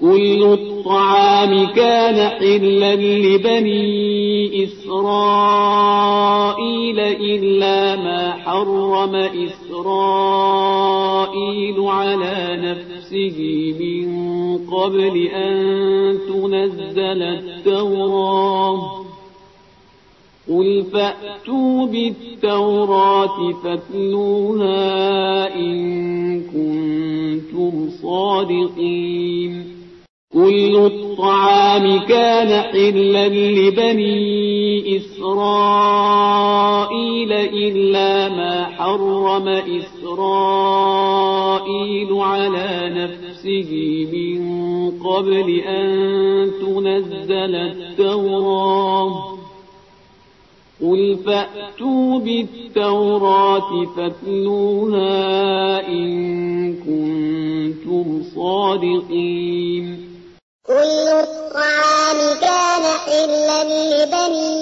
كل الطعام كان حلا لبني إسرائيل إلا ما حرم إسرائيل على نفسه من قبل أن تنزل التوراة قل فأتوا بالتوراة فاتلوها إن كنتم صادقين كل الطعام كان حلا لبني إسرائيل إلا ما حرم إسرائيل على نفسه من قبل أن تنزل التوراة قل فأتوا بالتوراة فاتلوها إن كنتم صادقين كل الطعام كان حلا لبني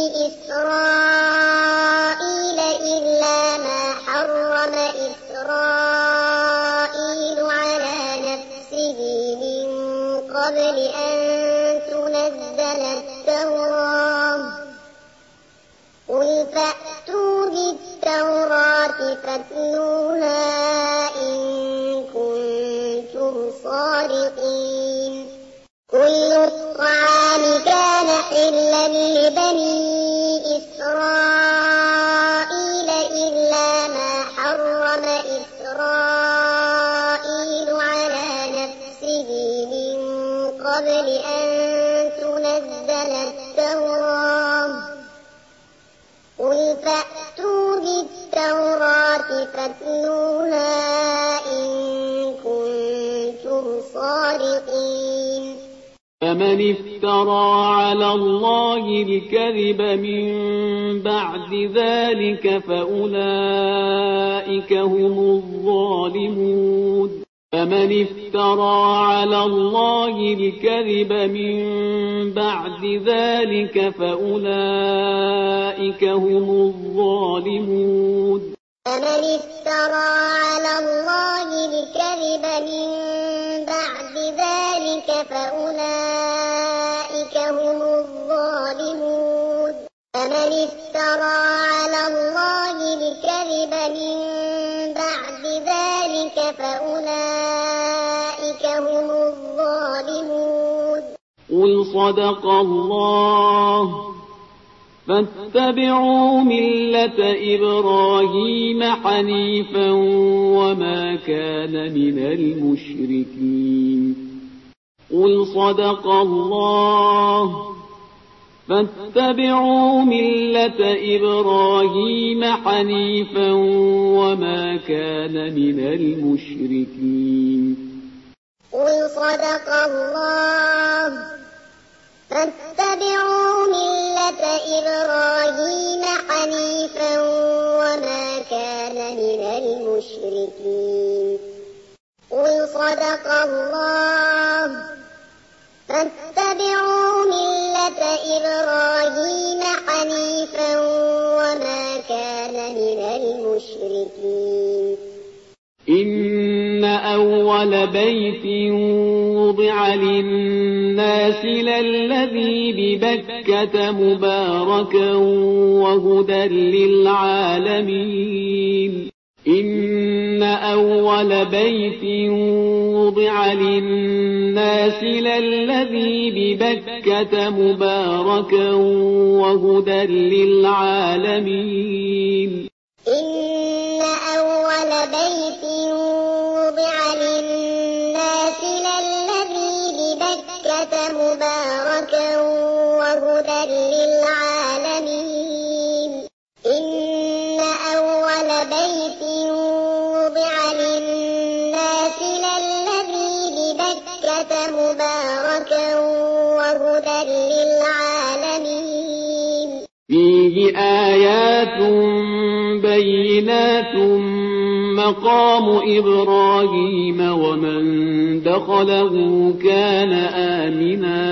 إسرائيل إلا ما حرم إسرائيل على نفسه من قبل أن تنزل التوراة قل فأتوا بالتوراة فاتلوها إن كنتم صادقين كل الطعام كان حلا لبني إسرائيل إلا ما حرم إسرائيل على نفسه من قبل أن تنزل التوراة قل فأتوا بالتوراة فاتلوها إن كنتم صادقين فمن افترى على الله الكذب من بعد ذلك فأولئك هم الظالمون فمن افترى على الله الكذب من بعد ذلك فأولئك هم الظالمون فمن افترى على الله الكذب من بعد ذلك فأولئك هم الظالمون فمن افترى على الله الكذب من بعد ذلك فأولئك هم الظالمون قل صدق الله فاتبعوا ملة إبراهيم حنيفا وما كان من المشركين قل صدق الله فاتبعوا ملة إبراهيم حنيفا وما كان من المشركين قل صدق الله فاتبعوا ملة إبراهيم حنيفا وما كان من المشركين قل صدق الله فاتبعوا ملة إبراهيم حنيفا وما كان من المشركين إن أول بيت وضع للناس للذي ببكة مباركا وهدى للعالمين إن أول بيت وضع للناس للذي ببكة مباركا وهدى للعالمين إن أول بيت وضع للناس للذي ببكة مباركا وهدى للعالمين إن أول بيت وضع للناس للذي ببكة مباركا وهدى للعالمين فيه آيات بينات مقام إبراهيم ومن دخله كان آمنا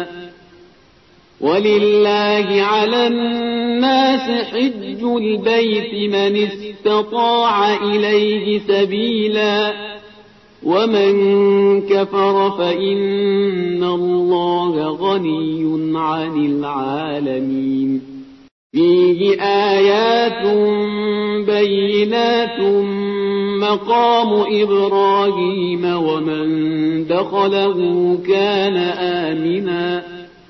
ولله على الناس حج البيت من استطاع إليه سبيلا ومن كفر فإن الله غني عن العالمين فيه آيات بينات مقام إبراهيم ومن دخله كان آمنا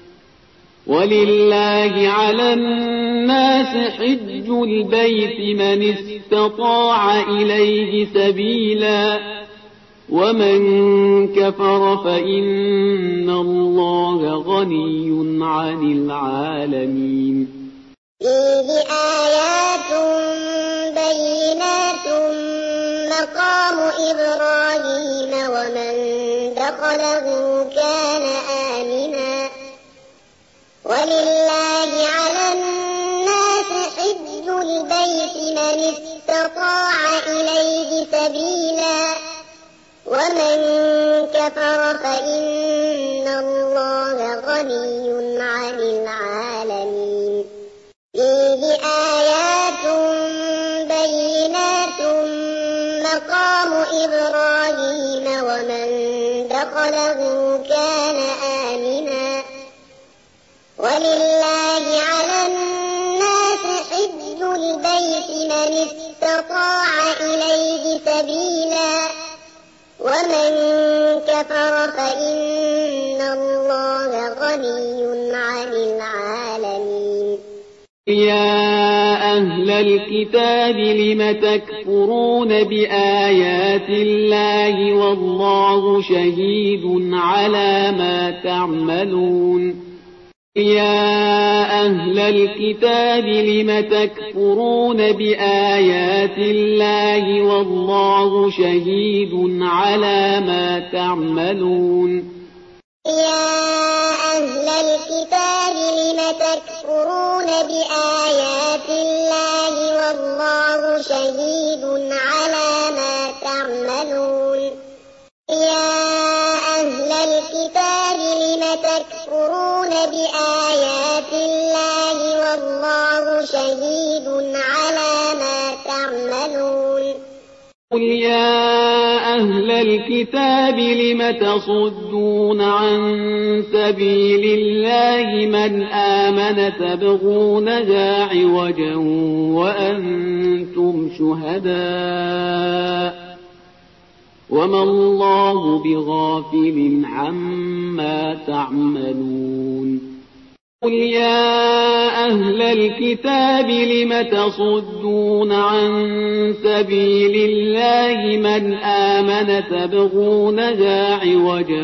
ولله على الناس حج البيت من استطاع إليه سبيلا ومن كفر فإن الله غني عن العالمين فيه آيات بينات مقام إبراهيم ومن دخله كان آمنا ولله على الناس حج البيت من استطاع إليه سبيلا ومن كفر فإن الله غني عن العالمين فيه آيات بينات مقام إبراهيم ومن دخله كان آمنا ولله على الناس حج البيت من استطاع إليه سبيلا ومن كفر فإن الله غني عن العالمين يا أهل الكتاب لم تكفرون بآيات الله والله شهيد على ما تعملون يا أهل الكتاب لم تكفرون بآيات الله والله شهيد على ما تعملون يا أهل الكتاب لم تكفرون بآيات الله والله شهيد على ما تعملون يا أهل الكتاب لم تكفرون بآيات الله والله شهيد على ما تعملون قل يا أهل الكتاب لم تصدون عن سبيل الله من آمن تبغونها عوجا وأنتم شهداء وما الله بغافل عما تعملون قل يا أهل الكتاب لم تصدون عن سبيل الله من آمن تبغونها عوجا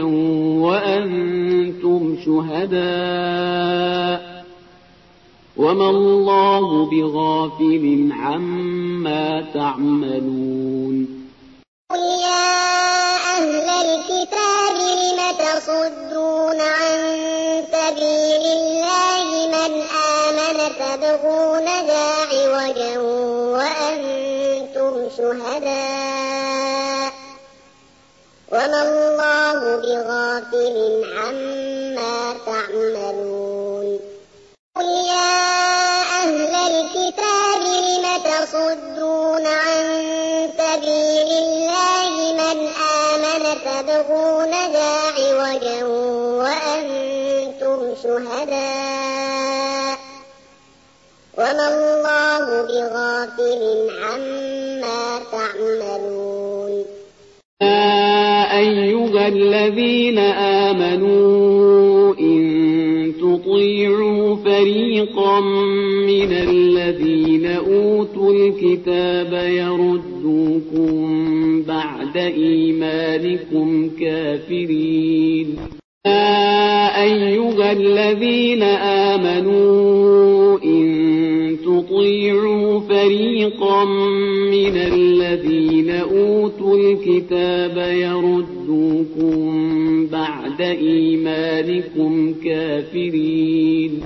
وأنتم شهداء وما الله بغافل عما تعملون قل يا أهل الكتاب لم تصدون عن سبيل الله من آمن تبغونها عوجا وأنتم شهداء وما الله بغافل عما تعملون قل يا أهل الكتاب لم تصدون عن سبيل الله من آمن تبغونها عوجا وأنتم شهداء وما الله بغافل عما تعملون يا أيها الذين آمنوا إن تطيعوا فريقا من الذين أوتوا الكتاب يردوكم بعد إيمانكم كافرين يا أيها الذين آمنوا إن تطيعوا فريقا من الذين أوتوا الكتاب يردوكم بعد إيمانكم كافرين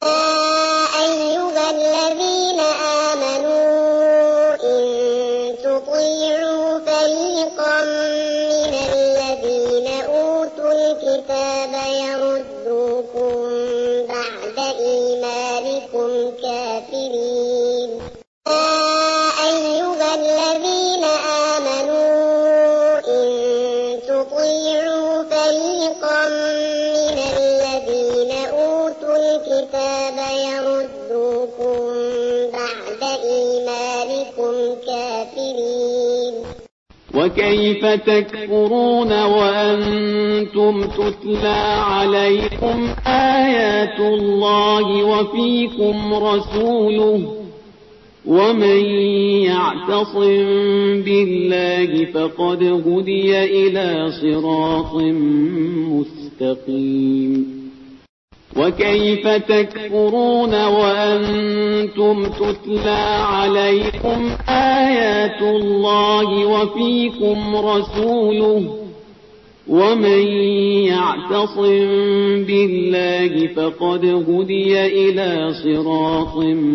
أيها الذين آمنوا إن تطيعوا فريقا من الذين أوتوا الكتاب يردوكم بعد إيمانكم كافرين أيها الذين آمنوا إن وكيف تكفرون وأنتم تتلى عليكم آيات الله وفيكم رسوله ومن يعتصم بالله فقد هدي إلى صراط مستقيم وكيف تكفرون وأنتم تتلى عليكم آيات الله وفيكم رسوله ومن يعتصم بالله فقد هدي إلى صراط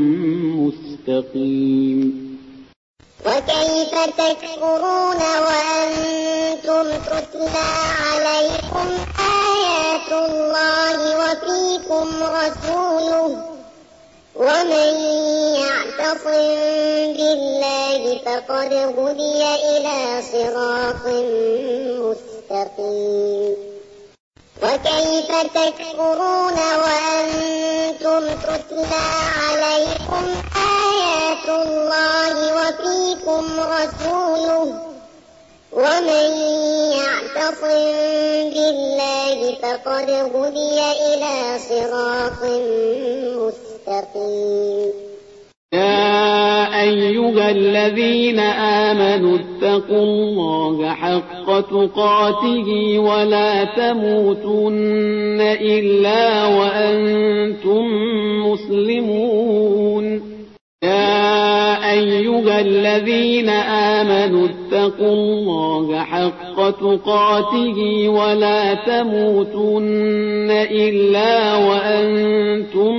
مستقيم وكيف تكفرون وأنتم تتلى عليكم آيات الله وفيكم رسوله ومن يعتصم بالله فقد هدي إلى صراط مستقيم وكيف تكفرون وأنتم تتلى عليكم آيات الله وفيكم رسوله ومن يعتصم بالله فقد هدي إلى صراط مستقيم يا أيها الذين آمنوا اتقوا الله حق تقاته ولا تموتن إلا وأنتم مسلمون يا أيها الذين آمنوا اتقوا الله حق تقاته ولا تموتن إلا وأنتم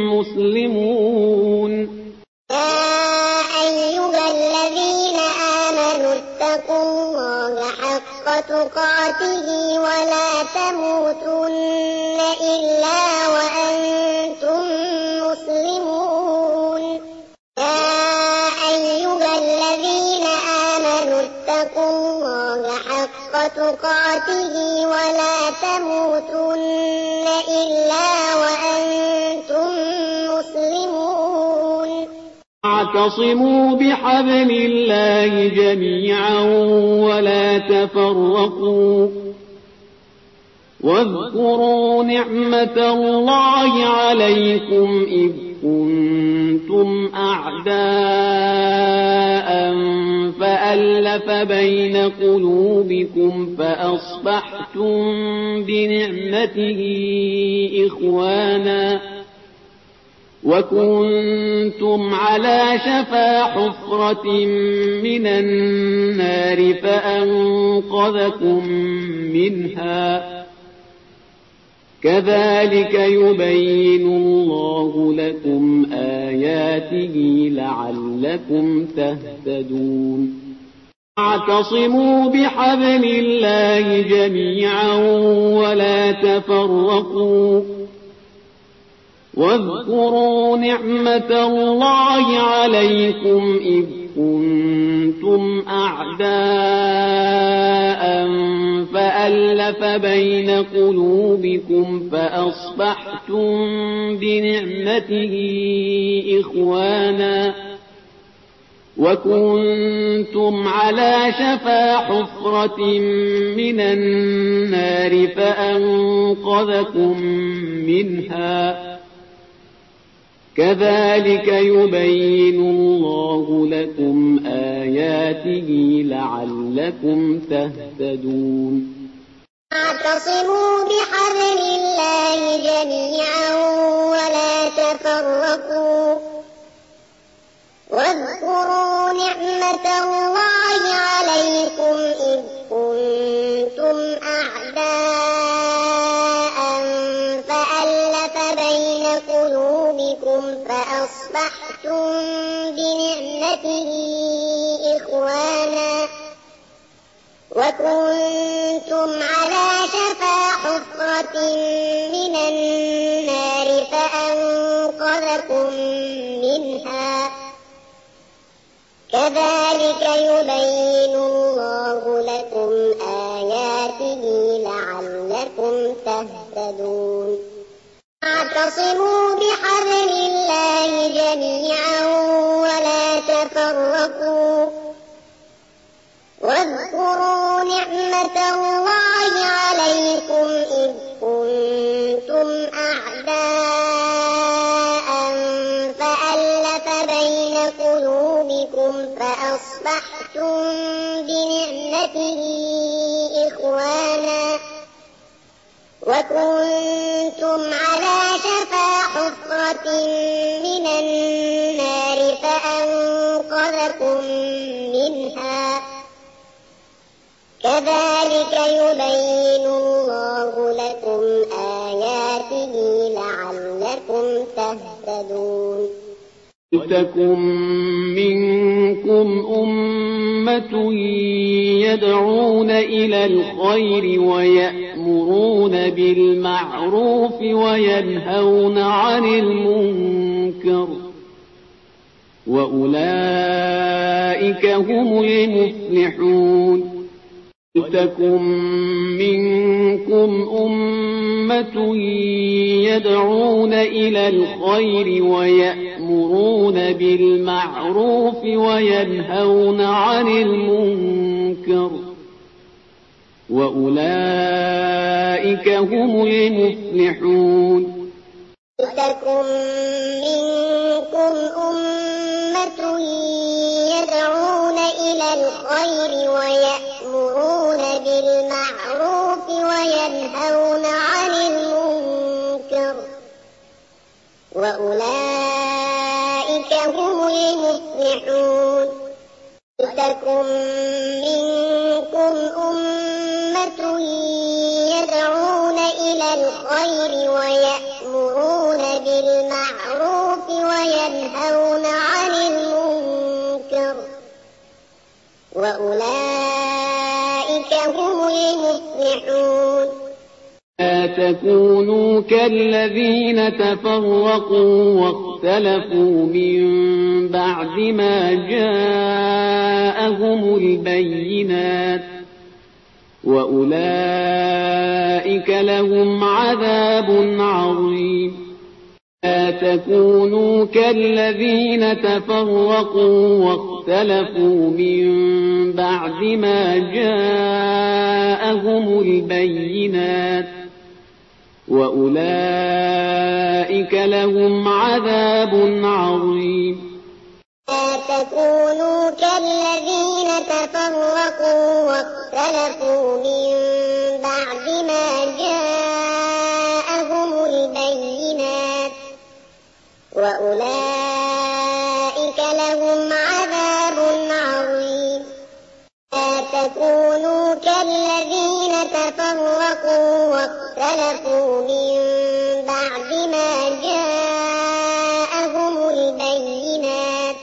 مسلمون يا أيها الذين آمنوا اتقوا الله حق تقاته ولا تموتن إلا وأنتم مسلمون يا أيها الذين آمنوا اتقوا الله حق تقاته ولا تموتن إلا وأنتم مسلمون اعتصموا بحبل الله جميعا ولا تفرقوا واذكروا نعمة الله عليكم إذ كنتم أعداء فألف بين قلوبكم فأصبحتم بنعمته إخوانا وكنتم على شفا حفرة من النار فأنقذكم منها كذلك يبين الله لكم آياته لعلكم تهتدون اعتصموا بحبل الله جميعا ولا تفرقوا واذكروا نعمة الله عليكم إذ كنتم أعداء فألف بين قلوبكم فأصبحتم بنعمته إخوانا وكنتم على شفا حفرة من النار فأنقذكم منها كذلك يبين الله لكم آياته لعلكم تهتدون اعتصموا بحبل الله جميعا ولا تفرقوا واذكروا نعمة الله عليكم إذ كنتم أعداء فألف بين قلوبكم فأصبحتم بنعمته إخوانا وكنتم على شفا حفرة من النار فأنقذكم منها كذلك يبين الله لكم آياته لعلكم تهتدون اعتصموا بحبل الله جميعا ولا تفرقوا واذكروا نعمة الله عليكم إذ كنتم أعداء فألف بين قلوبكم فأصبحتم بنعمته إخوانا وكنتم على شفا حفرة من النار فأنقذكم منها كذلك يبين الله لكم آياته لعلكم تهتدون لتكن منكم أمة يدعون إلى الخير ويأمرون بالمعروف وينهون عن المنكر وأولئك هم المفلحون لتكن منكم أمة يدعون إلى الخير ويأمرون بالمعروف وينهون عن المنكر وأولئك هم المفلحون لتكن منكم أمة يدعون إلى الخير ويأمرون بالمعروف وينهون عن المنكر وأولئك هم المفلحون لتكن منكم أمة يدعون إلى الخير ويأمرون بالمعروف وينهون عن المنكر وأولئك هم المفلحون لا تكونوا كالذين تفرقوا واختلفوا من بعد ما جاءهم البينات وأولئك لهم عذاب عظيم لا تكونوا كالذين تفرقوا واختلفوا من بعد ما جاءهم البينات وأولئك لهم عذاب عظيم لا تكونوا كالذين تفرقوا واختلفوا من بعد ما جاءهم البينات وأولئك لهم عذاب عظيم لا تكونوا كالذين تفرقوا واختلفوا من بعد ما جاءهم البينات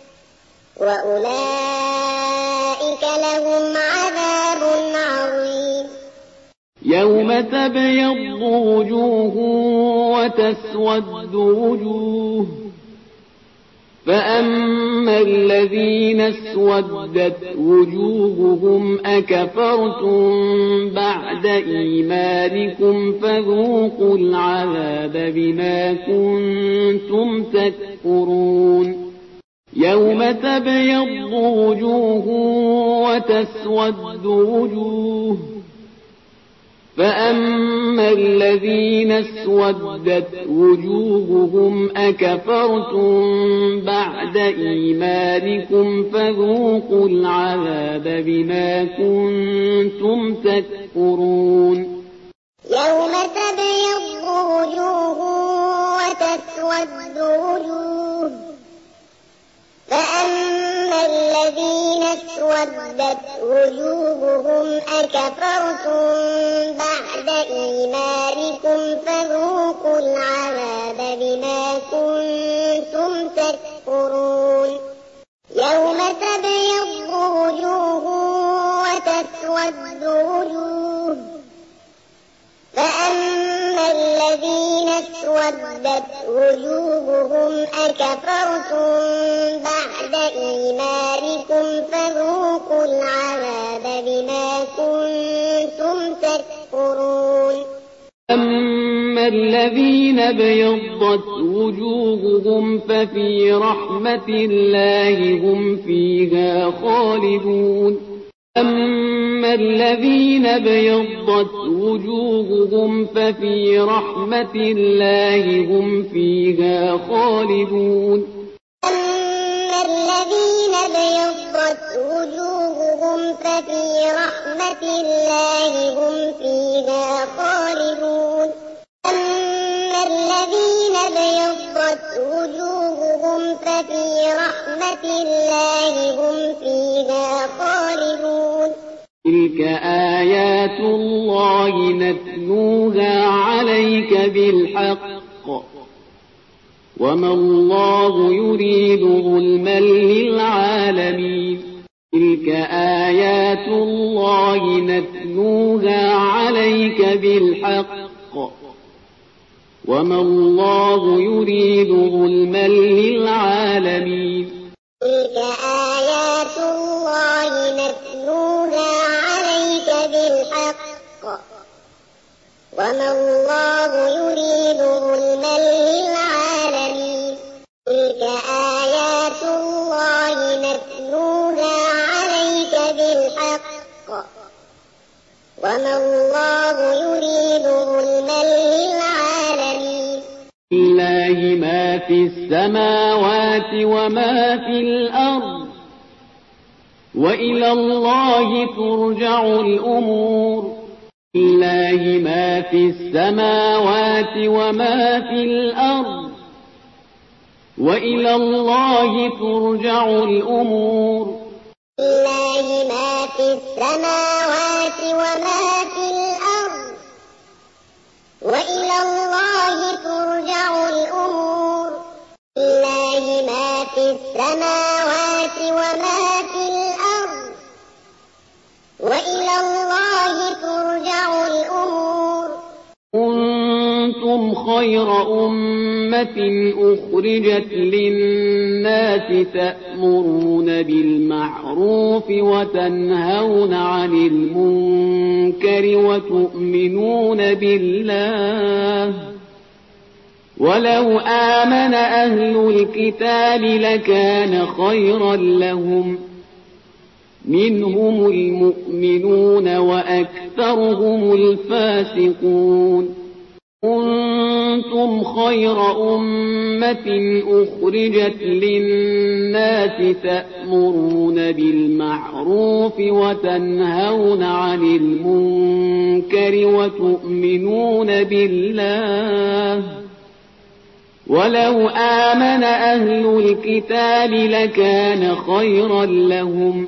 وأولئك لهم عذاب عظيم يوم تبيض وجوه وتسود وجوه فأما الذين اسودت وجوههم أكفرتم بعد إيمانكم فذوقوا العذاب بما كنتم تكفرون يوم تبيض وجوه وتسود وجوه فأما الذين اسودت وجوههم أكفرتم بعد إيمانكم فذوقوا العذاب بما كنتم تكفرون يوم تبيض وجوه وتسود وجوه فأما الذين اسودت وجوههم أكفرتم بعد إيمانكم فذوقوا العذاب بما كنتم تكفرون يوم تبيض وجوه وتسود وجوه فأما الذين اسودت وجوههم أكفرتم بعد إيمانكم فذوقوا العذاب بما كنتم تكفرون أما الذين ابيضت وجوههم ففي رحمة الله هم فيها خالدون أما الذين ابيضت وجوههم ففي رحمة الله هم فيها خالدون أما الذين ابيضت وجوههم ففي رحمة الله هم فيها خالدون أما الذين ابيضت وجوههم ففي رحمة الله هم فيها خالدون تلك آيات الله نتلوها عليك بالحق وما الله يريد ظلما للعالمين تلك آيات الله نتلوها عليك بالحق وما الله يريد ظلما للعالمين تلك آيات الله نتلوها عليك بالحق وما الله يريد ظلما للعالمين تلك آيات الله نتلوها عليك بالحق وما الله يريد ظلما للعالمين لله ما في السماوات وما في الأرض وإلى الله ترجع الأمور لله ما في السماوات وما في الأرض وإلى الله ترجع الأمور لله ما في السماوات وما في الأرض وإلى الله ترجع الأمور لله ما في السماوات وما في الأرض وإلى الله ترجع الأمور كنتم خير أمة أخرجت للناس تأمرون بالمعروف وتنهون عن المنكر وتؤمنون بالله ولو آمن أهل الكتاب لكان خيرا لهم منهم المؤمنون وأكثرهم الفاسقون كنتم خير أمة أخرجت للناس تأمرون بالمعروف وتنهون عن المنكر وتؤمنون بالله ولو آمن أهل الكتاب لكان خيرا لهم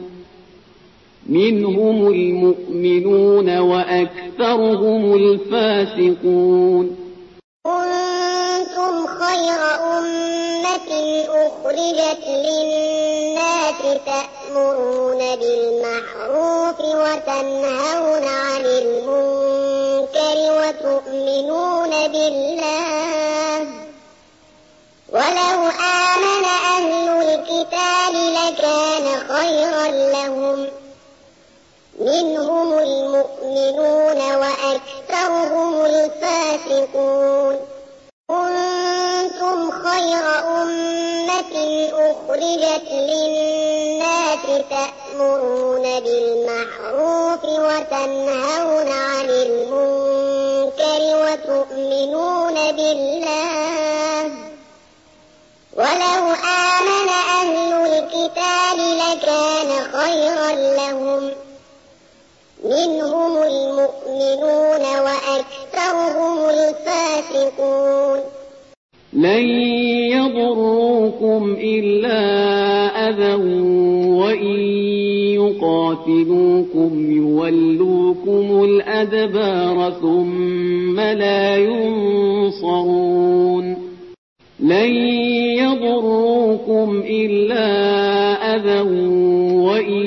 منهم المؤمنون وأكثرهم الفاسقون كنتم خير أمة أخرجت للناس تأمرون بالمعروف وتنهون عن المنكر وتؤمنون بالله ولو آمن أهل الكتاب لكان خيرا لهم منهم المؤمنون وأكثرهم الفاسقون كنتم خير أمة أخرجت للناس تأمرون بالمعروف وتنهون عن المنكر وتؤمنون بالله ولو آمن أهل الكتاب لكان خيرا لهم منهم المؤمنون وأكثرهم الفاسقون لن يضروكم إلا أذى وإن يقاتلوكم يولوكم الأدبار ثم لا ينصرون لن يضروكم إلا أذى وإن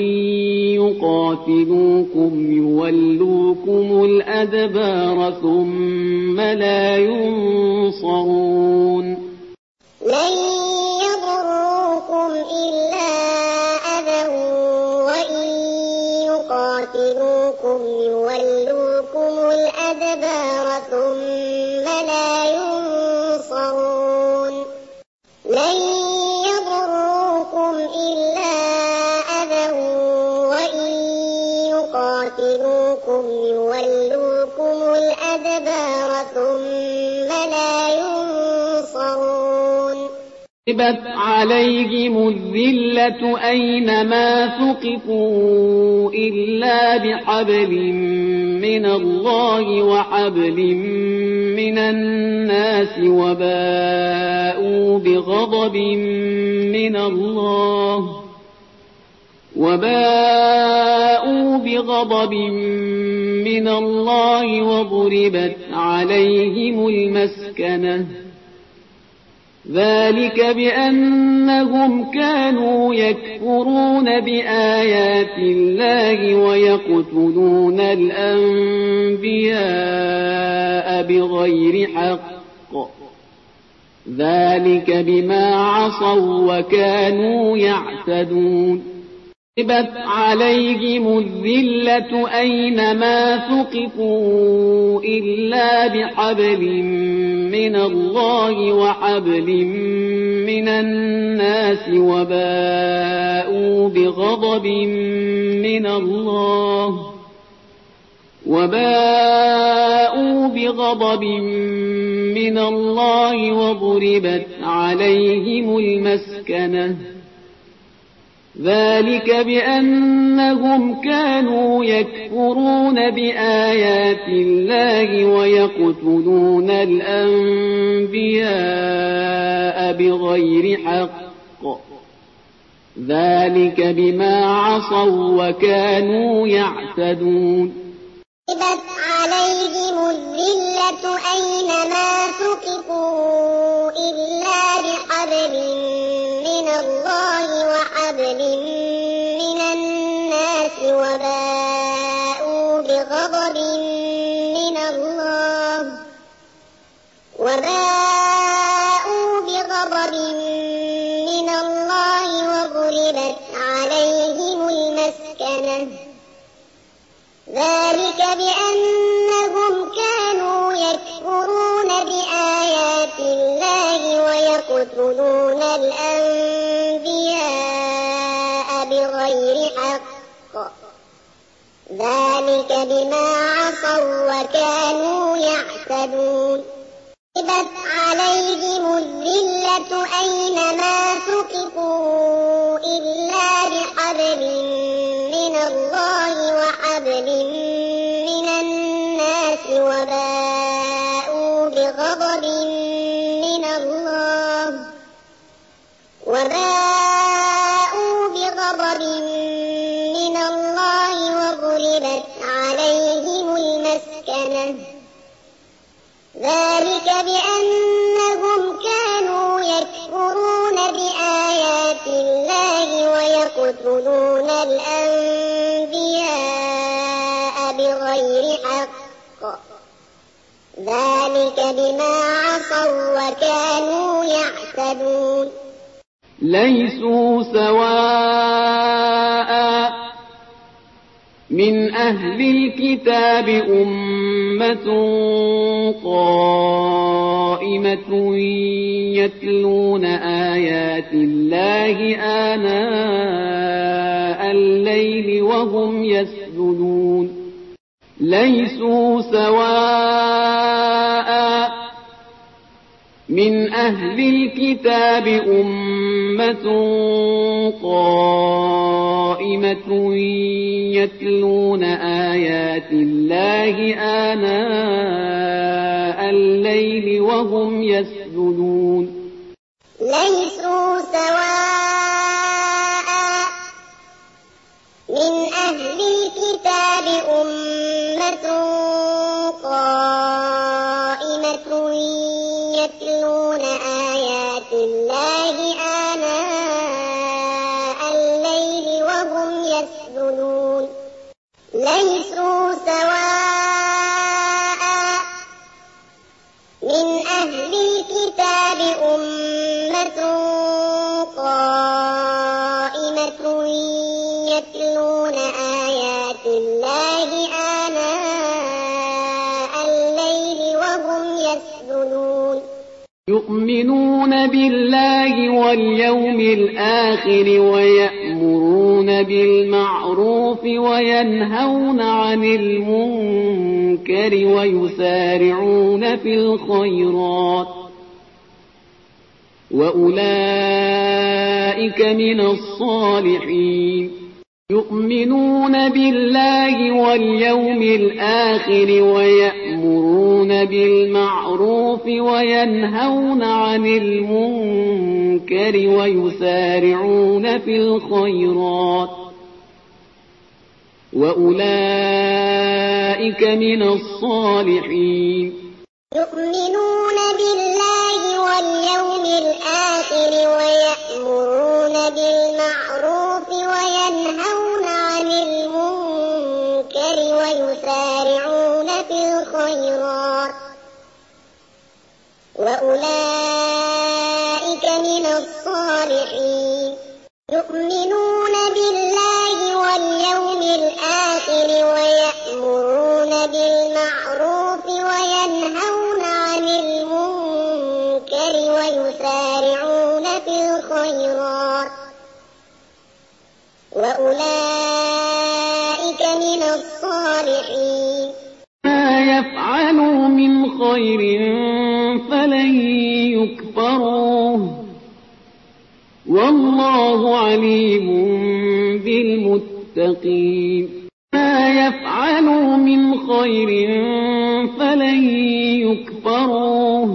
يقاتلوكم يولوكم الأدبار ثم لا ينصرون لن يضروكم إلا أذى وإن يقاتلوكم يولوكم الأدبار ثم لا ينصرون لن يضروكم إلا أذى وإن ثم لا ينصرون ضربت عليهم الذلة أينما ثقفوا إلا بحبل من الله وحبل من الناس وباءوا بغضب من الله وضربت عليهم المسكنة ذلك بأنهم كانوا يكفرون بآيات الله ويقتلون الأنبياء بغير حق ذلك بما عصوا وكانوا يعتدون ضربت عليهم الذلة أينما ثقفوا إلا بحبل من الله وحبل من الناس وباءوا بغضب من الله وضربت عليهم المسكنة ذلك بأنهم كانوا يكفرون بآيات الله ويقتلون الأنبياء بغير حق ذلك بما عصوا وكانوا يعتدون ضربت عليهم الذلة أينما ثقفوا إلا بحبل من الله وحبل من الناس وباءوا بغضب من الله وضربت عليهم المسكنة ذلك بأنهم كانوا يكفرون بآيات الله ويقتلون الأنبياء بغير حق ذلك بما عصوا وكانوا يعتدون ضربت عليهم الذلة أينما ثقفوا إلا بحبل من الله وحبل من الناس وباءوا بغضب من الله وضربت عليهم المسكنة ذلك بأنهم كانوا يكفرون بآيات الله ويقتلون الأنبياء بغير حق ذلك بما عصوا وكانوا يعتدون ليسوا سواء من أهل الكتاب أمة قائمة يتلون آيات الله آناء الليل وهم يسجدون ليسوا سواء من أهل الكتاب أمة قائمة يتلون آيات الله آناء الليل وهم يسجدون ليسوا سواء من أهل الكتاب أمة قائمة يتلون آيات الله آناء الليل وهم يسجدون ليسوا سواء من أهل الكتاب أمة قائمة يتلون آيات الله آناء الليل وهم يسجدون يؤمنون بالله واليوم الآخر ويأمرون بالمعروف وينهون عن المنكر ويسارعون في الخيرات وأولئك من الصالحين يؤمنون بالله واليوم الآخر ويأمرون بالمعروف وينهون عن المنكر ويسارعون في الخيرات وأولئك من الصالحين يؤمنون بالله واليوم الآخر ويأمرون بالمعروف وينهون عن المنكر ويسارعون في الخيرات وأولئك من الصالحين يؤمنون بالله واليوم الآخر ويأمرون بالمعروف وينهون عن المنكر ويسارعون في الخيرات وأولئك من الصالحين ما يفعلوا من خير فلن يكفروه والله عليم بالمتقين ما يفعلوا من خير فلن يكفروه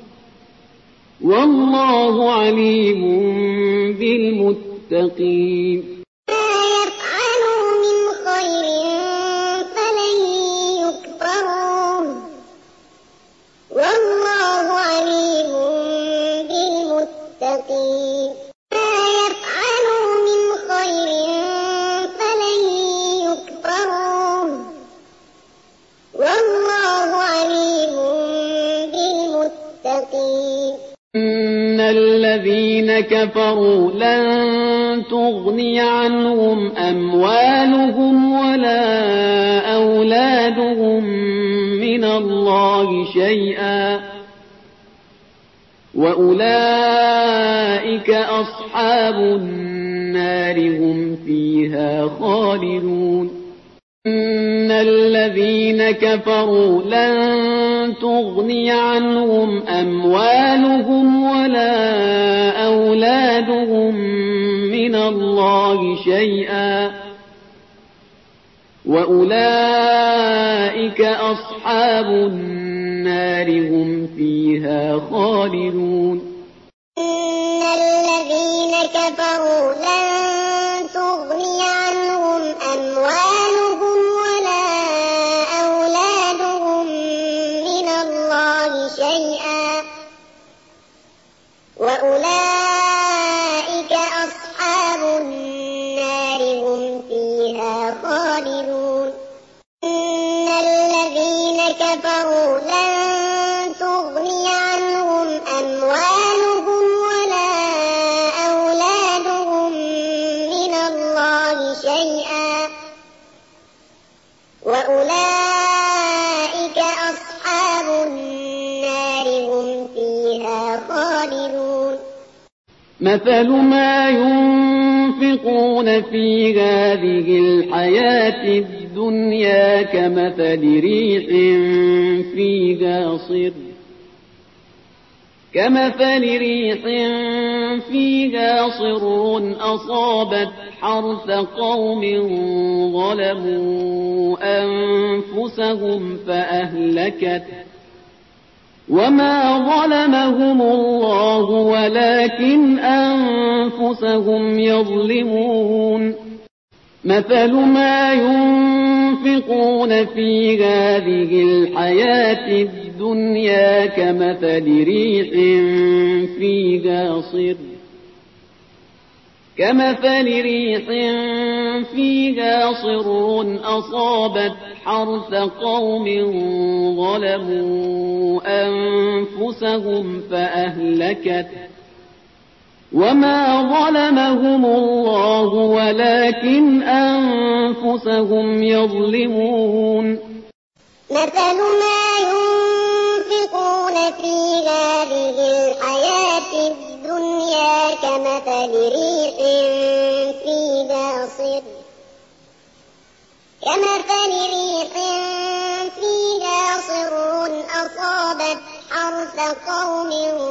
والله عليم بالمتقين ما يفعلوا من خير فلن يكفروه والله عليم بالمتقين ما يفعلوا من خير فلن يكفروه والله عليم بالمتقين إن الذين كفروا لن تغني عنهم أموالهم ولا أولادهم من الله شيئا وأولئك أصحاب النار هم فيها خالدون إن الذين كفروا لن تغني عنهم أموالهم ولا أولادهم من الله شيئا وأولئك أصحاب النار هم فيها خالدون إن الذين كفروا لن تغني عنهم أموالهم ولا أولادهم من الله شيئا وأولئك أصحاب النار هم فيها خالدون إن الذين كفروا لن تغني عنهم أموالهم ولا أولادهم من الله شيئا وأولئك أصحاب النار هم فيها خالدون مثل ما ينفقون في هذه الحياة الدنيا كمثل ريح فيها صر أصابت حرث قوم ظلموا أنفسهم فأهلكت وما ظلمهم الله ولكن أنفسهم يظلمون مثل ما ينفقون في هذه الحياة الدنيا كمثل ريح فيها صر أصابت حرث قوم ظلموا أنفسهم فأهلكت وما ظلمهم الله ولكن أنفسهم يظلمون مثل ما ينفقون في هذه ريح فيها صر أصابت حرث قوم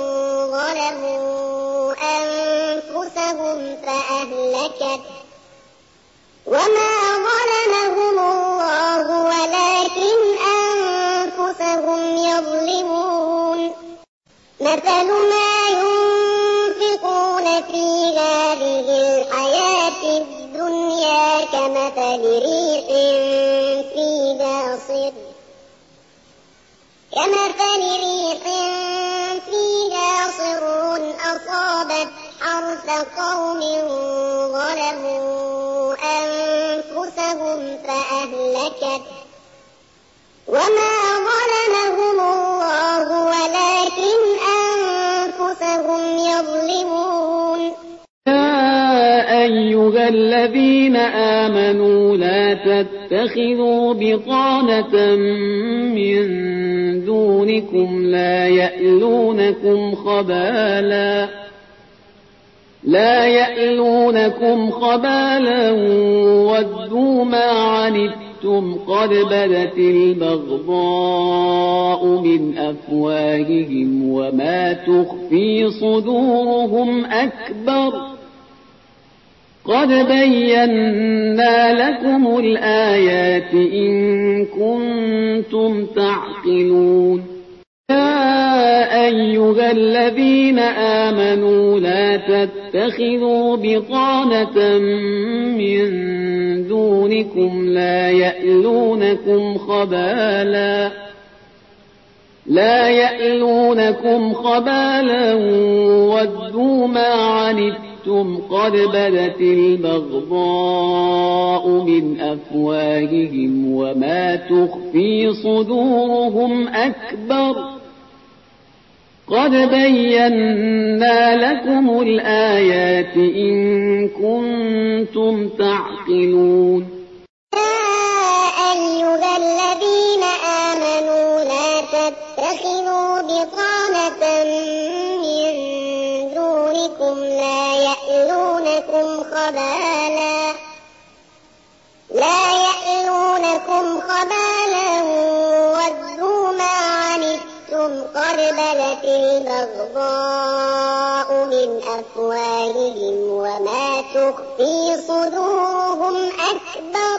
ظلموا أنفسهم فأهلكت وما ظلمهم الله ولكن أنفسهم يظلمون مثل ما ينفقون في هذه الحياة الدنيا كمثل ريح فيها صر أصابت حرث قوم ظلموا أنفسهم فأهلكت وما ظلمهم الله ولكن أنفسهم يظلمون يا أيها الذين آمنوا لا تتخذوا بطانة من دونكم لا يألونكم خبالا ودوا ما عنتم قد بدت البغضاء من أفواههم وما تخفي صدورهم أكبر قد بينا لكم الآيات إن كنتم تعقلون يا أيها الذين آمنوا لا تتخذوا بطانة من دونكم لا يألونكم خبالا ودوا ما عنتم قد بدت البغضاء من أفواههم وما تخفي صدورهم أكبر قد بينا لكم الآيات إن كنتم تعقلون يا أيها الذين آمنوا لا تتخذوا بطانة من دونكم لا يألونكم خبالا ودوا ما عنتم قد بدت البغضاء من أفواههم وما تخفي صدورهم أكبر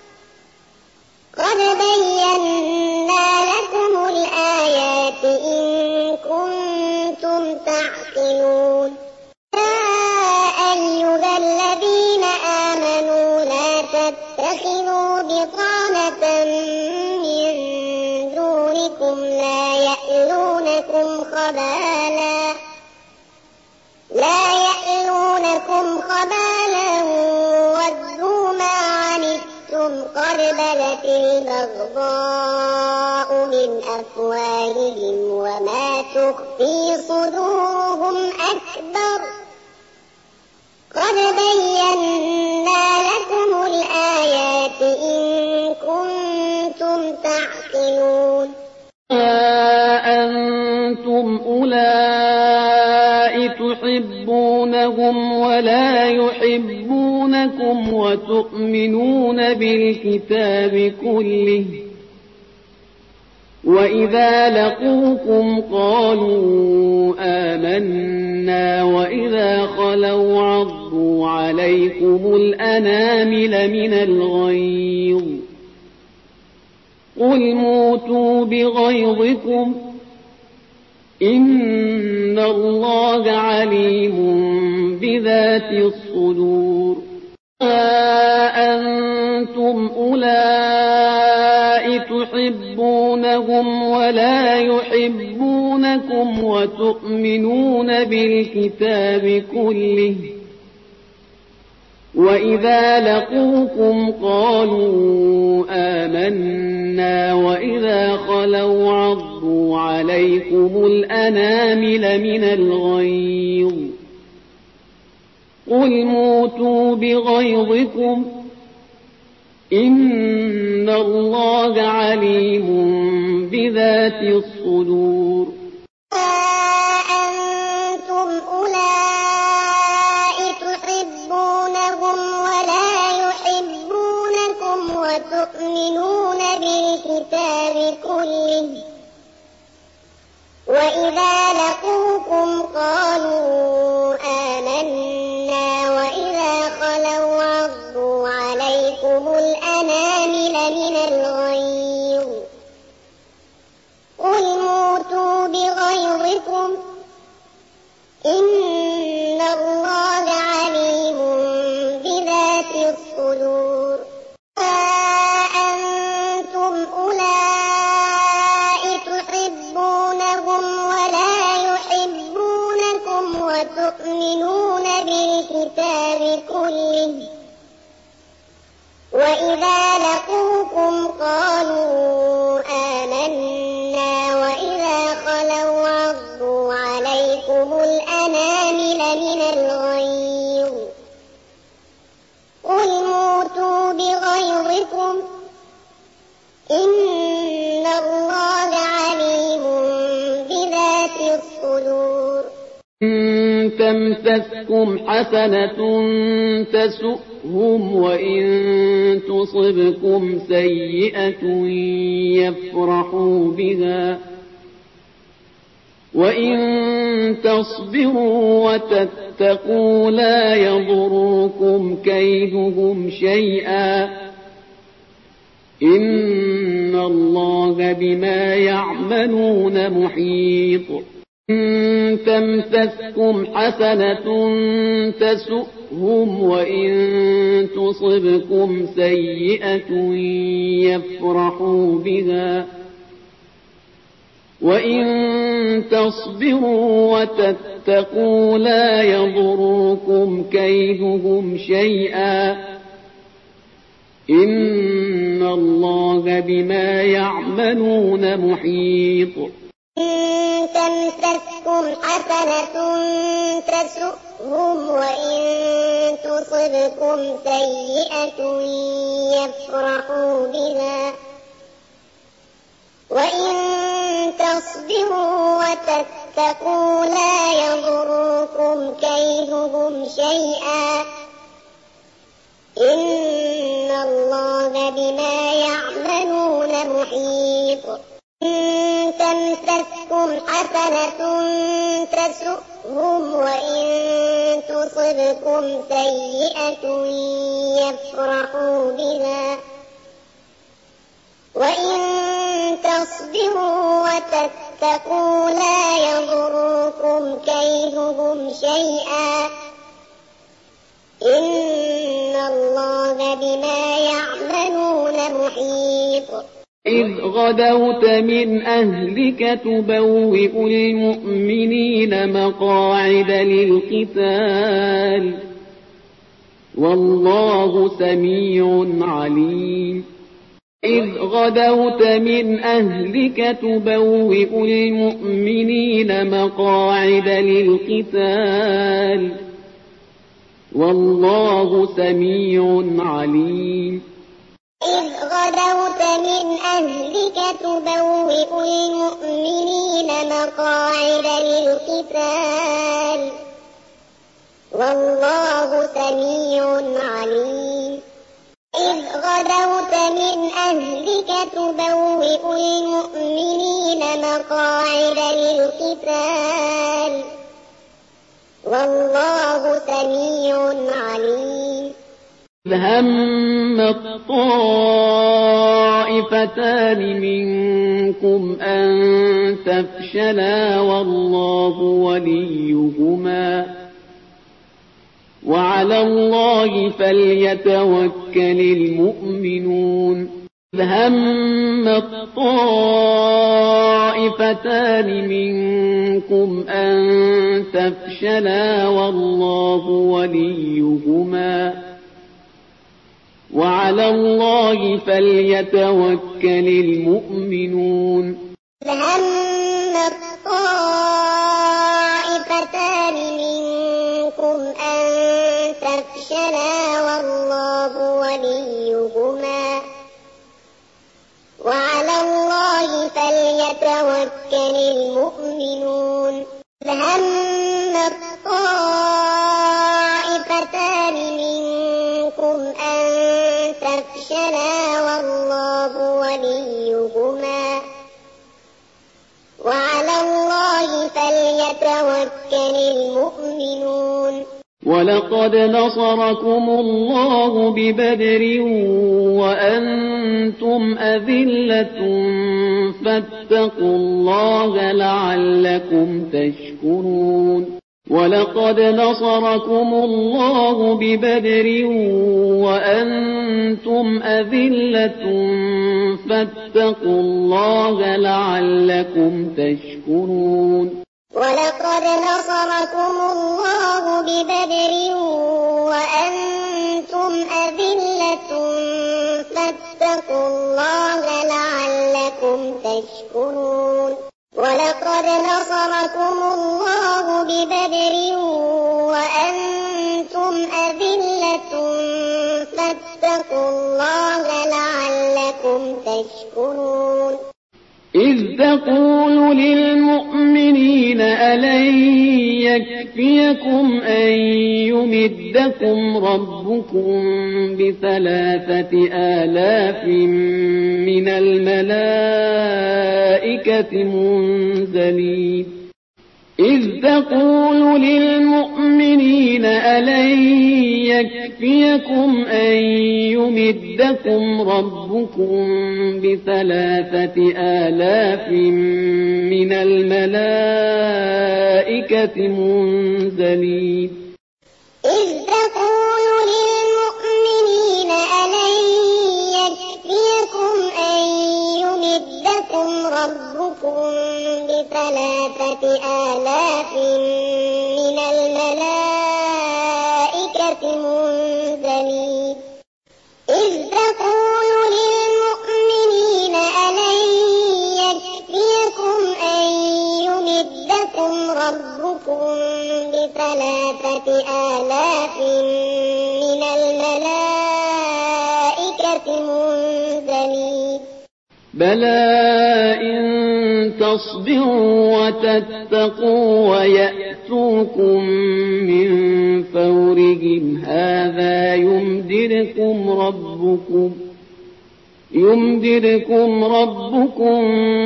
قد بينا لكم الآيات إن كنتم تعقلون يا أيها الذين آمنوا لا تتخذوا بطانة من دونكم لا يألونكم خبالا ودوا ما عنتم قد بدت البغضاء من أفواههم وما تخفي صدورهم أكبر قد بينا لكم الآيات إن كنتم تعقلون أنتم أولئك تحبونهم ولا يحبونكم وتؤمنون بالكتاب كله وإذا لقوكم قالوا آمنا وإذا خلوا عضوا عليكم الأنامل من الغيظ قل موتوا بغيظكم إن الله عليم بذات الصدور أنتم أولئك تحبونهم ولا يحبونكم وتؤمنون بالكتاب كله وإذا لقوكم قالوا آمنا وإذا خلوا عضوا عليكم الأنامل من الغيظ قل موتوا بغيظكم إن الله عليم بذات الصدور أنتم أولئك وإذا لقوكم قالوا آمنا وإذا خلوا عضوا عليكم الأنامل من الغيظ قل موتوا بغيظكم إن الله عليم بذات الصدور أنتم أولئك تحبونهم ولا يحبونكم وتؤمنون بالكتاب كله وإذا لقوكم قالوا آمنا وإذا خلوا عضوا عليكم الأنامل من الغيظ قل موتوا بغيظكم إن الله عليم بذات الصدور إن تمسسكم حسنة تسؤهم وإن تصبكم سيئة يفرحوا بها وإن تصبروا وتتقوا لا يضركم كيدهم شيئا إن الله بما يعملون محيط إن تمسسكم حسنة تسؤهم وإن تصبكم سيئة يفرحوا بها وإن تصبروا وتتقوا لا يضركم كيدهم شيئا إن الله بما يعملون محيط إن تمسسكم حسنة تسؤهم وإن تصبكم سيئة يفرحوا بها وإن تصبروا وتتقوا لا يضركم كيدهم شيئا إن الله بما يعملون محيط إن تمسسكم حسنة تسؤهم وإن تصبكم سيئة يفرحوا بها وإن تصبروا وتتقوا لا يضركم كيدهم شيئا إن الله بما يعملون محيط إذ غدوت من أهلك تبوئ المؤمنين مقاعد للقتال والله سميع عليم إذ غدوت من أهلك تبوئ المؤمنين مقاعد للقتال والله سميع عليم إذ غدوت من أهلك تبوئ المؤمنين مقاعد للقتال والله سميع عليم إذ غدوت من أهلك تبوئ المؤمنين مقاعد للقتال والله سميع عليم إذ هم الطائفتان منكم أن تفشلا والله وليهما وعلى الله فليتوكل المؤمنون إذ هم الطائفتان منكم أن تفشلا والله وليهما وعلى الله فليتوكل المؤمنون هم الطائفتان منكم أن تفشلا والله وليهما وعلى الله فليتوكل المؤمنون هم الطائفتان منكم أن تفشلا والله وليهما وعلى الله فليتوكل المؤمنون ولقد نصركم الله ببدر وأنتم أذلة فاتقوا الله لعلكم تشكرون ولقد نصركم الله ببدر وأنتم أذلة فاتقوا الله لعلكم تشكرون ولقد نصركم الله ببدر وأنتم أذلة فاتقوا الله لعلكم تشكرون ولقد نصركم الله ببدر وأنتم أذلة فاتقوا الله لعلكم تشكرون إذ تقول للمؤمنين ألن يكفيكم أن يمدكم ربكم ب3,000 من الملائكة منزلين إذ تقول للمؤمنين ألن يكفيكم أن يمدكم ربكم ب3,000 من الملائكة منزلين إذ تقول للمؤمنين ألن يكفيكم أن يمدكم ربكم ب3,000 من الملائكة منزلين إذ تقول للمؤمنين ألن يكفيكم أن يمدكم ربكم ب3,000 من الملائكة منزلين بلى إن تصبروا وتتقوا ويأتوكم من فورهم هذا يمددكم ربكم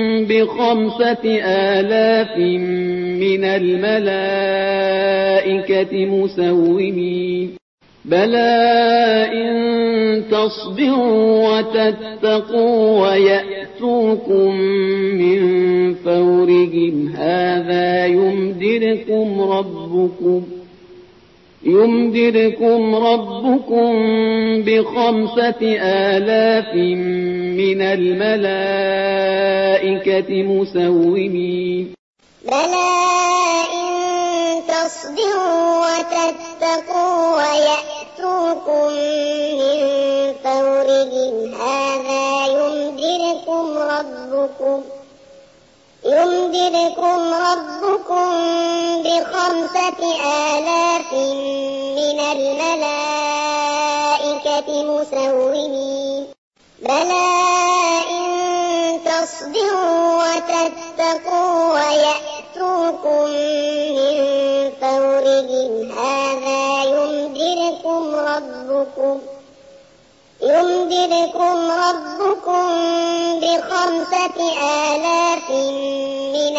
ب5,000 من الملائكة مسومين بلى إن تصبروا وتتقوا ويأتوكم من فورهم هذا يمددكم ربكم ب5,000 من الملائكة مسومين بلى إن تصبروا وتتقوا ويأتوكم من فورهم هذا يمددكم ربكم ب5,000 من الملائكة مسومين بلى إن تصبروا وتتقوا ويأتوكم من فورهم هذا يمددكم ربكم ب5,000 من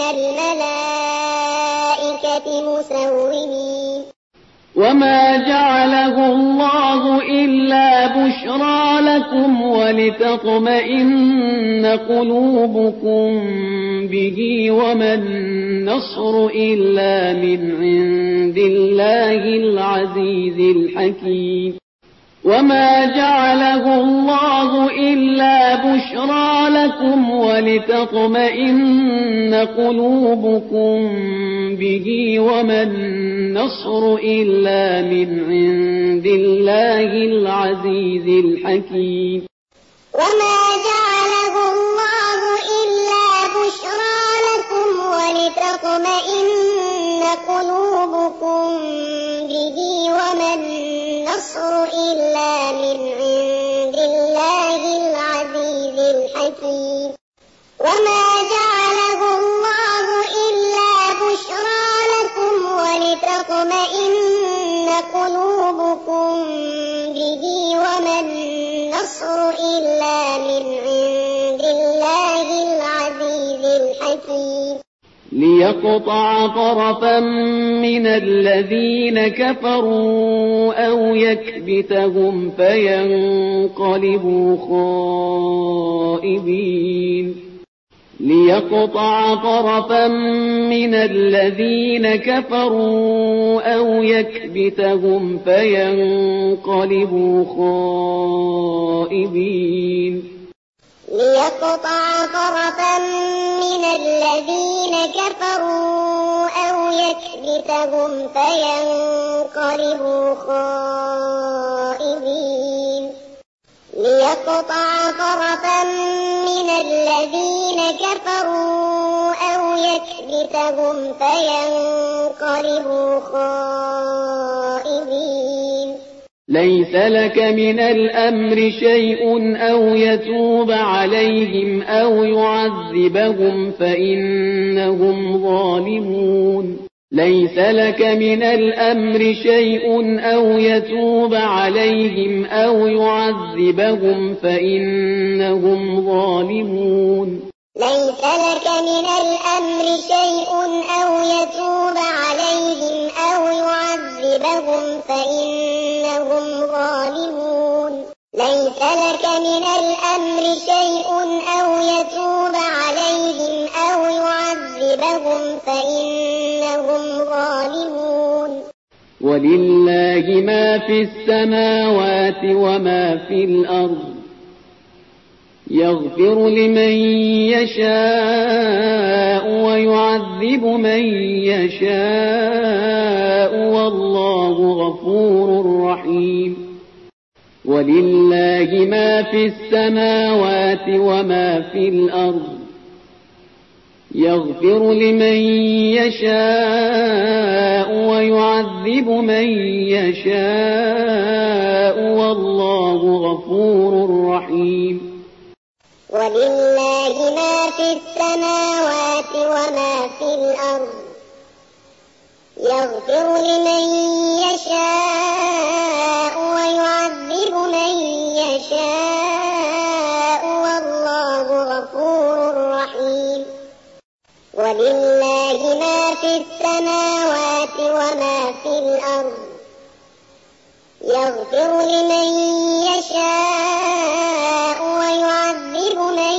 الملائكة مسومين وما جعله الله إلا بشرى لكم ولتطمئن قلوبكم به وما النصر إلا من عند الله العزيز الحكيم وما جعله الله إلا بشرى لكم ولتطمئن قلوبكم به وما النصر إلا من عند الله العزيز الحكيم وما جعله الله إلا بشرى لكم ولتطمئن قلوبكم به وما النصر إلا من عند الله العزيز الحكيم وما جعله الله إلا بشرى لكم ولتطمئن قلوبكم به وما النصر إلا من عند الله العزيز الحكيم ليقطع طرفا من الذين كفروا أو يكبتهم فينقلبوا خائبين ليقطع طرفا من الذين كفروا أو يكبتهم فينقلبوا خائبين ليقطع طرفا من الذين كفروا أو يكبتهم فينقلبوا خائبين ليقطع طرفا من الذين كفروا أو يكبتهم فينقلبوا خائبين ليس لك من الأمر شيء أو يتوب عليهم أو يعذبهم فإنهم ظالمون ليس لك من الأمر شيء أو يتوب عليهم أو يعذبهم فإنهم ظالمون ليس لك من الأمر شيء أو يتوب عليهم أو يعذبهم فإنهم ظالمون ليس لك من الأمر شيء أو يتوب عليهم أو يعذبهم فإنهم ظالمون ولله ما في السماوات وما في الأرض يغفر لمن يشاء ويعذب من يشاء والله غفور رحيم ولله ما في السماوات وما في الأرض يغفر لمن يشاء ويعذب من يشاء والله غفور رحيم ولله ما في السماوات وما في الأرض يغفر لمن يشاء ويعذب من يشاء والله غفور رحيم ولله ما في السماوات وما في الأرض يغفر لمن يشاء ويعذب من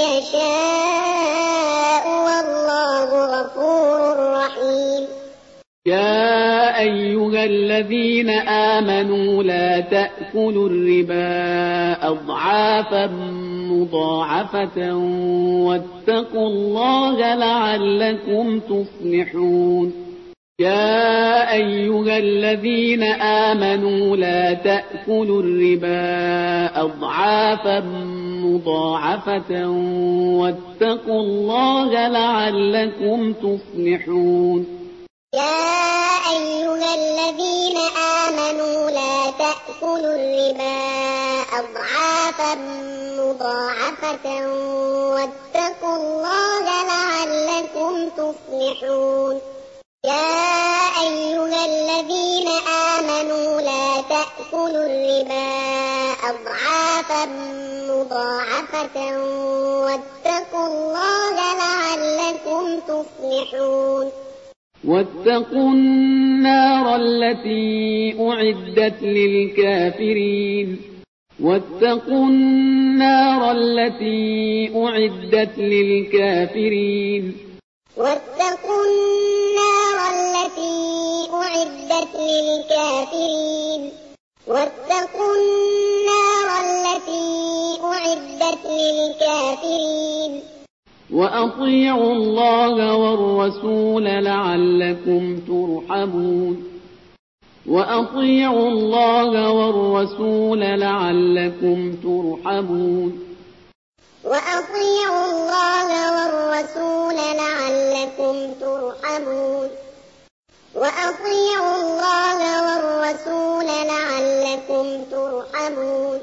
يشاء والله غفور رحيم يا أيها الذين آمنوا لا تأكلوا الربا أضعافا مضاعفة واتقوا الله لعلكم تفلحون يا أيها الذين آمنوا لا تأكلوا الربا أضعافا مضاعفة واتقوا الله لعلكم تفلحون يا أيها الذين آمنوا لا تأكلوا الربا أضعافا مضاعفة واتقوا الله لعلكم تفلحون يا أيها الذين آمنوا لا تأكلوا الربا أضعافا مضاعفة واتقوا الله لعلكم تفلحون واتقوا النار التي أعدت للكافرين واتقوا النار التي أعدت للكافرين واتقوا النار التي أعدت للكافرين واتقوا النار التي أعدت للكافرين وأطيعوا الله والرسول لعلكم ترحمون وأطيعوا الله والرسول لعلكم ترحمون وأطيعوا الله والرسول لعلكم ترحمون وأطيعوا الله والرسول لعلكم ترحمون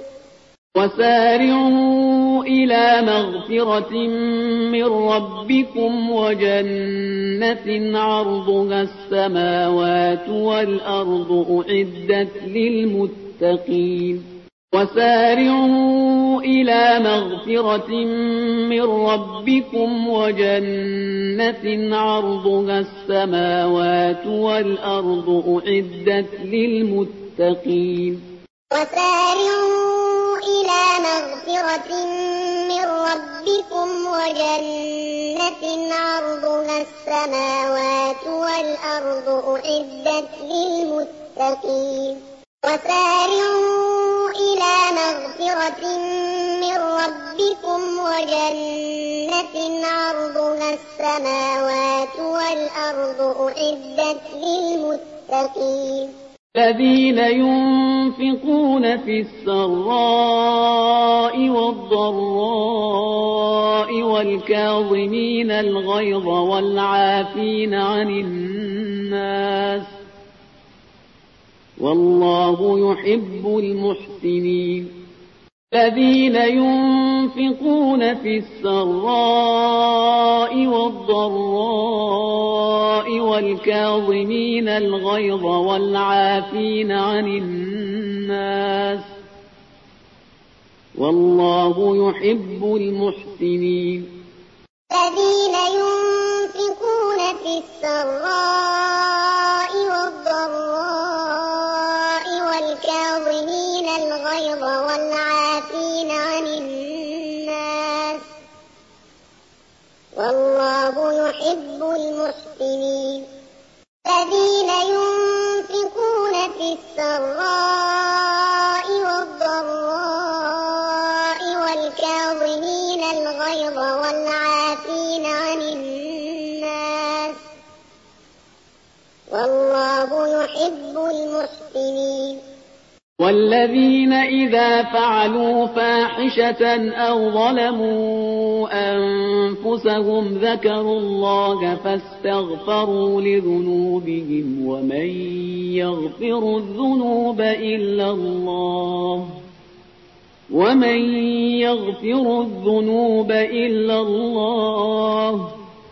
وسارعوا إلى مغفرة من ربكم وجنة عرضها السماوات والأرض أعدت للمتقين وسارعوا إلى مغفرة من ربكم وجنة عرضها السماوات والأرض أعدت للمتقين. وسارعوا إلى مغفرة من ربكم وجنة عرضها السماوات والأرض أعدت للمتقين. وسارعوا إلى مغفرة من ربكم وجنة عرضها السماوات والأرض أعدت للمتقين. الذين ينفقون في السراء والضراء والكاظمين الغيظ والعافين عن الناس والله يحب المحسنين. الذين ينفقون في السراء والضراء والكاظمين الغيظ والعافين عن الناس والله يحب المحسنين. الذين ينفقون في السراء والضراء والكاظمين الغيظ والعافين عن الناس والله يحب المحسنين. الذين ينفقون في السراء والضراء والكاظمين الغيظ والعافين عن الناس والله يحب المحسنين. والذين إذا فعلوا فاحشة أو ظلموا أنفسهم ذكروا الله فاستغفروا لذنوبهم ومن يغفر الذنوب إلا الله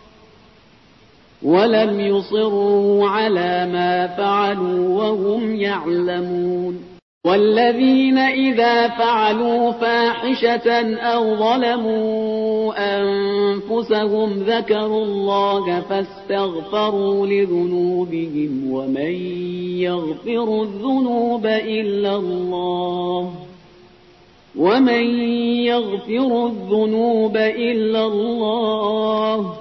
ولم يصروا على ما فعلوا وهم يعلمون. والذين إذا فعلوا فاحشة أو ظلموا أنفسهم ذكروا الله فاستغفروا لذنوبهم ومن يغفر الذنوب إلا الله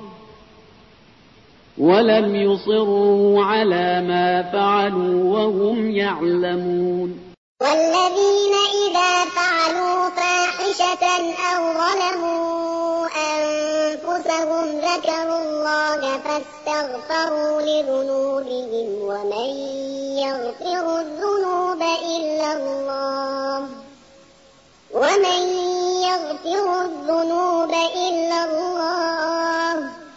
ولم يصروا على ما فعلوا وهم يعلمون. والذين إذا فعلوا فاحشة أو ظلموا أنفسهم ذكروا الله فاستغفروا لذنوبهم ومن يغفر الذنوب إلا الله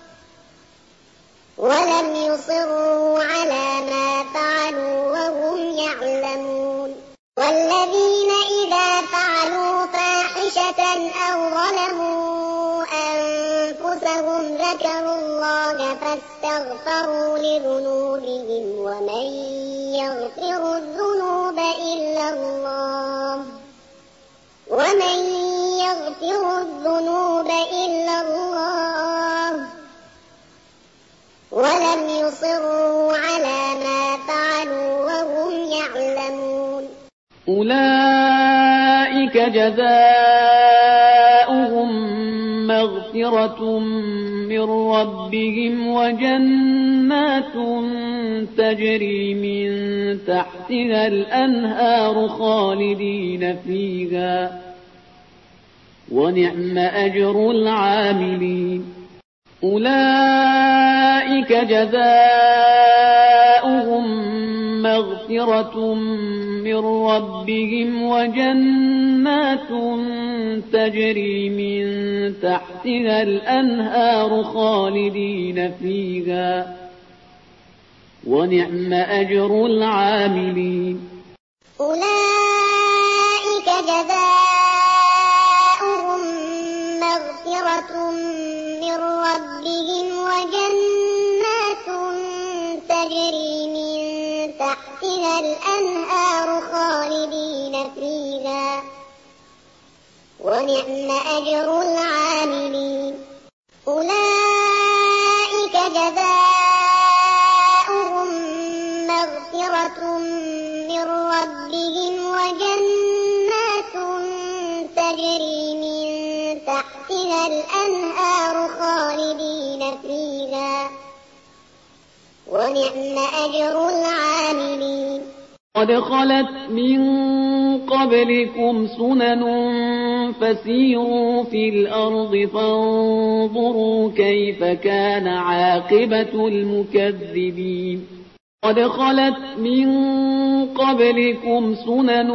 ولم يصروا على ما فعلوا وهم يعلمون. والذين إذا فعلوا فاحشة أو ظلموا أنفسهم ذكروا الله فاستغفروا لذنوبهم ومن يغفر الذنوب إلا الله ولم يصروا على ما فعلوا وهم يعلمون. أولئك جزاؤهم مغفرة من ربهم وجنات تجري من تحتها الأنهار خالدين فيها ونعم أجر العاملين. أولئك جزاؤهم مغفرة من ربهم وجنات تجري من تحتها الأنهار خالدين فيها ونعم أجر العاملين. أولئك جزاؤهم مغفرة من ربهم وجنات تجري من تحتها الأنهار خالدين فيها ونعم أجر العاملين أولئك جزاؤهم مغفرة من ربهم وجنات تجري من تحتها الأنهار خالدين فيها ونعم أجر العاملين قد خلت من قبلكم سنن فسيروا في الأرض فانظروا كيف كان عاقبة المكذبين قد خلت من قبلكم سنن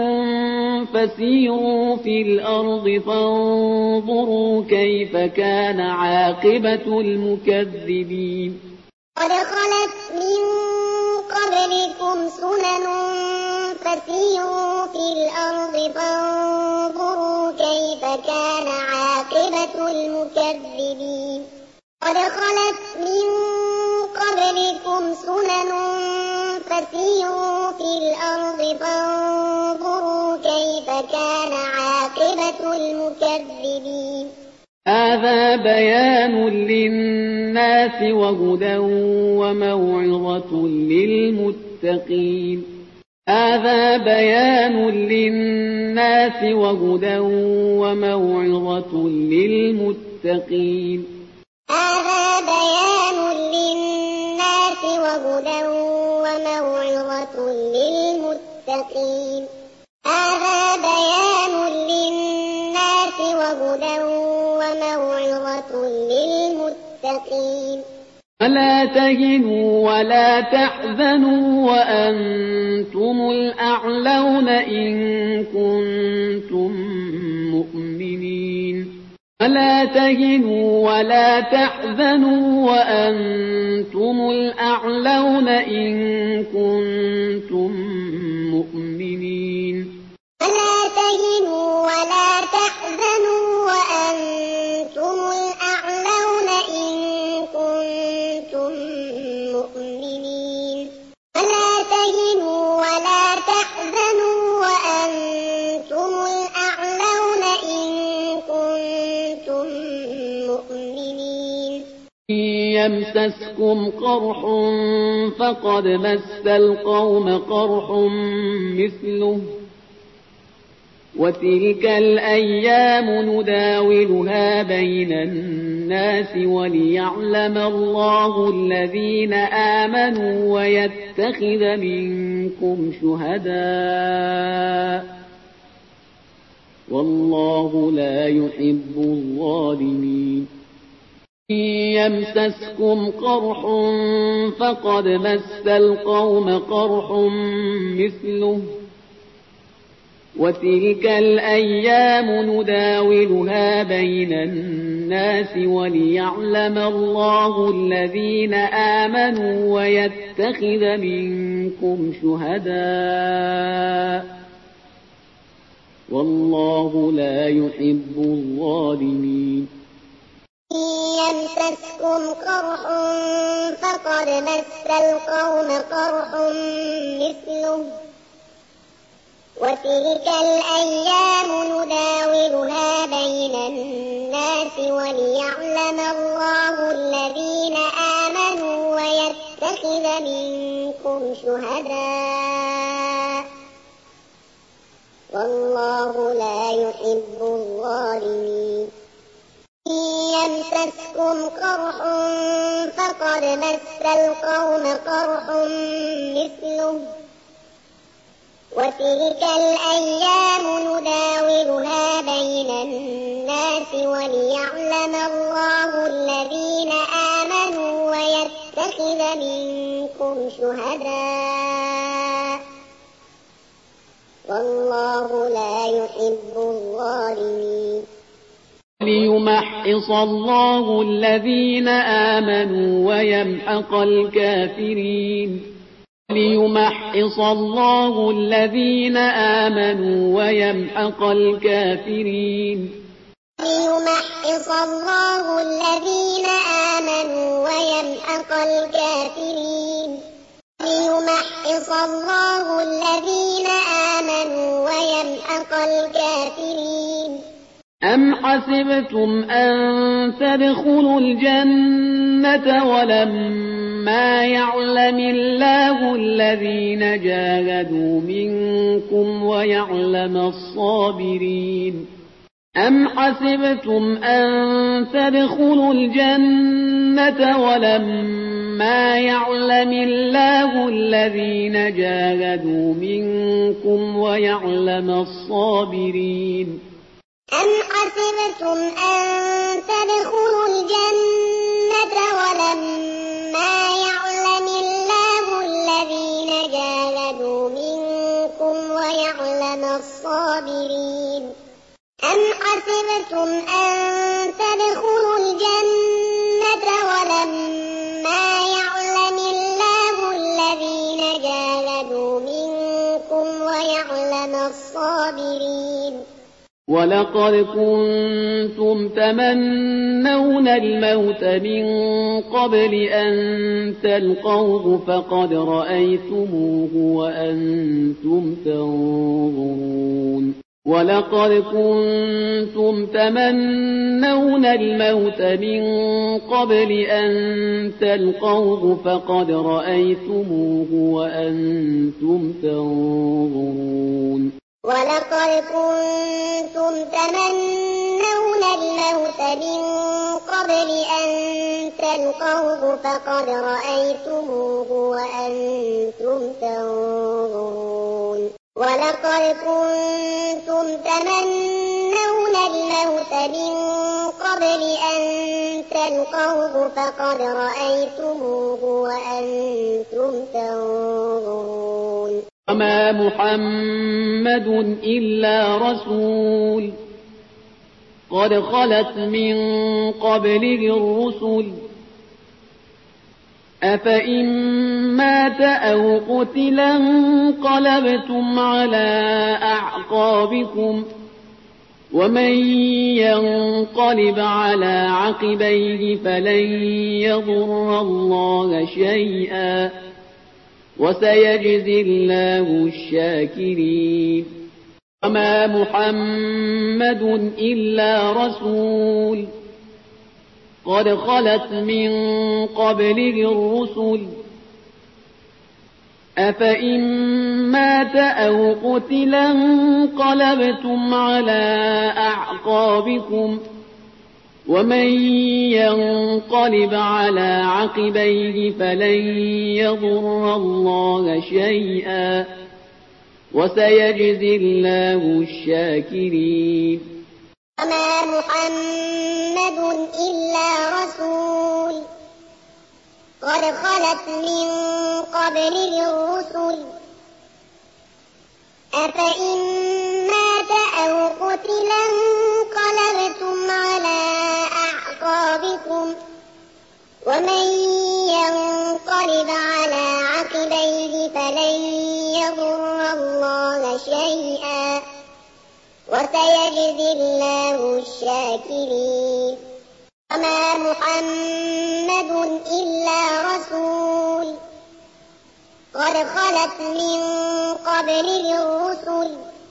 فسيروا في الأرض فانظروا كيف كان عاقبة المكذبين قد خلت من قبلكم سنن فسيروا في الأرض فانظروا كيف كان عاقبة المكذبين قد خلت من قبلكم سنن فسيروا في الأرض فانظروا كيف كان عاقبة المكذبين هذا بيان للناس وهدى وموعظة للمتقين هذا بيان للناس وهدى وموعظة للمتقين هذا بيان للناس وهدى وموعظة للمتقين هذا بيان للناس وهدى وموعظة للمتقين ولا تهنوا ولا تحزنوا وأنتم الأعلون إن كنتم مؤمنين ولا تهنوا ولا تحزنوا وأنتم الأعلون إن كنتم مؤمنين ولا تهنوا ولا تحزنوا وأنتم الأعلون إن كنتم مؤمنين ولا تهنوا ولا تحزنوا وأنتم الأعلون إن كنتم مؤمنين يمسسكم قرح فقد مس القوم قرح مثله وتلك الأيام نداولها بين الناس وليعلم الله الذين آمنوا ويتخذ منكم شهداء والله لا يحب الظالمين يمسسكم قرح فقد مس القوم قرح مثله وتلك الأيام نداولها بين الناس وليعلم الله الذين آمنوا ويتخذ منكم شهداء والله لا يحب الظالمين يمسسكم قرح فقد مس القوم قرح مثله وتلك الأيام نداولها بين الناس وليعلم الله الذين آمنوا ويتخذ منكم شهداء والله لا يحب الظالمين يمسسكم قرح فقد مس القوم قرح مثله وتلك الأيام نداولها بين الناس وليعلم الله الذين آمنوا ويتخذ منكم شهداء والله لا يحب الظالمين ليمحص الله الذين آمنوا ويمحق الكافرين ليمحص الله الذين آمنوا ويمحق الكافرين ليمحص الله الذين آمنوا ويمحق الكافرين ليمحص الله الذين آمنوا ويمحق الكافرين أم حسبتم أن تدخلوا الجنة ولما يعلم الله الذين جاهدوا منكم ويعلم الصابرين أم حسبتم أن تدخلوا الجنة ولما يعلم الله الذين جاهدوا منكم ويعلم الصابرين أم حسبتم أن تدخلوا الجنة ولما يعلم الله الذين جاهدوا منكم ويعلم الصابرين أم حسبتم أن تدخلوا الجنة ولما يعلم الله الذين جاهدوا منكم ويعلم الصابرين ولقد كنتم تمنون الموت من قبل أن تلقوه فقد رأيتموه وأنتم تنظرون ولقد كنتم تمنون الموت من قبل أن تلقوه فقد رأيتموه وأنتم تنظرون ولقد كنتم تمنون الموت من قبل أن تلقوه فقد رأيتموه وأنتم تنظرون ولقد كنتم تمنون الموت من قبل أن تلقوه فقد رأيتموه وأنتم تنظرون وما محمد إلا رسول قد خلت من قبله الرسل أفإن مات أو قتلا انقلبتم على أعقابكم ومن ينقلب على عقبيه فلن يضر الله شيئا وسيجزي الله الشاكرين وما محمد إلا رسول قد خلت من قبله الرسل أفإن مات أو قتلا انقلبتم على أعقابكم ومن ينقلب على عقبيه فلن يضر الله شيئا وسيجزي الله الشاكرين وما محمد إلا رسول قد خلت من قبله الرسل أفإن مات أو قتلا انقلبتم على أعقابكم ومن ينقلب على عقبيه فلن يضر الله شيئا وسيجزي الله الشاكرين وما محمد إلا رسول قد خلت من قبله الرسل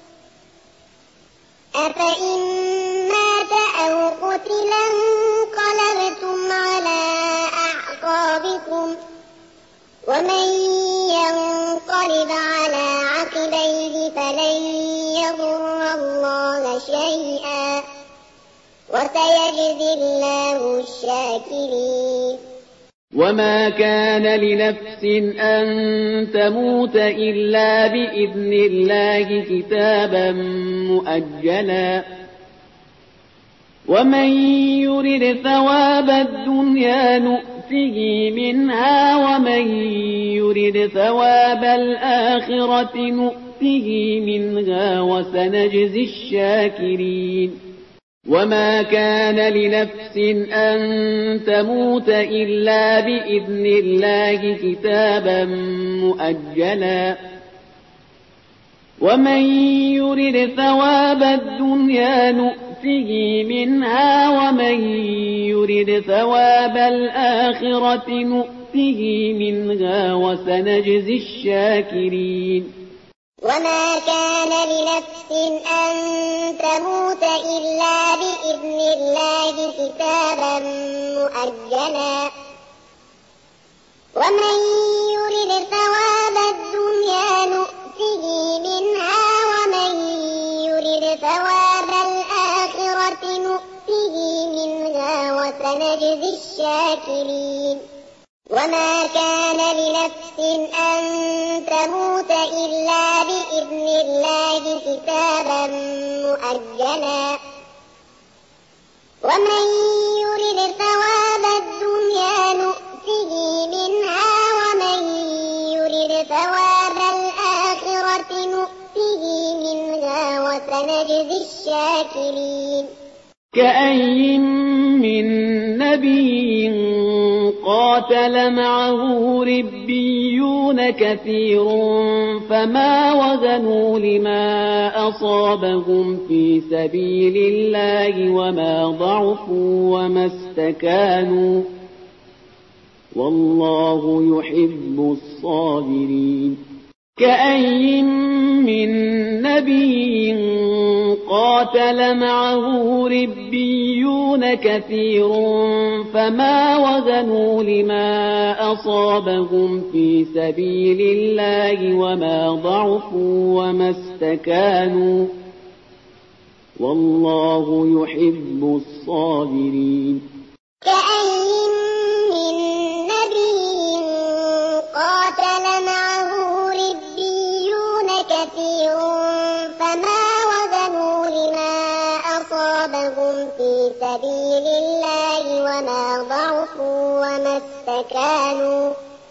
أفإن مات أو قتلا انقلبتم على أعقابكم ومن ينقلب على عقبيه فلن يضر الله شيئا وسيجزي الله الشاكرين وما كان لنفس أن تموت إلا بإذن الله كتابا مؤجلا ومن يرد ثواب الدنيا نؤته منها ومن يرد ثواب الآخرة نؤته منها وسنجزي الشاكرين وما كان لنفس أن تموت إلا بإذن الله كتابا مؤجلا ومن يرد ثواب الدنيا نؤته منها ومن يرد ثواب الآخرة نؤته نؤته منها وسنجزي الشاكرين. وما كان لنفس أن تموت إلا بإذن الله كتابا مؤجلا ومن يرد ثواب الدنيا نؤته منها ومن يرد ثواب الآخرة نؤته منها وسنجزي الشاكرين. وما كان لنفس أن تموت إلا بإذن الله كتابا مؤجلا ومن يرد ثواب الدنيا نؤته منها ومن يرد ثواب الآخرة نؤته منها وسنجزي الشاكرين. كأي من نبي قاتل معه ربيون كثير فما وهنوا لما أصابهم في سبيل الله وما ضعفوا وما استكانوا والله يحب الصابرين. كأي من نبي قاتل معه ربيون كثير فما وهنوا لما أصابهم في سبيل الله وما ضعفوا وما استكانوا والله يحب الصابرين. كأي من نبي قاتل معه ربيون كثير فما وهنوا لما أصابهم في سبيل الله وما ضعفوا وما استكانوا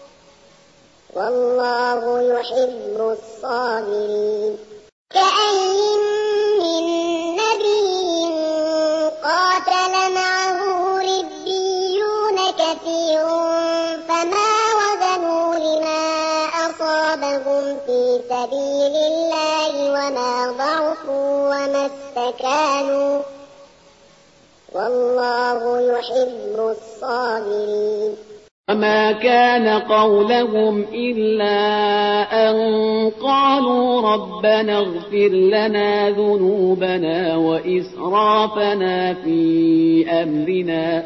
والله يحب الصابرين. كأي من نبي قاتل معه ربيون كثير فما وهنوا لما أصابهم في سبيل الله وما ضعفوا وما استكانوا والله يحب الصابرين. وما كان قولهم إلا أن قالوا ربنا اغفر لنا ذنوبنا وإسرافنا في أمرنا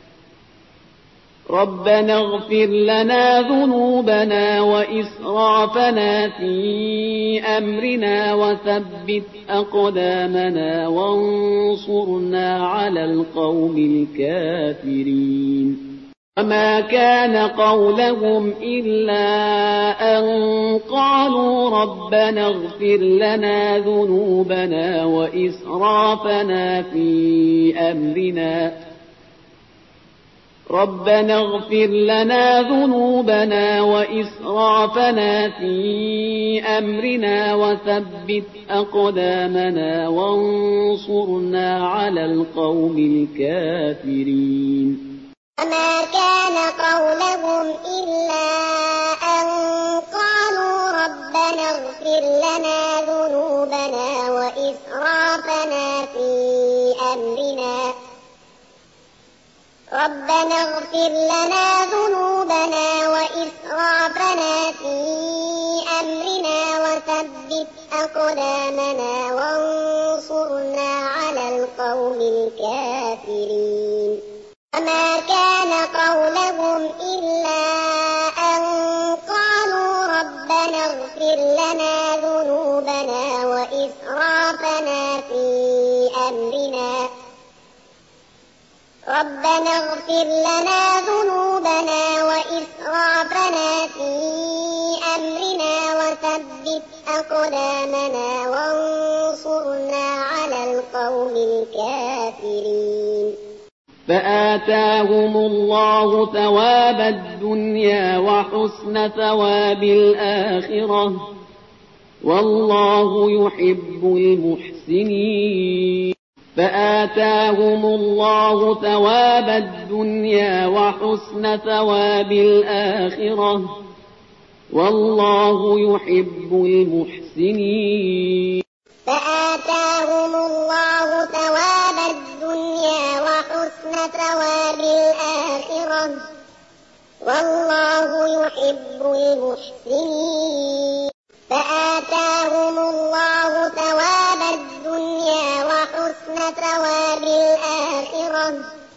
ربنا اغفر لنا ذنوبنا وإسرافنا في أمرنا وثبت أقدامنا وانصرنا على القوم الكافرين. وما كان قولهم إلا أن قالوا ربنا اغفر لنا ذنوبنا وإسرافنا في أمرنا ربنا اغفر لنا ذنوبنا وإسرافنا في أمرنا وثبت أقدامنا وانصرنا على القوم الكافرين. وما كان قولهم إلا أن قالوا ربنا اغفر لنا ذنوبنا وإسرافنا في أمرنا ربنا اغفر لنا ذنوبنا وإسرافنا في أمرنا وثبت أقدامنا وانصرنا على القوم الكافرين. وما كان قولهم إلا أن قالوا ربنا اغفر لنا ذنوبنا وإسرافنا في أمرنا ربنا اغفر لنا ذنوبنا وإسرافنا في أمرنا وثبت أقدامنا وانصرنا على القوم الكافرين. فآتاهم الله ثواب الدنيا وحسن ثواب الآخرة والله يحب المحسنين. فآتاهم الله ثواب الدنيا وحسن ثواب الآخرة والله يحب المحسنين. فآتاهم الله ثواب الدنيا وحسن ثواب الآخرة والله يحب المحسنين فآتاهم الله ثواب الدنيا وحسن ثواب الآخرة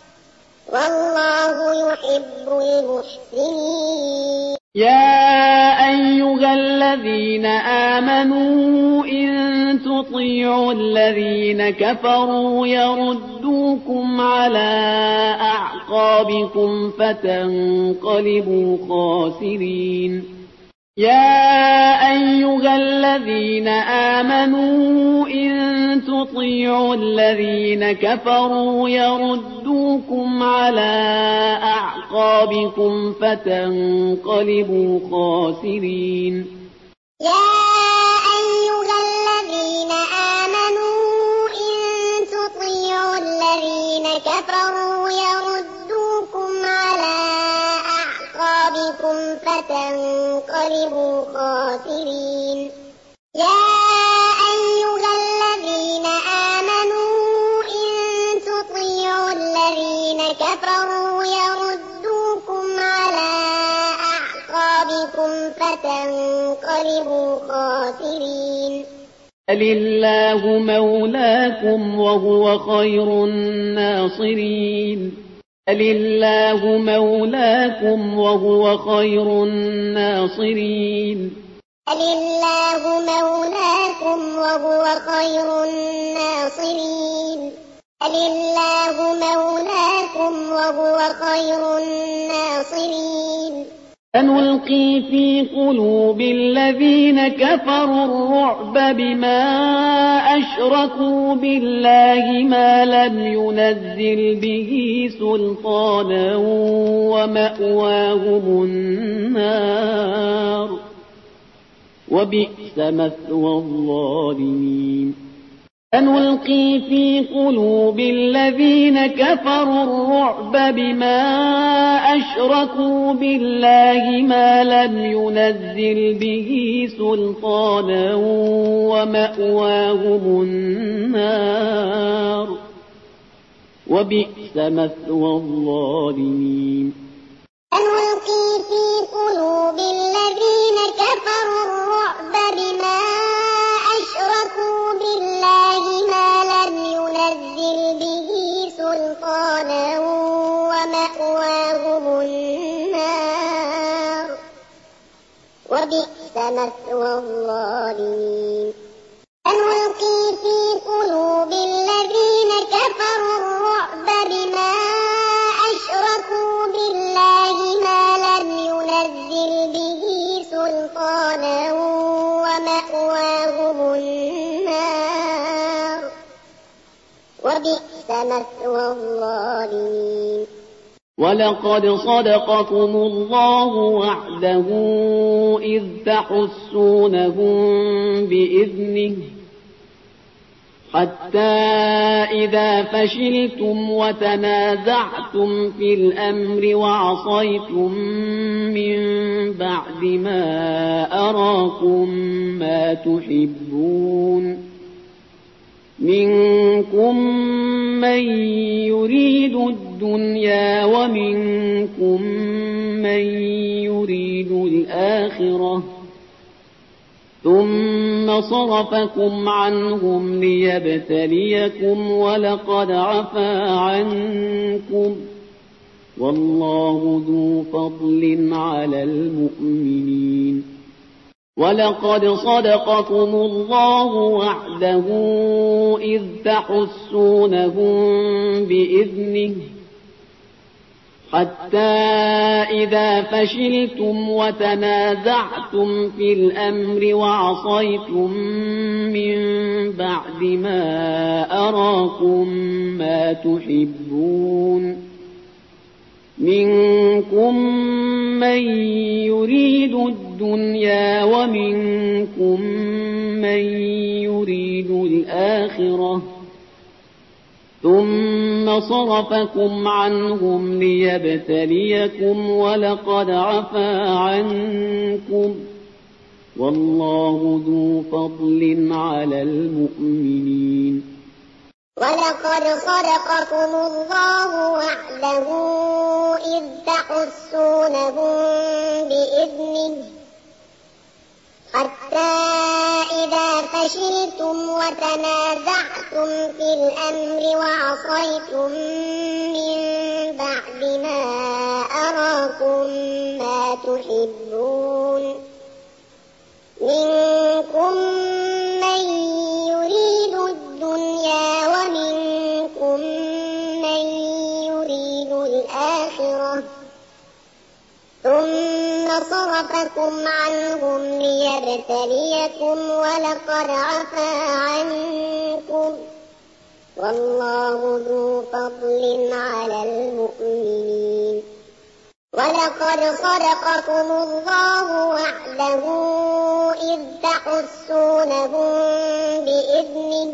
والله يحب المحسنين يا أيها الذين آمنوا إن تطيعوا الذين كفروا يردوكم على أعقابكم فتنقلبوا خاسرين يا أيها الذين آمنوا إن تطيعوا الذين كفروا يردوكم على أعقابكم فتنقلبوا خاسرين يا أيها الذين آمنوا إن تطيعوا الذين كفروا يردوكم على أعقابكم فتنقلبوا خاسرين يا أيها الذين آمنوا إن تطيعوا الذين كفروا يردوكم على أعقابكم فتنقلبوا خاسرين لله مولاكم وهو خير الناصرين لله مولاكم وهو خير الناصرين لله مولاكم وهو خير الناصرين لله مولاكم وهو خير الناصرين سنلقي في قلوب الذين كفروا الرعب بما أشركوا بالله ما لم ينزل به سلطانا ومأواهم النار وبئس مثوى الظالمين سنلقي في قلوب الذين كفروا الرعب بما أشركوا بالله ما لم ينزل به سلطانا ومأواهم النار وبئس مثوى الظالمين سنلقي في قلوب الذين كفروا الرعب بما أشركوا بالله ما لم ينزل به سلطانا ومأواهم النار وبئس مثوى الظالمين سنلقي في قلوب الذين كفروا الرعب بما أشركوا بالله ما لم ينزل به سلطانا ومأواهم النار وبئس مثوى الظالمين ولقد صدقكم الله وعده إذ تحسونهم بإذنه حتى إذا فشلتم وتنازعتم في الأمر وعصيتم من بعد ما أراكم ما تحبون منكم من يريد الدنيا ومنكم من يريد الآخرة ثم صرفكم عنهم ليبتليكم ولقد عفا عنكم والله ذو فضل على المؤمنين ولقد صدقكم الله وعده إذ تحسونهم بإذنه حتى إذا فشلتم وتنازعتم في الأمر وعصيتم من بعد ما أراكم ما تحبون منكم من يريد الدنيا ومنكم من يريد الآخرة ثم صرفكم عنهم ليبتليكم ولقد عفا عنكم والله ذو فضل على المؤمنين ولقد صدقكم الله وعده إذ تحسونهم بإذنه حتى إذا فشلتم وتنازعتم في الأمر وعصيتم من بعد ما أراكم ما تحبون منكم من يريد الدنيا ومنكم من يريد الآخرة ثم صرفكم عنهم ليبتليكم ولقد عفا عنكم والله ذو فضل على المؤمنين ولقد صدقكم الله وعده إذ تحسونهم بإذنه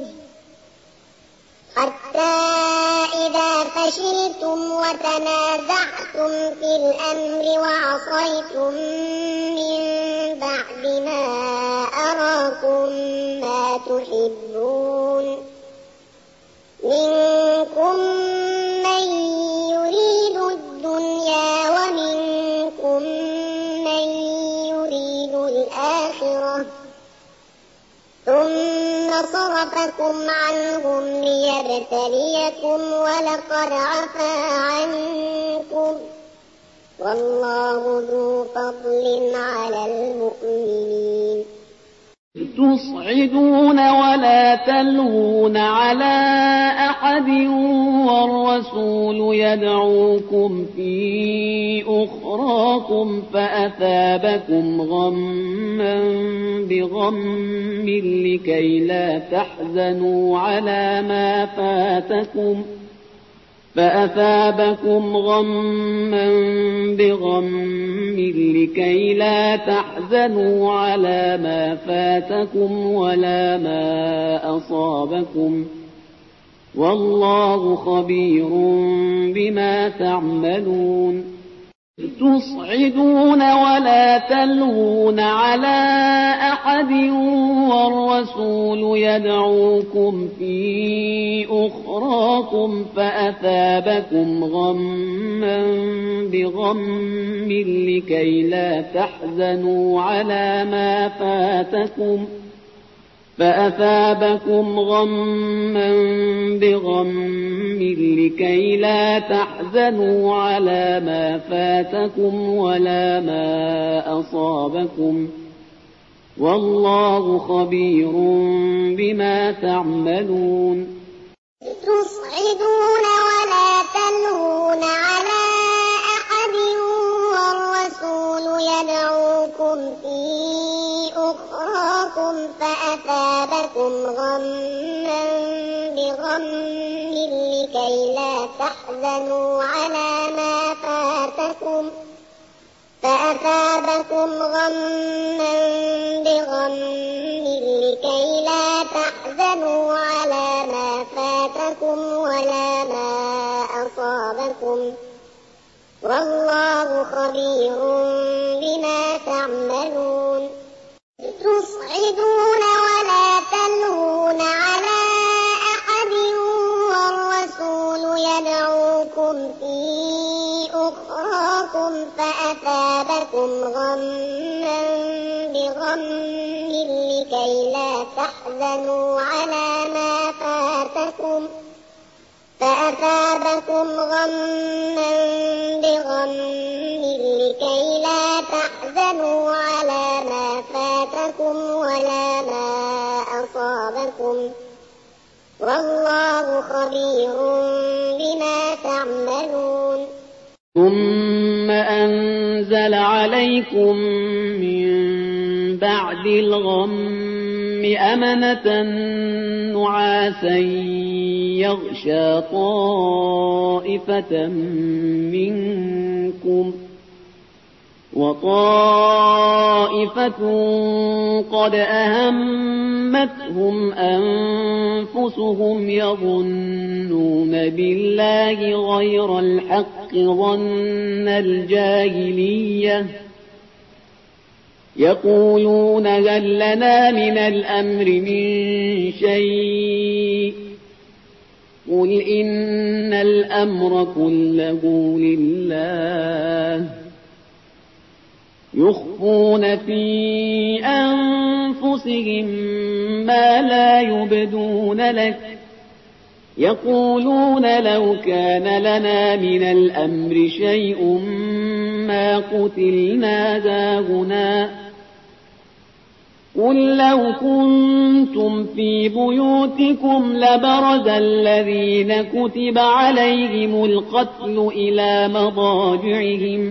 حتى إذا فشلتم وتنازعتم في الأمر وعصيتم من بعد ما أراكم ما تحبون منكم من يريد الدنيا ومنكم من يريد الآخرة ثم صرفكم عنهم ليبتليكم ولقد عفا عنكم والله ذو فضل على المؤمنين تصعدون ولا تلوون على أحد والرسول يدعوكم في أخراكم فأثابكم غما بغم لكي لا تحزنوا على ما فاتكم فأثابكم غما بغم لكي لا تحزنوا على ما فاتكم ولا ما أصابكم والله خبير بما تعملون تصعدون ولا تلوون على أحد والرسول يدعوكم في أخراكم فأثابكم غما بغم لكي لا تحزنوا على ما فاتكم فأثابكم غما بغم لكي لا تحزنوا على ما فاتكم ولا ما أصابكم والله خبير بما تعملون تصعدون ولا تلوون على أحد والرسول يدعوكم في أخراكم فأثابكم غما بغم لكي لا تحزنوا على ما فاتكم فأثابكم غما بغم لكي لا تحزنوا على ما فاتكم ولا ما أصابكم والله خبير بما تعملون تصعدون ولا تلوون على أحد والرسول يدعوكم في أخراكم فأثابكم غما بغم لكي لا تحزنوا على ما فاتكم فأثابكم غما بغم لكي لا تحزنوا على ما فاتكم ولا ما أصابكم والله خبير بما تعملون ثم أنزل عليكم من بعد الغم أمنة نعاسا يغشى طائفة منكم وطائفة قد أهمتهم أنفسهم يظنون بالله غير الحق ظن الجاهلية يقولون هل لنا من الأمر من شيء قل إن الأمر كله لله يخفون في أنفسهم ما لا يبدون لك يقولون لو كان لنا من الأمر شيء ما قتلنا هاهنا قل لو كنتم في بيوتكم لبرز الذين كتب عليهم القتل إلى مضاجعهم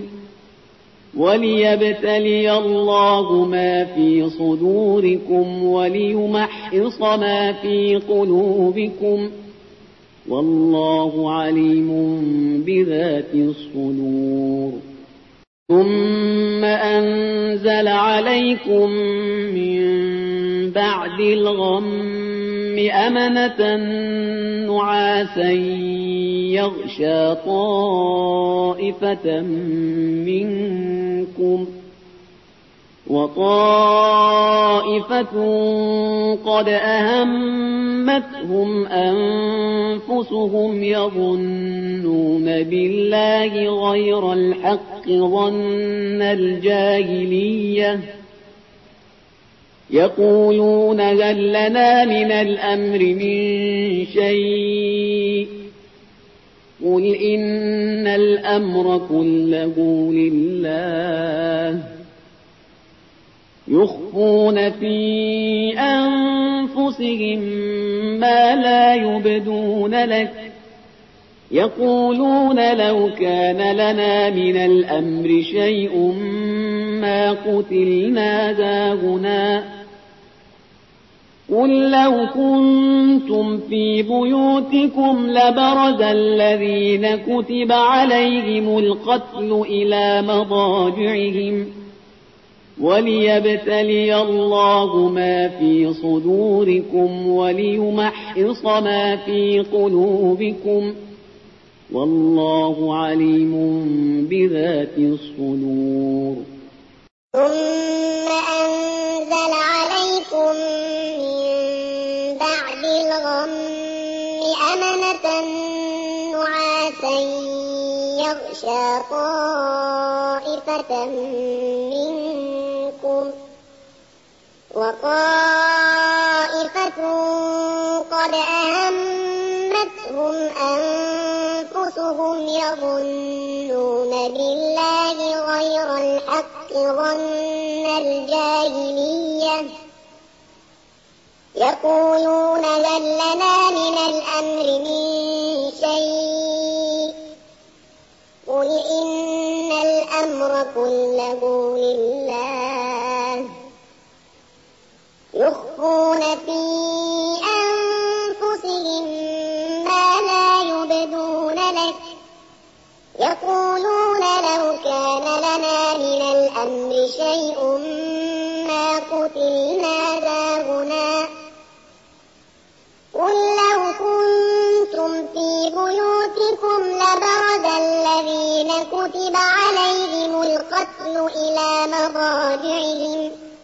وليبتلي الله ما في صدوركم وليمحص ما في قلوبكم والله عليم بذات الصدور ثم أنزل عليكم من بعد الغم أمنة نعاسا يغشى طائفة منكم وطائفة قد أهمتهم أنفسهم يظنون بالله غير الحق ظن الجاهلية يقولون هل لنا من الأمر من شيء قل إن الأمر كله لله يخفون في أنفسهم ما لا يبدون لك يقولون لو كان لنا من الأمر شيء ما قتلنا هاهنا قل لو كنتم في بيوتكم لبرز الذين كتب عليهم القتل إلى مضاجعهم وليبتلي الله ما في صدوركم وليمحص ما في قلوبكم والله عليم بذات الصدور ثم أنزل عليكم من بعد الغم أمنة نعاسا يغشى طائفة منكم وطائفة قد أهمتهم أنفسهم يظنون بالله غير الحق ظن الجاهلية يقولون هل لنا من الأمر من شيء قل إن الأمر كله لله يخفون في أنفسهم ما لا يبدون لك يقولون لو كان لنا من الأمر شيء ما قتلنا هاهنا قل لو كنتم في بيوتكم لبرز الذين كتب عليهم القتل إلى مضاجعهم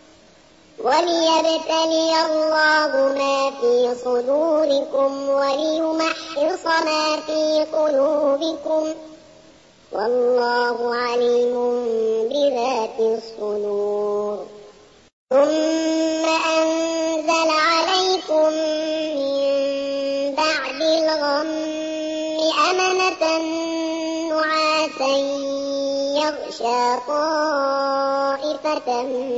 وليبتلي الله ما في صدوركم وليمحص ما في قلوبكم والله عليم بذات الصدور ثم أنزل عليكم من بعد الغم أمنة نعاسا يغشى طائفة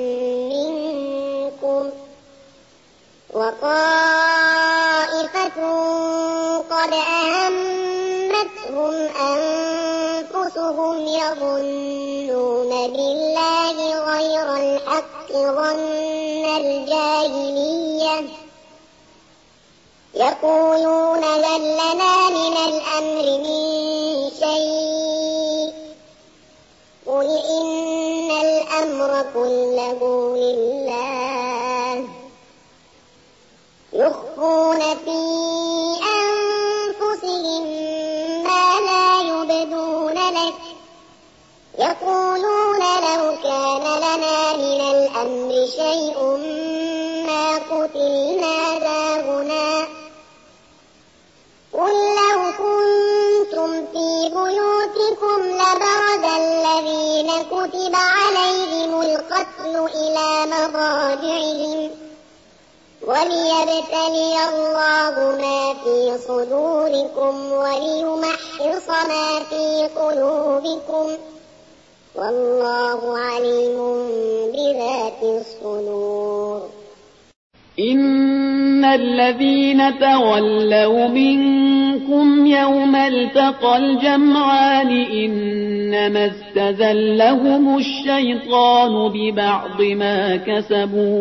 منكم وطائفة قد أهمتهم أنفسهم يظنون بالله غير الحق ظن الجاهلية يقولون هل لنا من الأمر من شيء قل إن الأمر كله لله يخفون في أنفسهم ما لا يبدون لك يقولون لو كان لنا من الأمر شيء ما قتلنا هاهنا قل الذين كتب عليهم القتل إلى مضاجعهم وليبتلي الله ما في صدوركم وليمحص ما في قلوبكم والله عليم بذات الصدور. إن الذين تولوا منكم يوم التقى الجمعان إنما استزلهم الشيطان ببعض ما كسبوا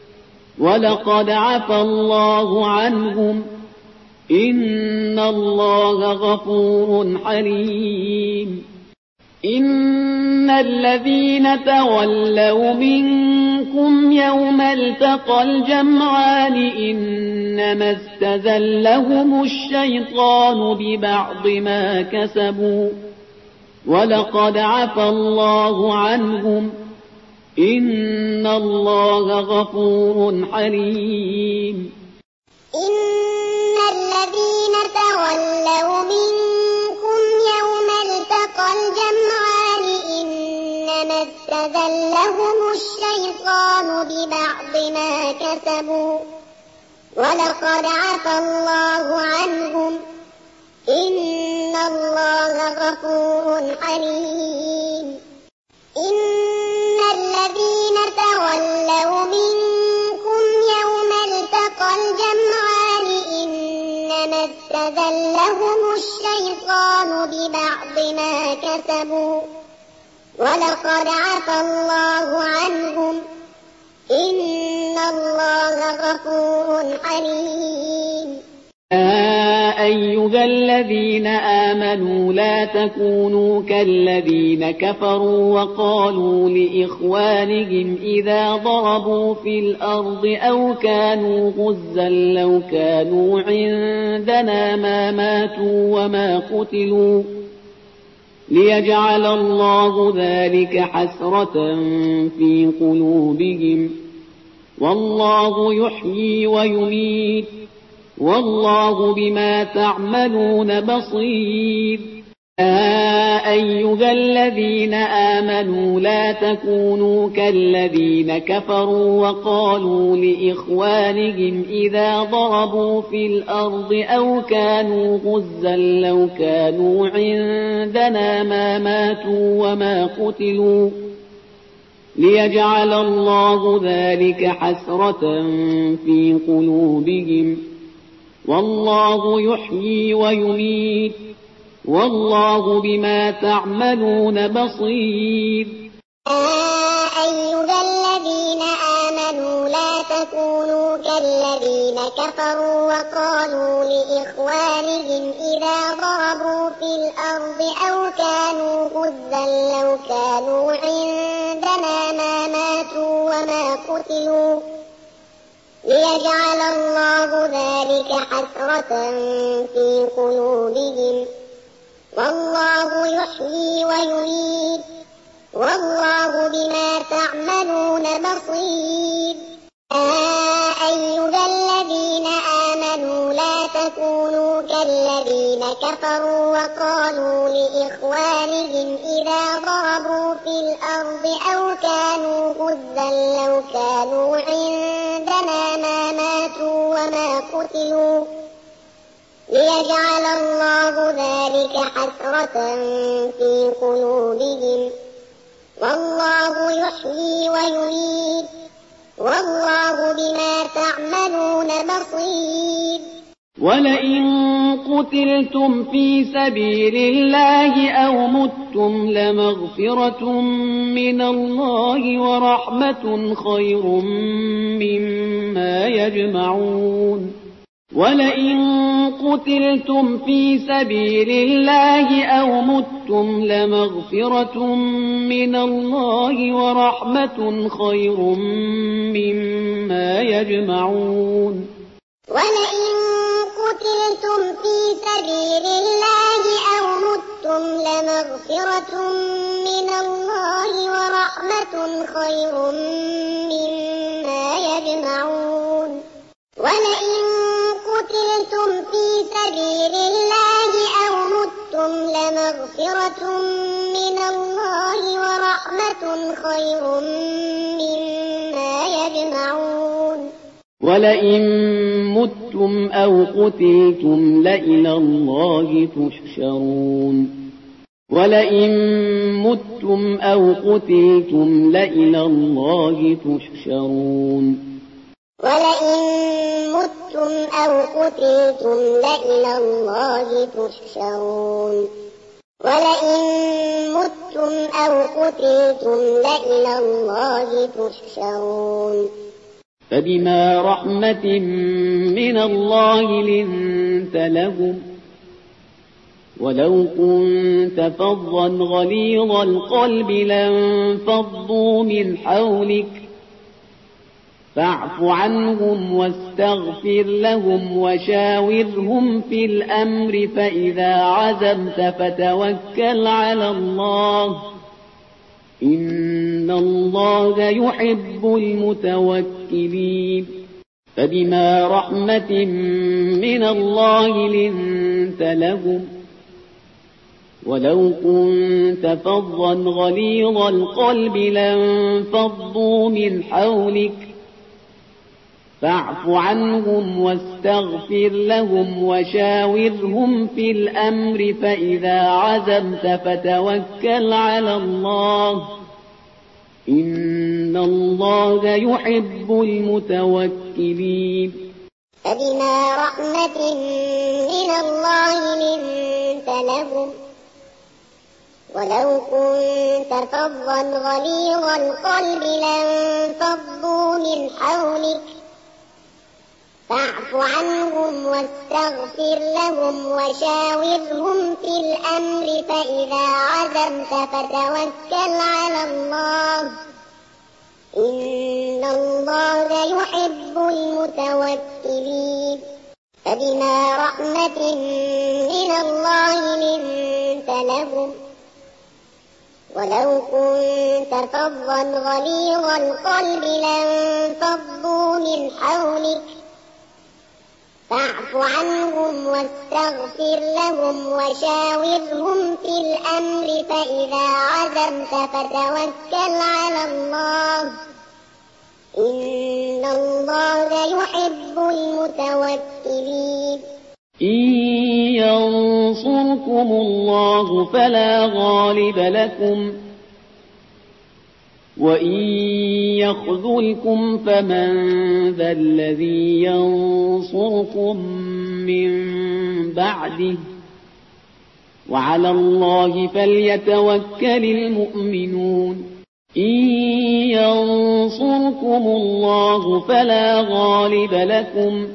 ولقد عفى الله عنهم إن الله غفور حليم. إن الذين تولوا منكم يوم التقى الجمعان إنما استزلهم الشيطان ببعض ما كسبوا ولقد عفى الله عنهم إن الله غفور حليم. إن الذين تولوا منكم يوم التقى الجمعان إنما استزلهم الشيطان ببعض ما كسبوا ولقد عفى الله عنهم إن الله غفور حليم. إن الذين تولوا منكم يوم التقى الجمعان إنما استزلهم الشيطان ببعض ما كسبوا ولقد عفى الله عنهم إن الله غفور حليم. يا أيها الذين آمنوا لا تكونوا كالذين كفروا وقالوا لإخوانهم إذا ضربوا في الأرض أو كانوا غزا لو كانوا عندنا ما ماتوا وما قتلوا ليجعل الله ذلك حسرة في قلوبهم والله يحيي ويميت والله بما تعملون بصير. يا أيها الذين آمنوا لا تكونوا كالذين كفروا وقالوا لإخوانهم إذا ضربوا في الأرض أو كانوا غزا لو كانوا عندنا ما ماتوا وما قتلوا ليجعل الله ذلك حسرة في قلوبهم والله يحيي ويميت والله بما تعملون بصير. يا أيها الذين آمنوا لا تكونوا كالذين كفروا وقالوا لإخوانهم إذا ضربوا في الأرض أو كانوا غزا لو كانوا عندنا ما ماتوا وما قتلوا ليجعل الله ذلك حسرة في قلوبهم والله يحيي ويميت والله بما تعملون بصير. يا أيها الذين آمنوا لا تكونوا كالذين كفروا وقالوا لإخوانهم إذا ضربوا في الأرض أو كانوا غزا لو كانوا عندنا ما ماتوا وما قتلوا ليجعل الله ذلك حسرة في قلوبهم والله يحيي ويميت والله بما تعملون بصير. ولئن قتلتم في سبيل الله أو متم لمغفرة من الله ورحمة خير مما يجمعون. ولئن قتلتم في سبيل الله أو متم لمغفرة من الله ورحمة خير مما يجمعون. ولئن قتلتم في سبيل الله أو متم لمغفرة من الله ورحمة خير مما يجمعون. ولئن قتلتم في سبيل الله أو متم لمغفرة مغفرة من الله ورحمة خير مما يجمعون ولئن متم أو قتلتم لإلى الله تحشرون ولئن متم أو قتلتم لإلى الله تحشرون ولئن متم أو قتلتم لإلى الله تحشرون ولئن متم أو قتلتم لإلى الله تحشرون فبما رحمة من الله لنت لهم ولو كنت فظا غليظ القلب لانفضوا من حولك فاعف عنهم واستغفر لهم وشاورهم في الأمر فإذا عزمت فتوكل على الله إن الله يحب المتوكلين فبما رحمة من الله لنت لهم ولو كنت فظا غليظ القلب لانفضوا من حولك فاعف عنهم واستغفر لهم وشاورهم في الأمر فإذا عزمت فتوكل على الله إن الله يحب المتوكلين فبما رحمة من الله لنت لهم ولو كنت فظا غليظ القلب لانفضوا من حولك فاعف عنهم واستغفر لهم وشاورهم في الأمر فإذا عزمت فتوكل على الله إن الله يحب المتوكلين فبما رحمة من الله لنت لهم ولو كنت فظا غليظ القلب لانفضوا من حولك فاعف عنهم واستغفر لهم وشاورهم في الأمر فإذا عزمت فتوكل على الله إن الله يحب المتوكلين إن ينصركم الله فلا غالب لكم وإن يخذلكم فمن ذا الذي ينصركم من بعده وعلى الله فليتوكل المؤمنون إن ينصركم الله فلا غالب لكم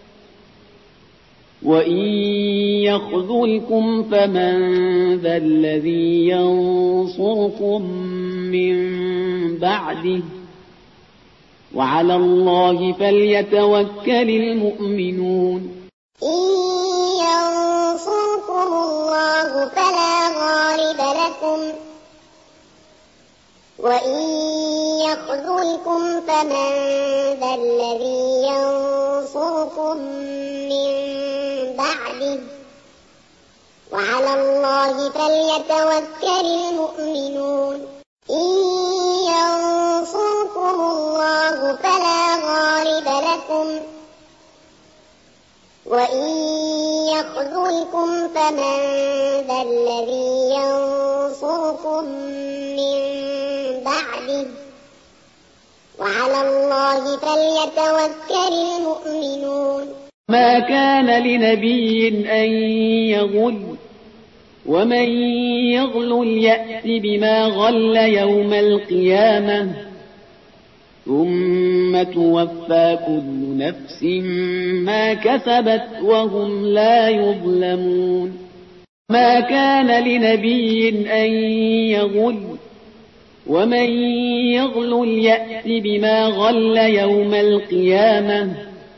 وإن يخذلكم فمن ذا الذي ينصركم من بعده وعلى الله فليتوكل المؤمنون إن ينصركم الله فلا غالب لكم وإن يخذلكم فمن ذا الذي ينصركم من بعده وعلى الله فليتوكل المؤمنون إن ينصركم الله فلا غالب لكم وإن يخذلكم فمن ذا الذي ينصركم من بعده وعلى الله فليتوكل المؤمنون ما كان لنبي أن يغل ومن يغل يأت بما غل يوم القيامة ثم توفى كل نفس ما كسبت وهم لا يظلمون ما كان لنبي أن يغل ومن يغل يأت بما غل يوم القيامة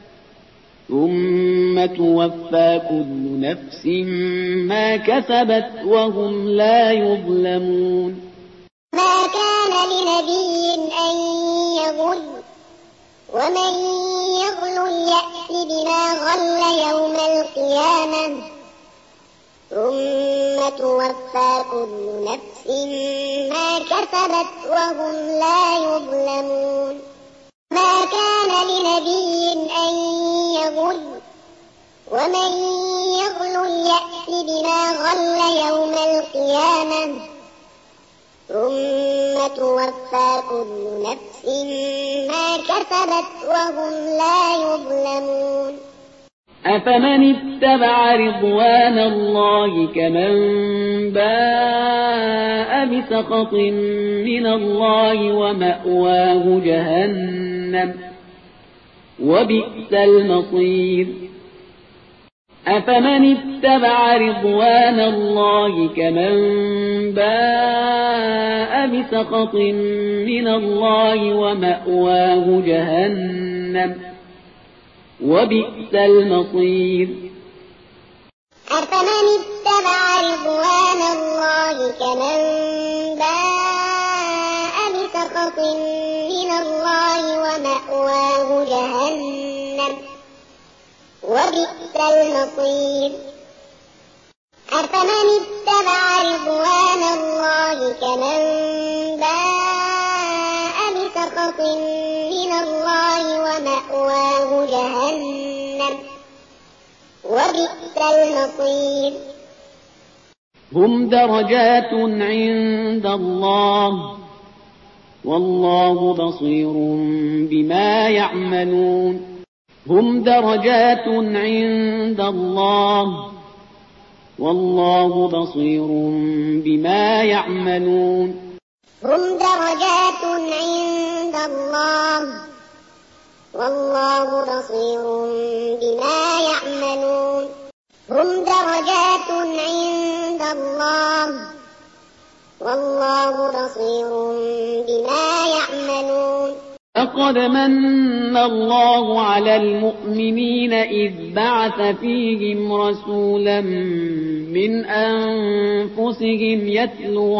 ثم توفى كل نفس ما كسبت وهم لا يظلمون ما كان لنبي أن يغل ومن يغل يأت بما غل يوم القيامة ثم توفى كل نفس ما كسبت وهم لا يظلمون ما كان لنبي أن يغل ومن يغل يأت بما غل يوم القيامة ثم توفى كل نفس ما كسبت وهم لا يظلمون أفمن اتبع رضوان الله كمن باء بسخط من الله ومأواه جهنم وبئس المصير أفمن اتبع رضوان الله كمن باء بسخط من الله ومأواه جهنم وبئس المصير أفمن اتبع رضوان الله كمن باء بسخط من الله ومأواه جهنم وبئس المصير أفمن اتبع رضوان الله كمن باء بسخط من الله ومأواه جهنم وبئس المصير هم درجات عند الله والله بصير بما يعملون هم درجات عند الله والله بصير بما يعملون هم درجات عند الله والله بصير بما يعملون هم درجات عند الله والله بصير بما يعملون لقد من الله على المؤمنين إذ بعث فيهم رسولا من أنفسهم يتلو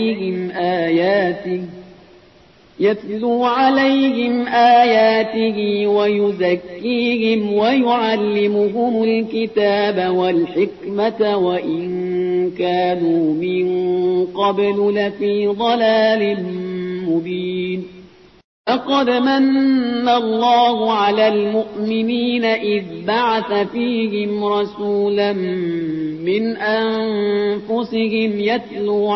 عليهم آياته ويزكيهم ويعلمهم الكتاب والحكمة وإن كانوا من قبل لفي ضلال مبين لقد من الله على المؤمنين إذ بعث فيهم رسولا من أنفسهم يتلو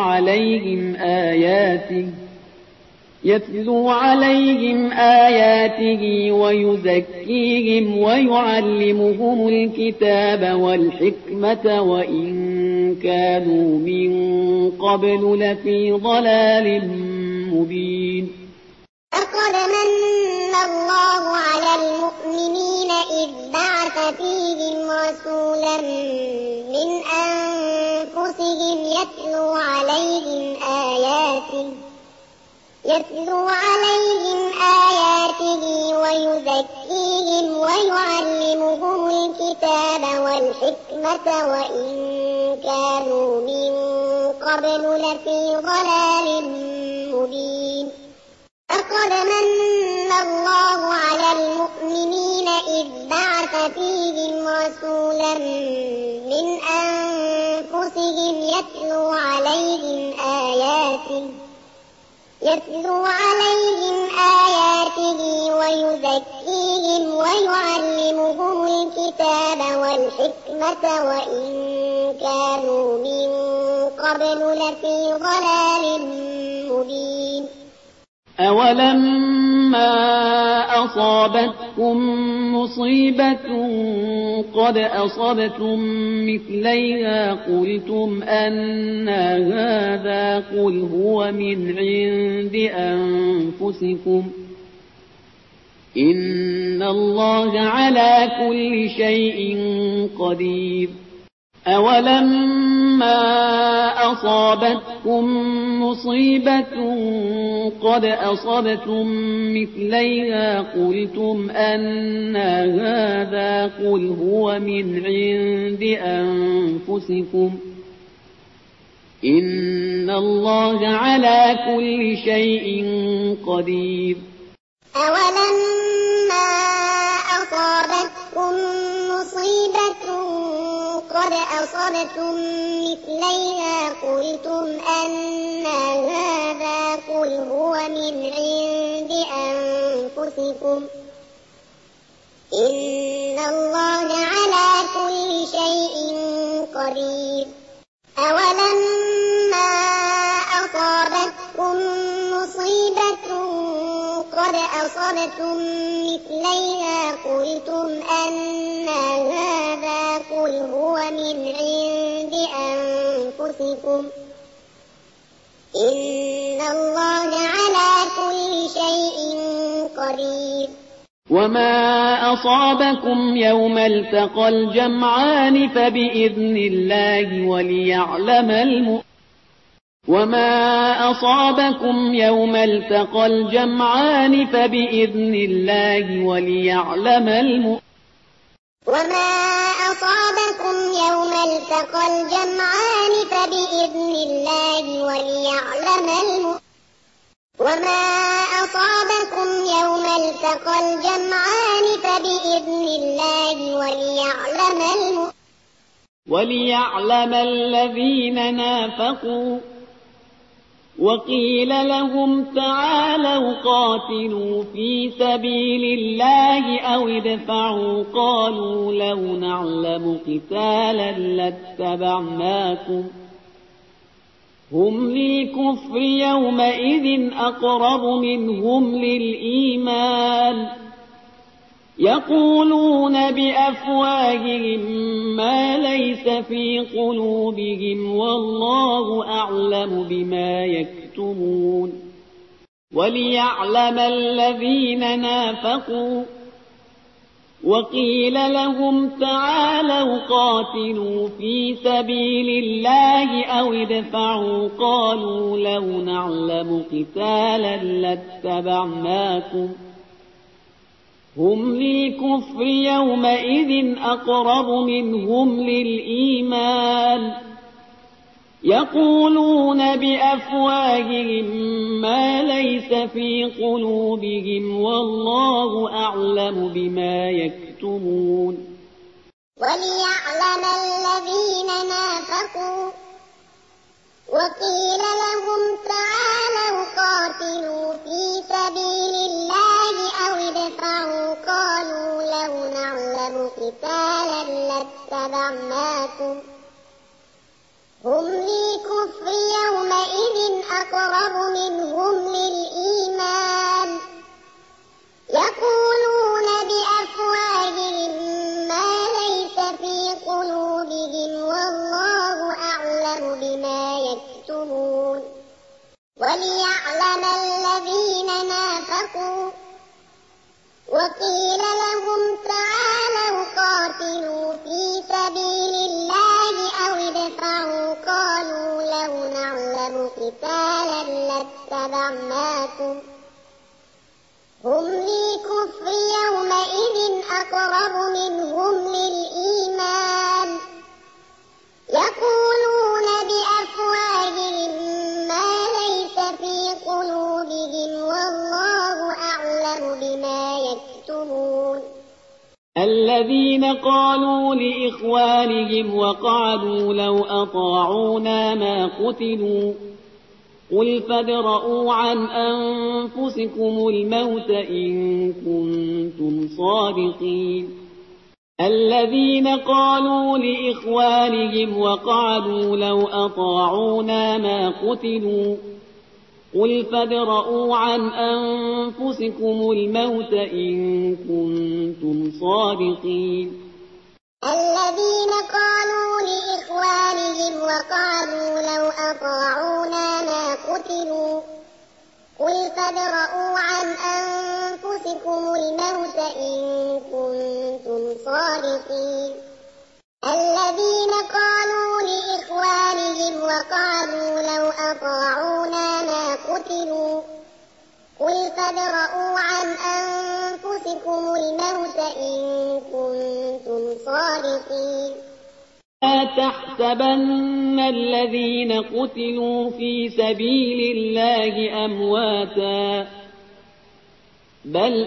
عليهم آياته ويزكيهم ويعلمهم الكتاب والحكمة وإن كانوا من قبل لفي ضلال مبين لقد من الله على المؤمنين إذ بعث فيهم رسولا من أنفسهم يتلو عليهم آياته ويزكيهم ويعلمهم الكتاب والحكمة وإن كانوا من قبل لفي ضلال مبين لقد من الله على المؤمنين إذ بعث فيهم رسولا من أنفسهم يتلو عليهم آياته ويزكيهم ويعلمهم الكتاب والحكمة وإن كانوا من قبل لفي ضلال مبين أولما أصابتكم مصيبة قد أصبتم مثليها قلتم أنى هذا قل هو من عند أنفسكم إن الله على كل شيء قدير أولما أصابتكم مصيبة قد أصبتم مثليها قلتم أنى هذا قل هو من عند أنفسكم إن الله على كل شيء قدير أولما أصابتكم مصيبة قد أصبتم مثليها قلتم أنى هذا قل هو من عند أنفسكم إن الله على كل شيء قدير أولما أصابتكم مصيبة قد أصبتم مثليها قلتم أنى هذا قل هو من عند أنفسكم إن الله على كل شيء قدير وما أصابكم يوم التقى الجمعان فبإذن الله وليعلم الذين نافقوا وقيل لهم تعالوا قاتلوا في سبيل الله أو ادفعوا قالوا لو نعلم قتالا لاتبعناكم هم للكفر يومئذ أقرب منهم للإيمان يقولون بأفواههم ما ليس في قلوبهم والله أعلم بما يكتمون وليعلم الذين نافقوا وقيل لهم تعالوا قاتلوا في سبيل الله أو ادفعوا قالوا لو نعلم قتالا لاتبعناكم هم للكفر يومئذ أقرب منهم للإيمان يقولون بأفواههم ما ليس في قلوبهم والله أعلم بما يكتمون وليعلم الذين نافقوا وقيل لهم تعالوا قاتلوا في سبيل الله أو ادفعوا قالوا لو نعلم قتالا لاتبعناكم هم للكفر يومئذ أقرب منهم للإيمان يقولون بأفواههم ما ليس في قلوبهم والله أعلم بما يكتمون وليعلم الذين نافقوا وقيل لهم تعالوا قاتلوا في سبيل الله أو ادفعوا قالوا لو نعلم قتالا لاتبعناكم هم للكفر يومئذ أقرب منهم للإيمان يقولون بأفواههم ما ليس في قلوبهم والله أعلم بما يكتمون الذين قالوا لإخوانهم وقعدوا لو أطاعونا ما قتلوا قل فادرءوا عن أنفسكم الموت إن كنتم صادقين الذين قالوا لإخوانهم وقعدوا لو أطاعونا ما قتلوا قل فادرءوا عن أنفسكم الموت إن كنتم صادقين الذين قالوا لإخوانهم وقالوا لو أطاعونا ما قتلوا قل فادرءوا عن أنفسكم الموت إن كنتم صادقين الذين قالوا لإخوانهم وقالوا لو أطاعونا ما قتلوا قل فادرءوا عن أنفسكم الموت إن كنتم صادقين لا تحسبن الذين قتلوا في سبيل الله أمواتا بل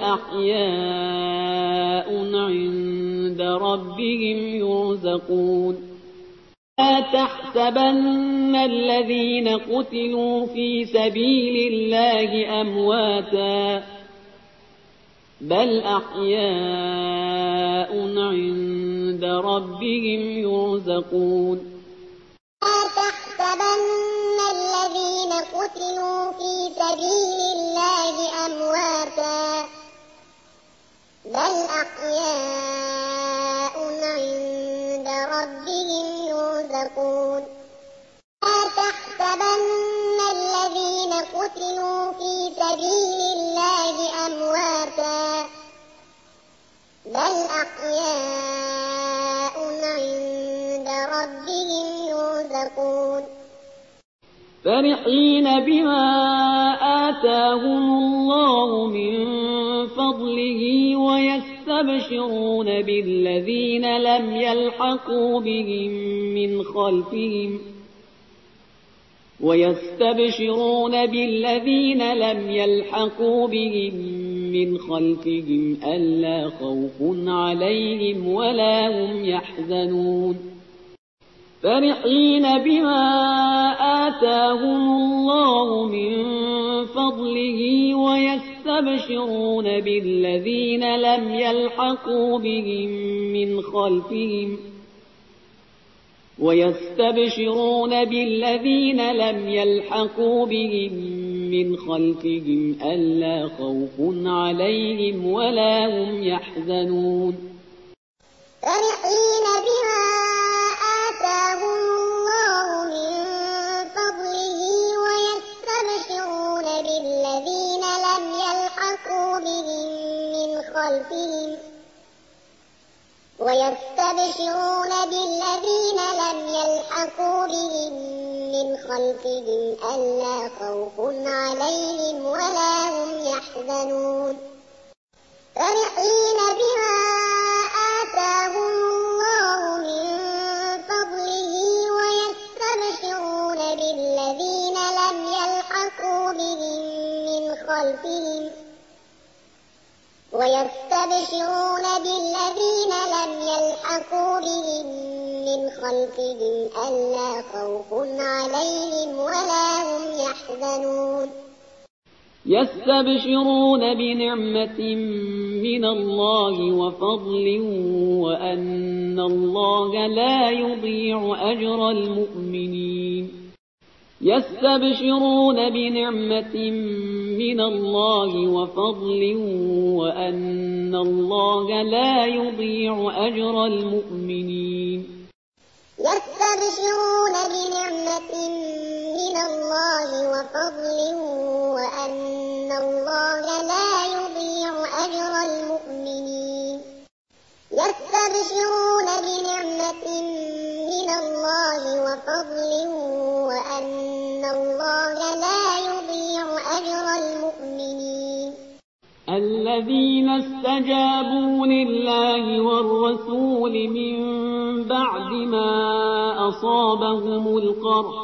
أحياء عند ربهم يرزقون لا تحسبن الذين قتلوا في سبيل الله أمواتا بل أحياء عند ربهم يرزقون لا تحسبن الذين قتلوا في سبيل الله أمواتا بل أحياء عند ربهم يرزقون لا تحسبن الذين قتلوا في سبيل الله أمواتا بل أحياء عند ربهم يرزقون فرحين بما آتاهم الله من فضله ويستبشرون بالذين لم يلحقوا بهم من خلفهم ألا خوف عليهم ولا هم يحزنون فرحين بما آتاهم الله من فضله ويستبشرون بالذين لم يلحقوا بهم من خلفهم ألا خوف عليهم ولا هم يحزنون فرحين بما آتاهم الله من فضله ويستبشرون بالذين لم يلحقوا بهم من خلفهم ألا خوف عليهم ولا هم يحزنون فرحين بما آتاهم الله من فضله ويستبشرون بالذين لم يلحقوا بهم من خلفهم ألا خوف عليهم ولا هم يحزنون يستبشرون بنعمة من الله وفضل وأن الله لا يضيع أجر المؤمنين يستبشرون بنعمة من الله وفضل وأن الله لا يضيع أجر المؤمنين يستبشرون بنعمة من الله وفضل وأن الله لا يضيع أجر المؤمنين يستبشرون بنعمة من الله وفضل وأن الله لا يضيع أجر المؤمنين الذين استجابوا لله والرسول من بعد ما أصابهم القرح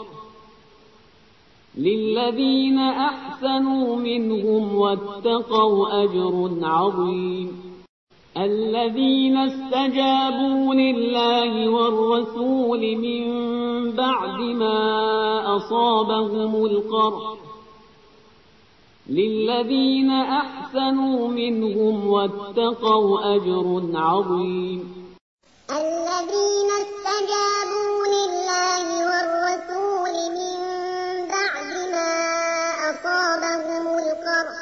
للذين أحسنوا منهم واتقوا أجر عظيم الذين استجابوا لله والرسول من بعد ما أصابهم القرح للذين أحسنوا منهم واتقوا أجر عظيم الذين استجابوا لله والرسول من بعد ما أصابهم القرح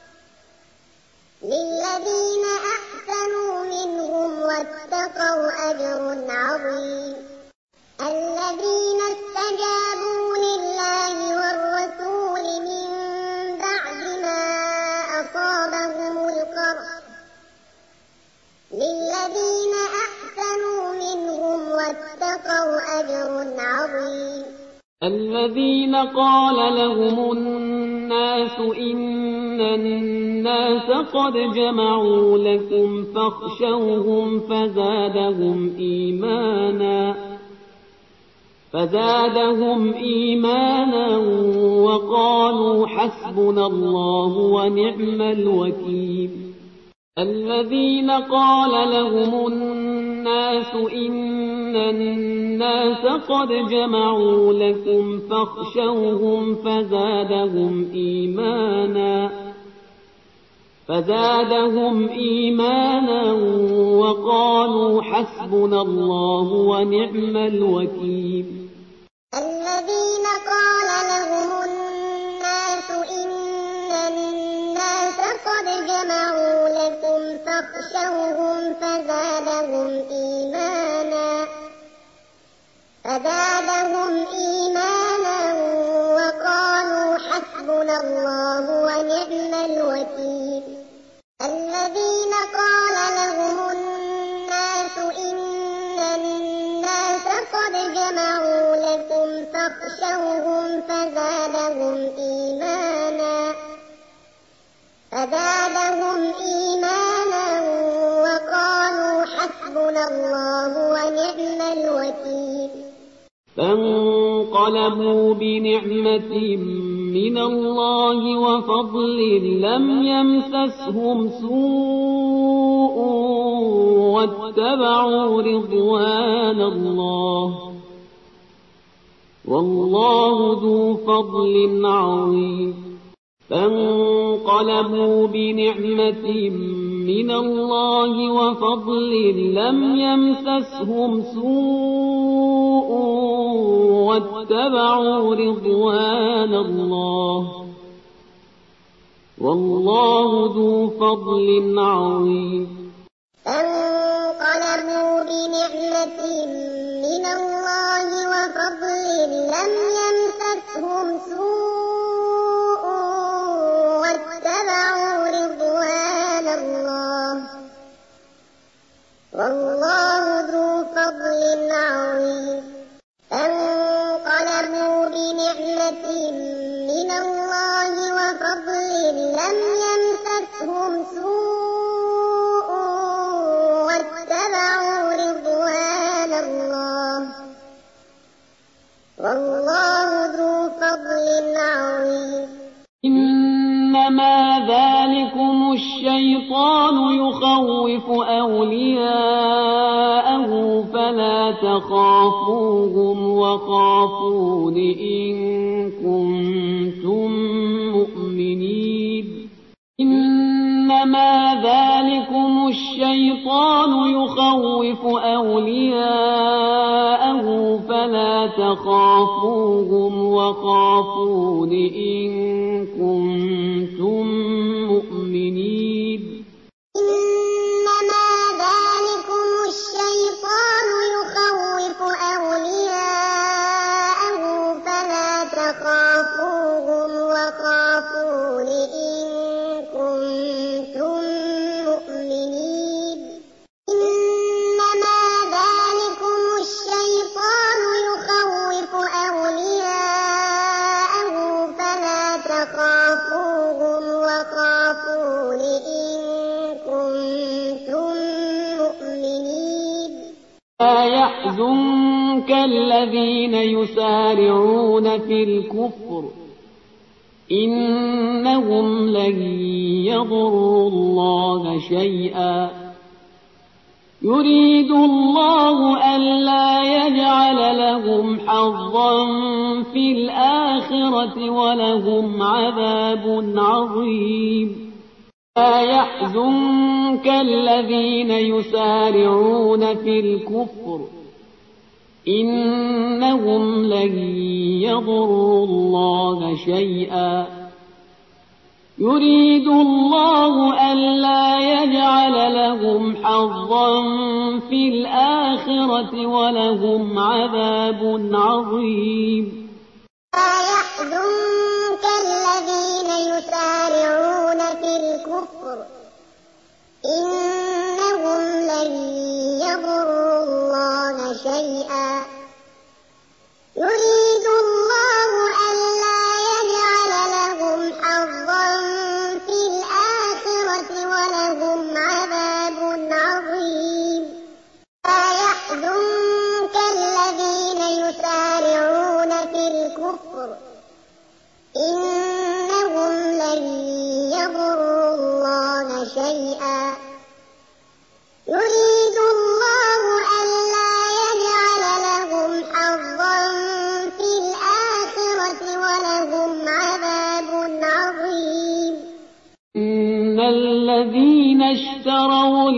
للذين أحسنوا منهم واتقوا أجر عظيم الذين استجابوا لله والرسول من بعد ما أصابهم القرح للذين أحسنوا منهم واتقوا أجر عظيم الذين قال لهم الناس إن الناس قد جمعوا لكم فاخشوهم فزادهم إيمانا وقالوا حسبنا الله ونعم الوكيل الذين قال لهم الناس إن الناس قد جمعوا لكم فاخشوهم فزادهم إيمانا وقالوا حسبنا الله ونعم الوكيل. الذين قال لهم الناس إن الناس قد جمعوا لكم فاخشوهم فزادهم إيمانا وقالوا حسبنا الله ونعم الوكيل. الذين قال لهم الناس إن الناس قد جمعوا لكم فاخشوهم فزادهم إيمانا وقالوا حسبنا الله ونعم الوكيل. فانقلبوا بنعمة من الله وفضل لم يمسسهم سوء واتبعوا رضوان الله والله ذو فضل عظيم. فانقلبوا بنعمة من الله وفضل لم يمسسهم سوء واتبعوا رضوان الله والله ذو فضل عظيم. فانقلبوا بنعمة من الله وفضل لم يمسسهم سوء واتبعوا رضوان الله والله ذو فضل عظيم. فانقلبوا بنعمة من الله وفضل لم يمسسهم سوء واتبعوا رضوان الله والله ذو فضل عظيم. إنما ذلكم الشيطان يخوف أولياءه فلا تخافوهم وخافون إن كنتم مؤمنين. إنما ذلكم الشيطان يخوف أولياءه فلا تخافوهم وخافون إن كنتم مؤمنين. إنما ذلكم الشيطان يخوف أولياءه فلا تخافوهم وخافون إن كنتم مؤمنين. إنما ذلكم الشيطان يخوف أولياءه فلا تخافوهم وخافون إن كنتم مؤمنين. لا يحزنك الذين يسارعون في الكفر إنهم لن يضروا الله شيئا يريد الله ألا يجعل لهم حظا في الآخرة ولهم عذاب عظيم. لا يحزنك الذين يسارعون في الكفر إنهم لن يضروا الله شيئا يريد الله ألا يجعل لهم حظا في الآخرة ولهم عذاب عظيم. لا يحزنك الذين يسارعون في الكفر إنهم لن يضروا الله شيئا يريد الله ألا يجعل لهم حظا في الآخرة ولهم عذاب عظيم. لا يحزنك الذين يسارعون في الكفر إنهم لن يضروا الله شيئا يريد الله ألا يجعل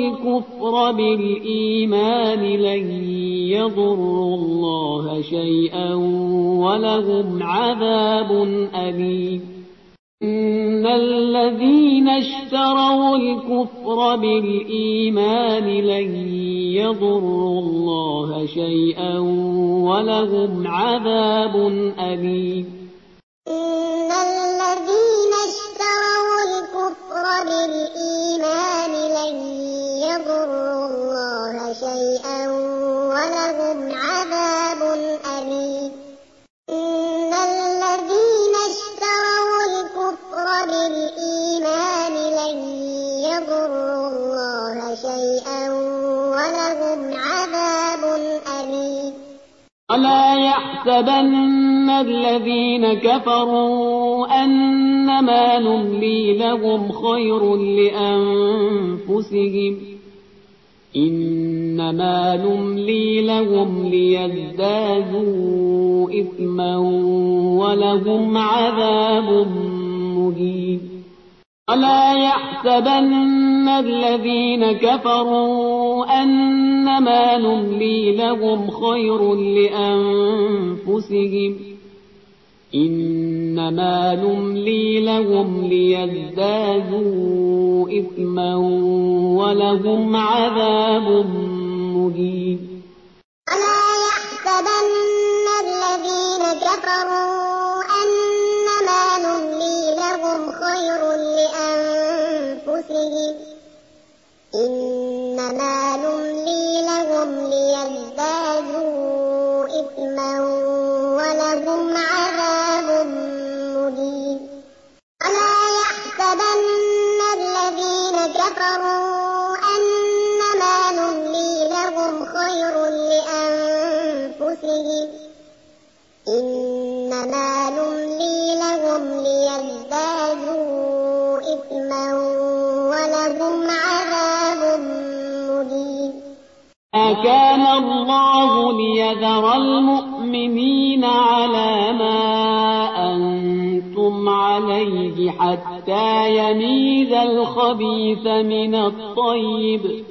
الكفر بالإيمان لن يضروا الله شيئا ولهم عذاب أليم إن الذين اشتروا الكفر بالإيمان لن يضروا الله شيئا ولهم عذاب أليم إن الذين اشتروا الكفر بالإيمان لن يضروا الله شيئا ولهم عذاب أليم إن الذين اشتروا الكفر بالإيمان لن يضروا الله شيئا ولهم عذاب أليم ولا يحسبن الذين كفروا أنما نملي لهم خير لأنفسهم إنما نملي لهم ليزدادوا إثما ولهم عذاب مهين ولا يحسبن الذين كفروا أنما نملي لهم خير لأنفسهم إنما نملي لهم ليزدادوا إثما ولهم عذاب مهين ولا يحسبن الذين كفروا أنما نملي لهم خير لأنفسهم إنما نملي لهم ليزدادوا إثما ولهم عذاب مهين ولا يحسبن الذين كفروا أنما نملي لهم خير لأنفسهم إنما نملي لهم ليزدادوا إثما ولهم عذاب مهين كان الله ليذر المؤمنين على ما أنتم عليه حتى يميز الخبيث من الطيب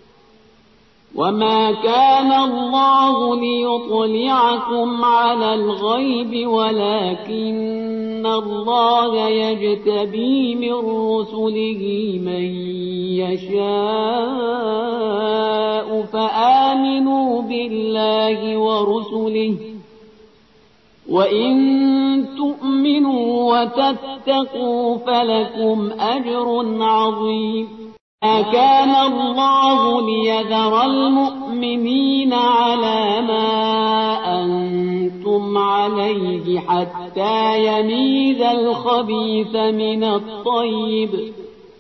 وما كان الله ليطلعكم على الغيب ولكن الله يجتبي من رسله من يشاء فآمنوا بالله ورسله وإن تؤمنوا وتتقوا فلكم أجر عظيم كان الله ليذر المؤمنين على ما أنتم عليه حتى يميز الخبيث من الطيب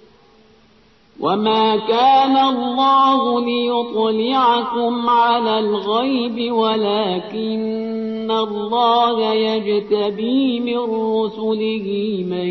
وما كان الله ليطلعكم على الغيب ولكن الله يجتبي من رسله من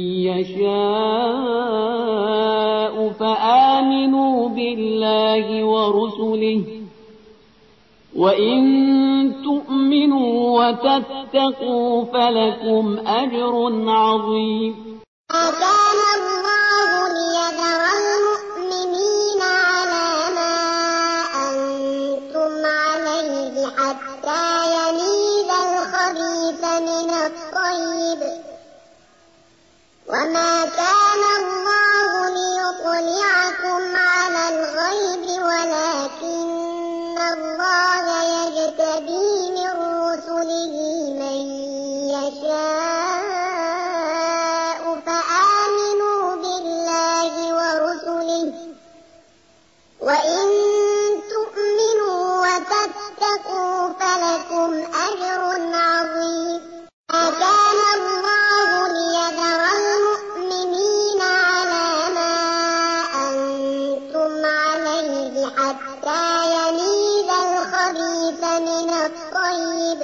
يشاء فآمنوا بالله ورسله وإن تؤمنوا وتتقوا فلكم أجر عظيم كان الله ليذر المؤمنين على ما أنتم عليه حتى يميز الخبيث من الطيب وما كان الله ليطلعكم على الغيب ولكن الله يجتبي من رسله من يشاء فآمنوا بالله ورسله وإن تؤمنوا وتتقوا فلكم أجر عظيم كان الله ليذر المؤمنين على ما أنتم عليه حتى يميز الخبيث من الطيب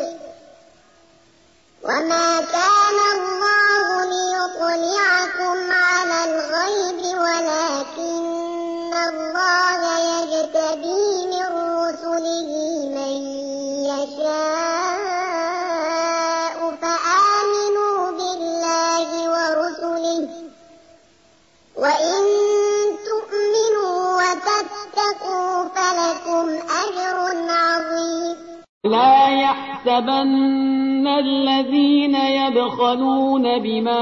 وما كان الله ليطلعكم على الغيب ولكن الله يجتبي من رسله من يشاء فآمنوا بالله ورسله وإن تؤمنوا وتتقوا لهم أجر عظيم. لا يحسبن الذين يبخلون بما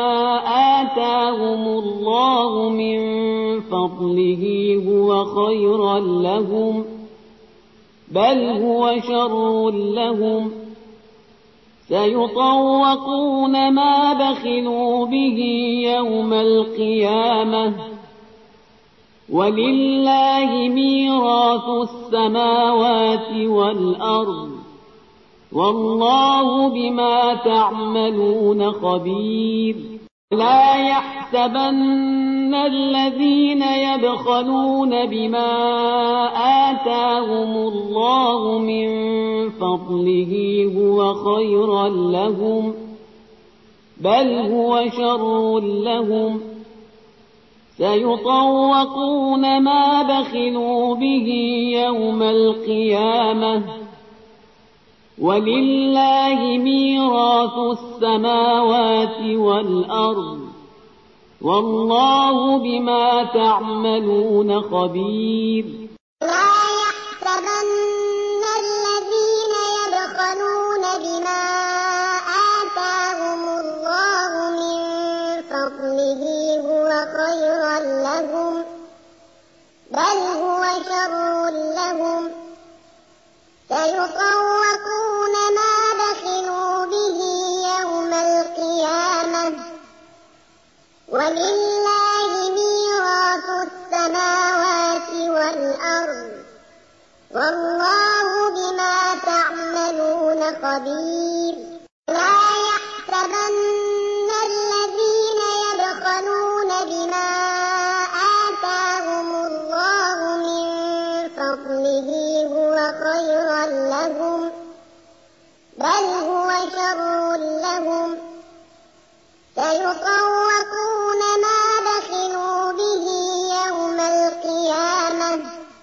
آتاهم الله من فضله هو خيرا لهم، بل هو شر لهم، سيطوقون ما بخلوا به يوم القيامة، ولله ميراث السماوات والأرض، والله بما تعملون خبير. لا يحسبن الذين يبخلون بما آتاهم الله من فضله هو خيرا لهم، بل هو شر لهم، سيطوقون ما بخلوا به يوم القيامة، ولله ميراث السماوات والأرض، والله بما تعملون خبير. لا يحسبن الذين يبخلون بما آتاهم الله من فضله هو خيرا لهم، بل هو شر لهم، سيطوقون ما بخلوا به يوم القيامة، ولله ميراث السماوات والأرض، والله بما تعملون خبير. لا يحسبن الذين يبخلون بما آتاهم الله من فضله هو خيرا لهم، بل هو شر لهم، سيطوقون ما بخلوا به يوم القيامة،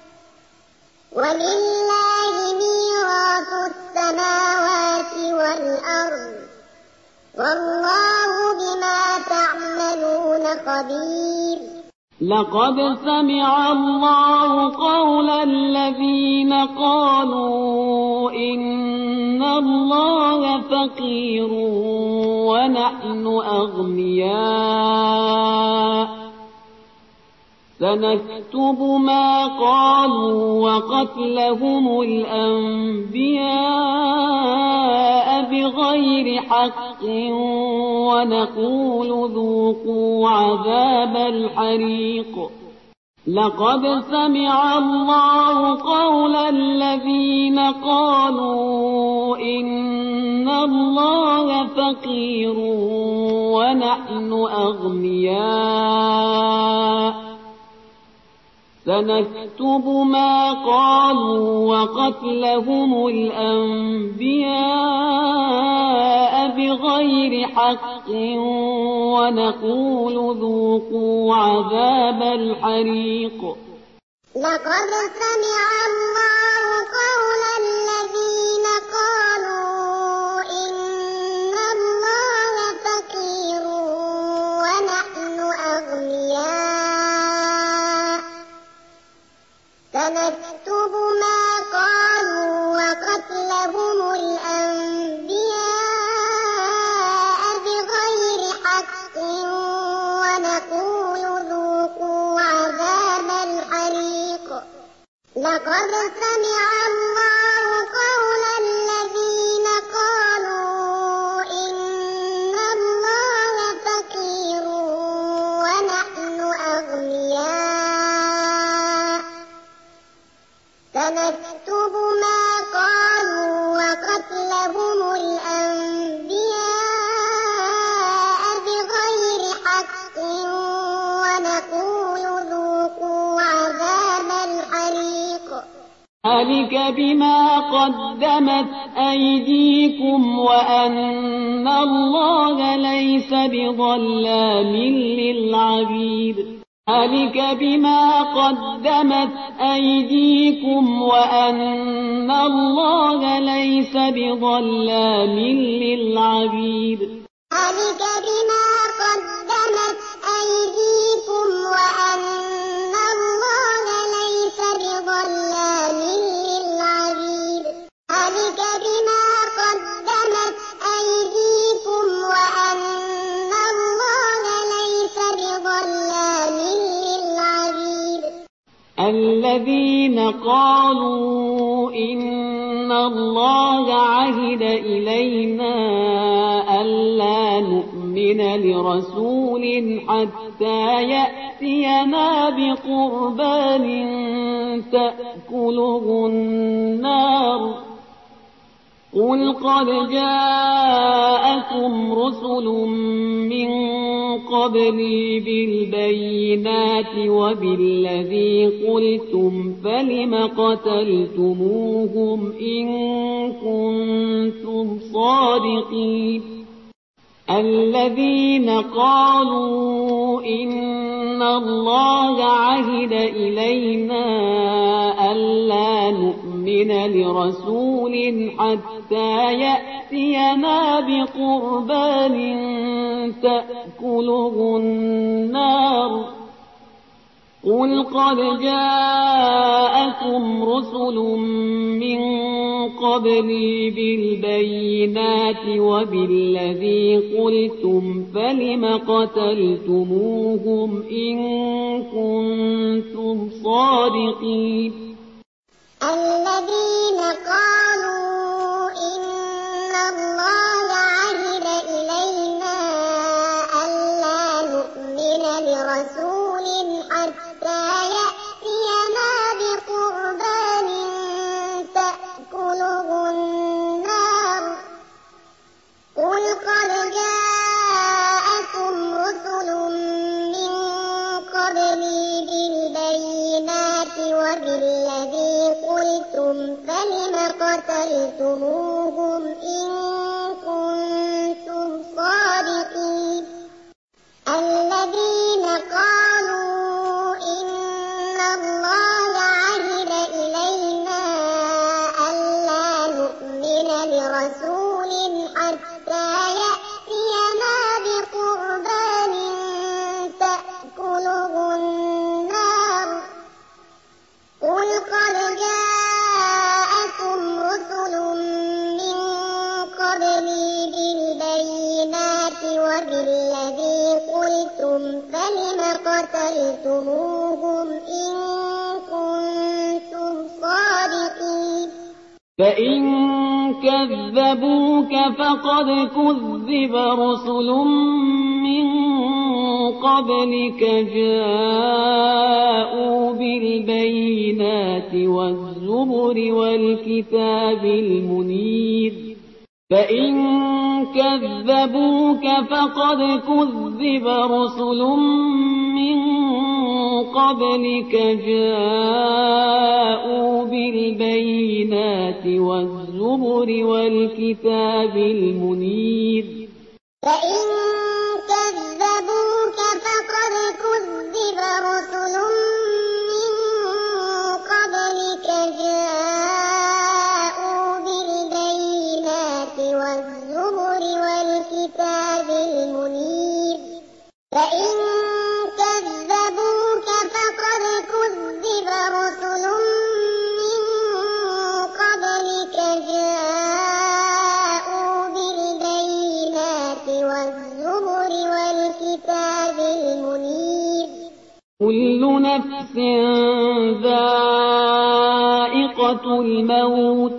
ولله ميراث السماوات والأرض، والله بما تعملون خبير. لقد سمع الله قول الذين قالوا إن الله فقير ونحن أغنياء، سنكتب ما قالوا وقتلهم الأنبياء بغير حق، ونقول ذوقوا عذاب الحريق. لقد سمع الله قول الذين قالوا إن الله فقير ونحن أغنياء، سنكتب ما قالوا وقتلهم الأنبياء بغير حق، ونقول ذوقوا عذاب الحريق. لقد سمع الله قول الذين قالوا إن الله فقير ونحن أغنياء، سنكتب ما قالوا وقتلهم الأنبياء بغير حق، ونقول ذوقوا عذاب الحريق. لقد سمع الله قول الذين قالوا إن الله فقير ونحن أغنياء، سنكتب ما قالوا وقتلهم الأنبياء بغير حق، ونقول ذوقوا عذاب الحريق. ذلك بما قدمت أيديكم وأن الله ليس بظلام للعبيد. ذلك بما قدمت أيديكم وأن الله ليس بظلام للعبيد. ذلك بما قدمت أيديكم وأن الله ليس بظلام الذين قالوا إن الله عهد إلينا ألا نؤمن لرسول حتى يأتينا بقربان تأكله النار قل قد جاءكم رسل من قبلي بالبينات وبالذي قلتم فلم قتلتموهم إن كنتم صادقين الذين قالوا إن الله عهد إلينا ألا نؤمن لرسول حتى يأتينا بقربان تأكله النار قل قد جاءكم رسل من قبلي بالبينات وبالذي قلتم فلم قتلتموهم إن كنتم صادقين الذين قالوا إن الله عهد إلينا ألا نؤمن لرسول حتى يأتينا بقربان تأكله النار قل قد جاءكم رسل من قبلي بالبينات وبالذي قلتم فلم قتلتموهم إن كنتم صادقين الذين قالوا إن الله عهد إلينا ألا نؤمن لرسول حتى يأتينا بقربان تأكله النار قل قد جاءكم رسل من قبلي بالبينات وبالذي قلتم فلم قتلتموهم إن كنتم صادقين فإن كذبوك فقد كذب رسل من قبلك جاءوا بالبينات والزبر والكتاب المنير فإن كذبوك فقد كذب رسل من قبلك جاءوا بالبينات والزبر والكتاب المنير فإن كذبوك فقد كذب رسل من قبلك جاءوا بالبينات والزبر والكتاب المنير فإن كذبوك فقد كذب رسل من قبلك جاءوا بالبينات والزبر والكتاب المنير كل نفس ذائقة الموت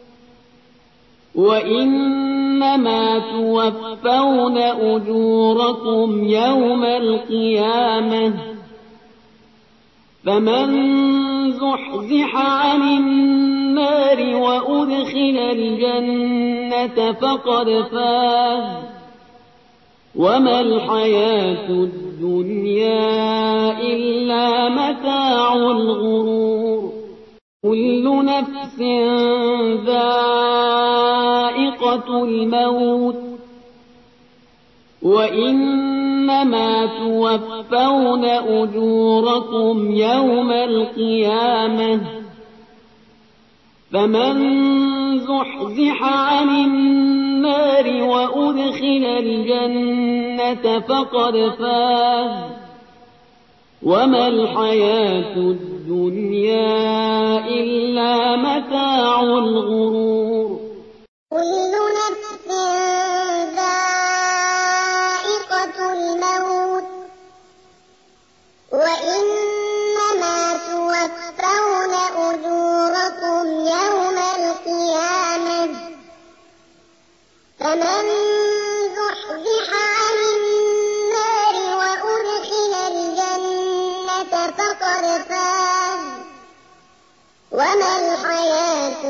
وإنما توفون أجوركم يوم القيامة فمن زحزح عن النار وأدخل الجنة فقد فاز وما الحياة الدنيا إلا متاع الغرور كل نفس ذائقة الموت وإنما توفون أجوركم يوم القيامة فمن زحزح عن النار وأدخل الجنة فقد فاز وما الحياة الدنيا إلا متاع الغرور كل نفس ذائقة الموت وإنما توفون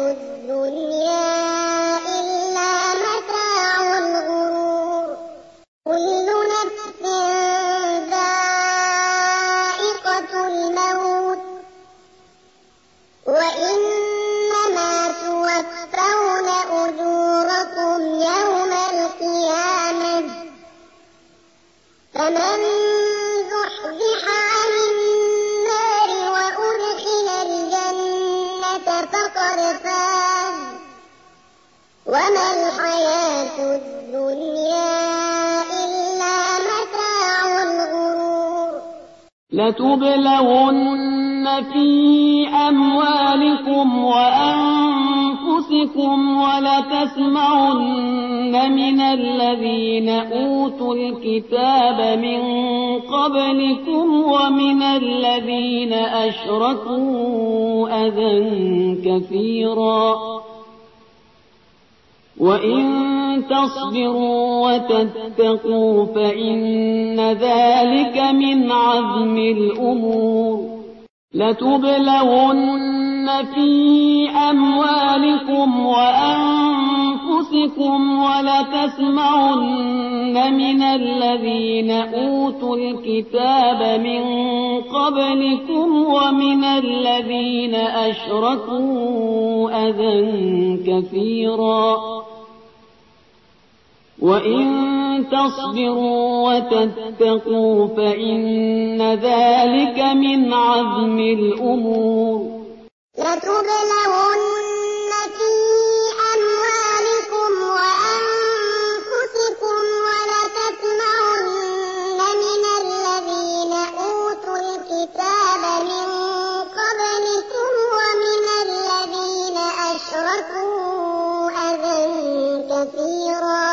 الدنيا إلا متاع الغرور كل نفس ذائقة الموت وإنما توفون أجوركم يوم القيامة فمن زحزح عن النار وأدخل الجنة فقد فاز وما الحياة الدنيا إلا متاع الغرور لتبلون في أموالكم وأنفسكم ولتسمعن من الذين أوتوا الكتاب من قبلكم ومن الذين أشركوا أذى كثيرا وإن تصبروا وتتقوا فإن ذلك من عزم الأمور لتبلون في أموالكم وأنفسكم ولتسمعن من الذين أوتوا الكتاب من قبلكم ومن الذين أشركوا أذى كثيرا وإن تصبروا وتتقوا فإن ذلك من عزم الأمور لتبلون في أموالكم وأنفسكم ولتسمعن من الذين أوتوا الكتاب من قبلكم ومن الذين أشركوا أذى كثيرا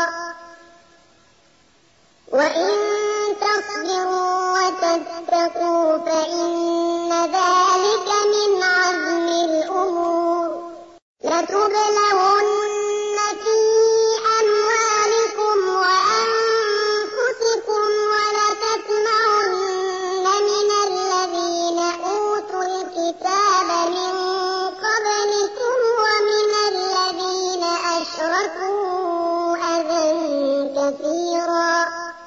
وإن تصبروا وتتقوا فإن ذلك من عزم الأمور لتبلون في أموالكم وأنفسكم ولتسمعن من الذين أوتوا الكتاب من قبلكم ومن الذين أشركوا أذى كثيرا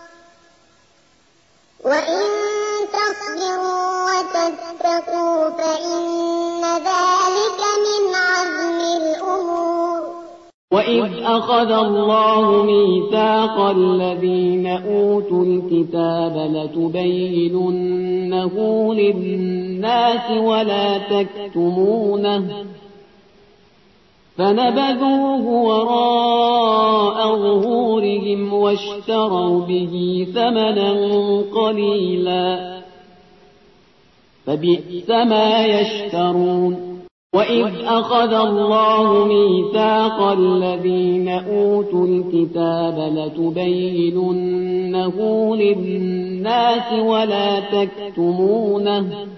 وإن تصبروا وتتقوا فإن ذلك من عزم الأمور وإذ أخذ الله ميثاق الذين أوتوا الكتاب لتبيننه للناس ولا تكتمونه فنبذوه وراء ظهورهم واشتروا به ثمنا قليلا فبئس ما يشترون وإذ أخذ الله ميثاق الذين أوتوا الكتاب لتبيننه للناس ولا تكتمونه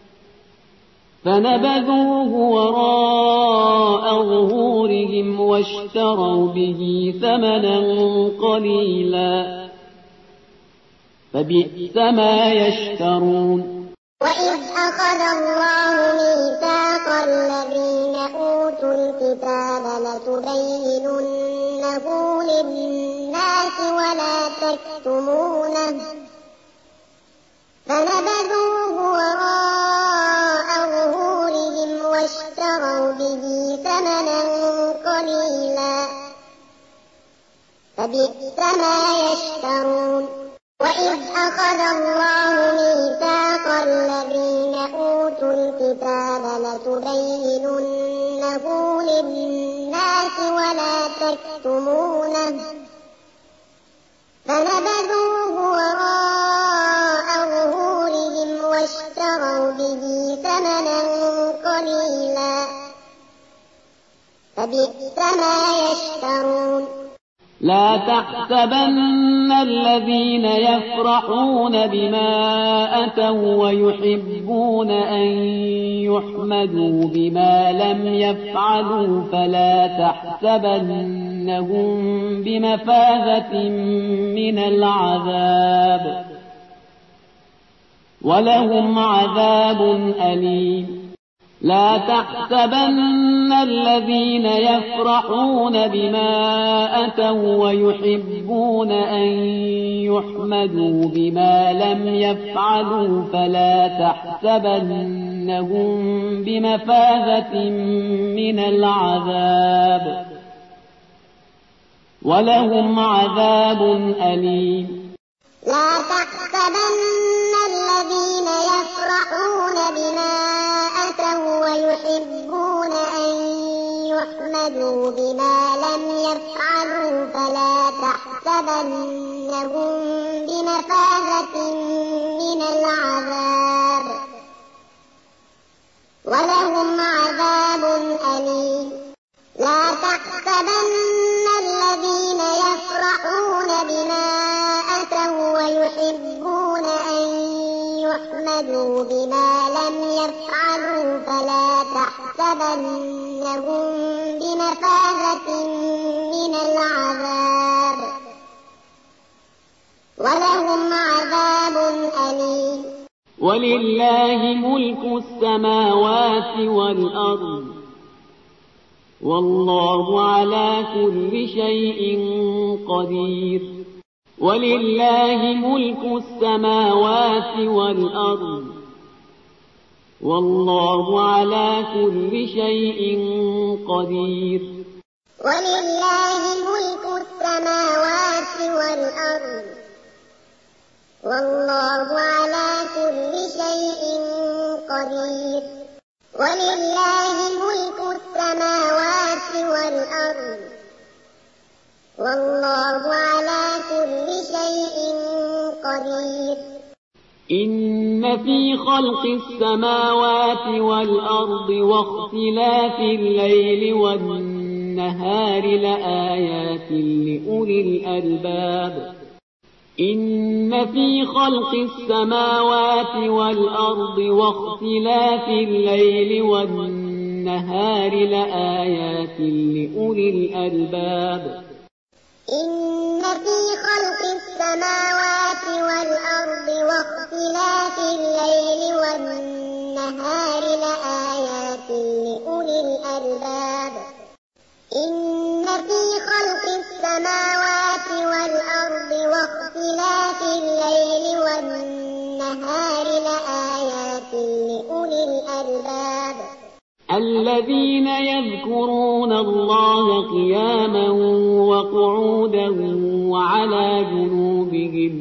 فنبذوه وراء ظهورهم واشتروا به ثمنا قليلا فبئس ما يشترون وإذ أخذ الله ميثاق الذين أوتوا الكتاب لتبيننه للناس ولا تكتمونه فنبذوه وراء ظهورهم واشتروا به ثمنا قليلا فبئس ما يشترون وإذ أخذ الله ميثاق الذين أوتوا الكتاب لتبيننه للناس ولا تكتمونه فنبذوه وراء ظهورهم واشتروا به ثمنا قليلا فبئس ما يشترون لا تحسبن الذين يفرحون بما أتوا ويحبون أن يحمدوا بما لم يفعلوا فلا تحسبنهم بمفازة من العذاب ولهم عذاب أليم لا تحسبن الذين يفرحون بما أتوا ويحبون أن يحمدوا بما لم يفعلوا فلا تحسبنهم بمفازة من العذاب ولهم عذاب أليم. لا تحسبن الذين يفرحون بما أتوا ويحبون أن يحمدوا بما لم يفعلوا فلا تحسبنهم بمفازة من العذاب ولهم عذاب أليم. لا تحسبن الذين يفرحون بما أتوا ويحبون أن يحمدوا بما لم يفعلوا فلا تحسبنهم بمفازة من العذاب ولهم عذاب أليم. ولله ملك السماوات والأرض والله على كل شيء قدير. ولله ملك السماوات والأرض والله على كل شيء قدير. ولله ملك السماوات والأرض والله على كل شيء قدير. ولله ملك السماوات والأرض والله على كل شيء قدير. إن في خلق السماوات والأرض واختلاف الليل والنهار لآيات لأولي الألباب. إن في خلق السماوات والأرض واختلاف الليل والنهار لآيات لأولي الألباب. إن في خلق السماوات والأرض واختلاف الليل والنهار لآيات لأولي الألباب. إن في خلق السماوات والأرض واختلاف الليل والنهار لآيات لأولي الألباب. الذين يذكرون الله قياما وقعودا وعلى جنوبهم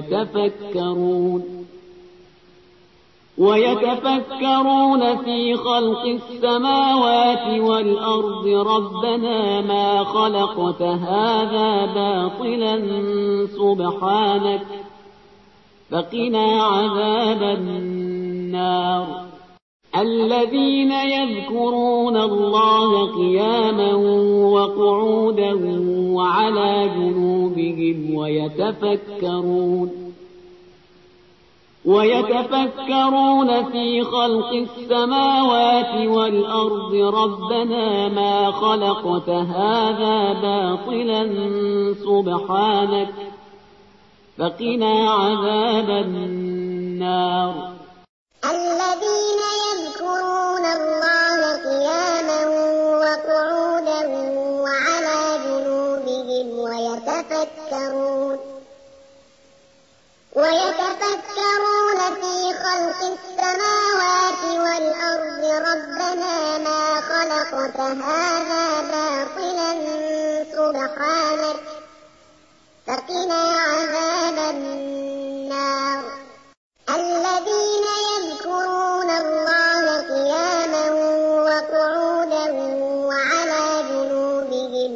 ويتفكرون في خلق السماوات والأرض ربنا ما خلقت هذا باطلا سبحانك فقنا عذاب النار. الذين يذكرون الله قياما وقعودا وعلى جنوبهم ويتفكرون في خلق السماوات والأرض ربنا ما خلقت هذا باطلا سبحانك فقنا عذاب النار. الذين يذكرون الله قياما وقعودا وعلى جنوبهم ويتفكرون في خلق السماوات والأرض ربنا ما خلقت هذا باطلا سبحانك فقنا عذاب النار. الذين يذكرون الله قياما وقعودا وعلى جنوبهم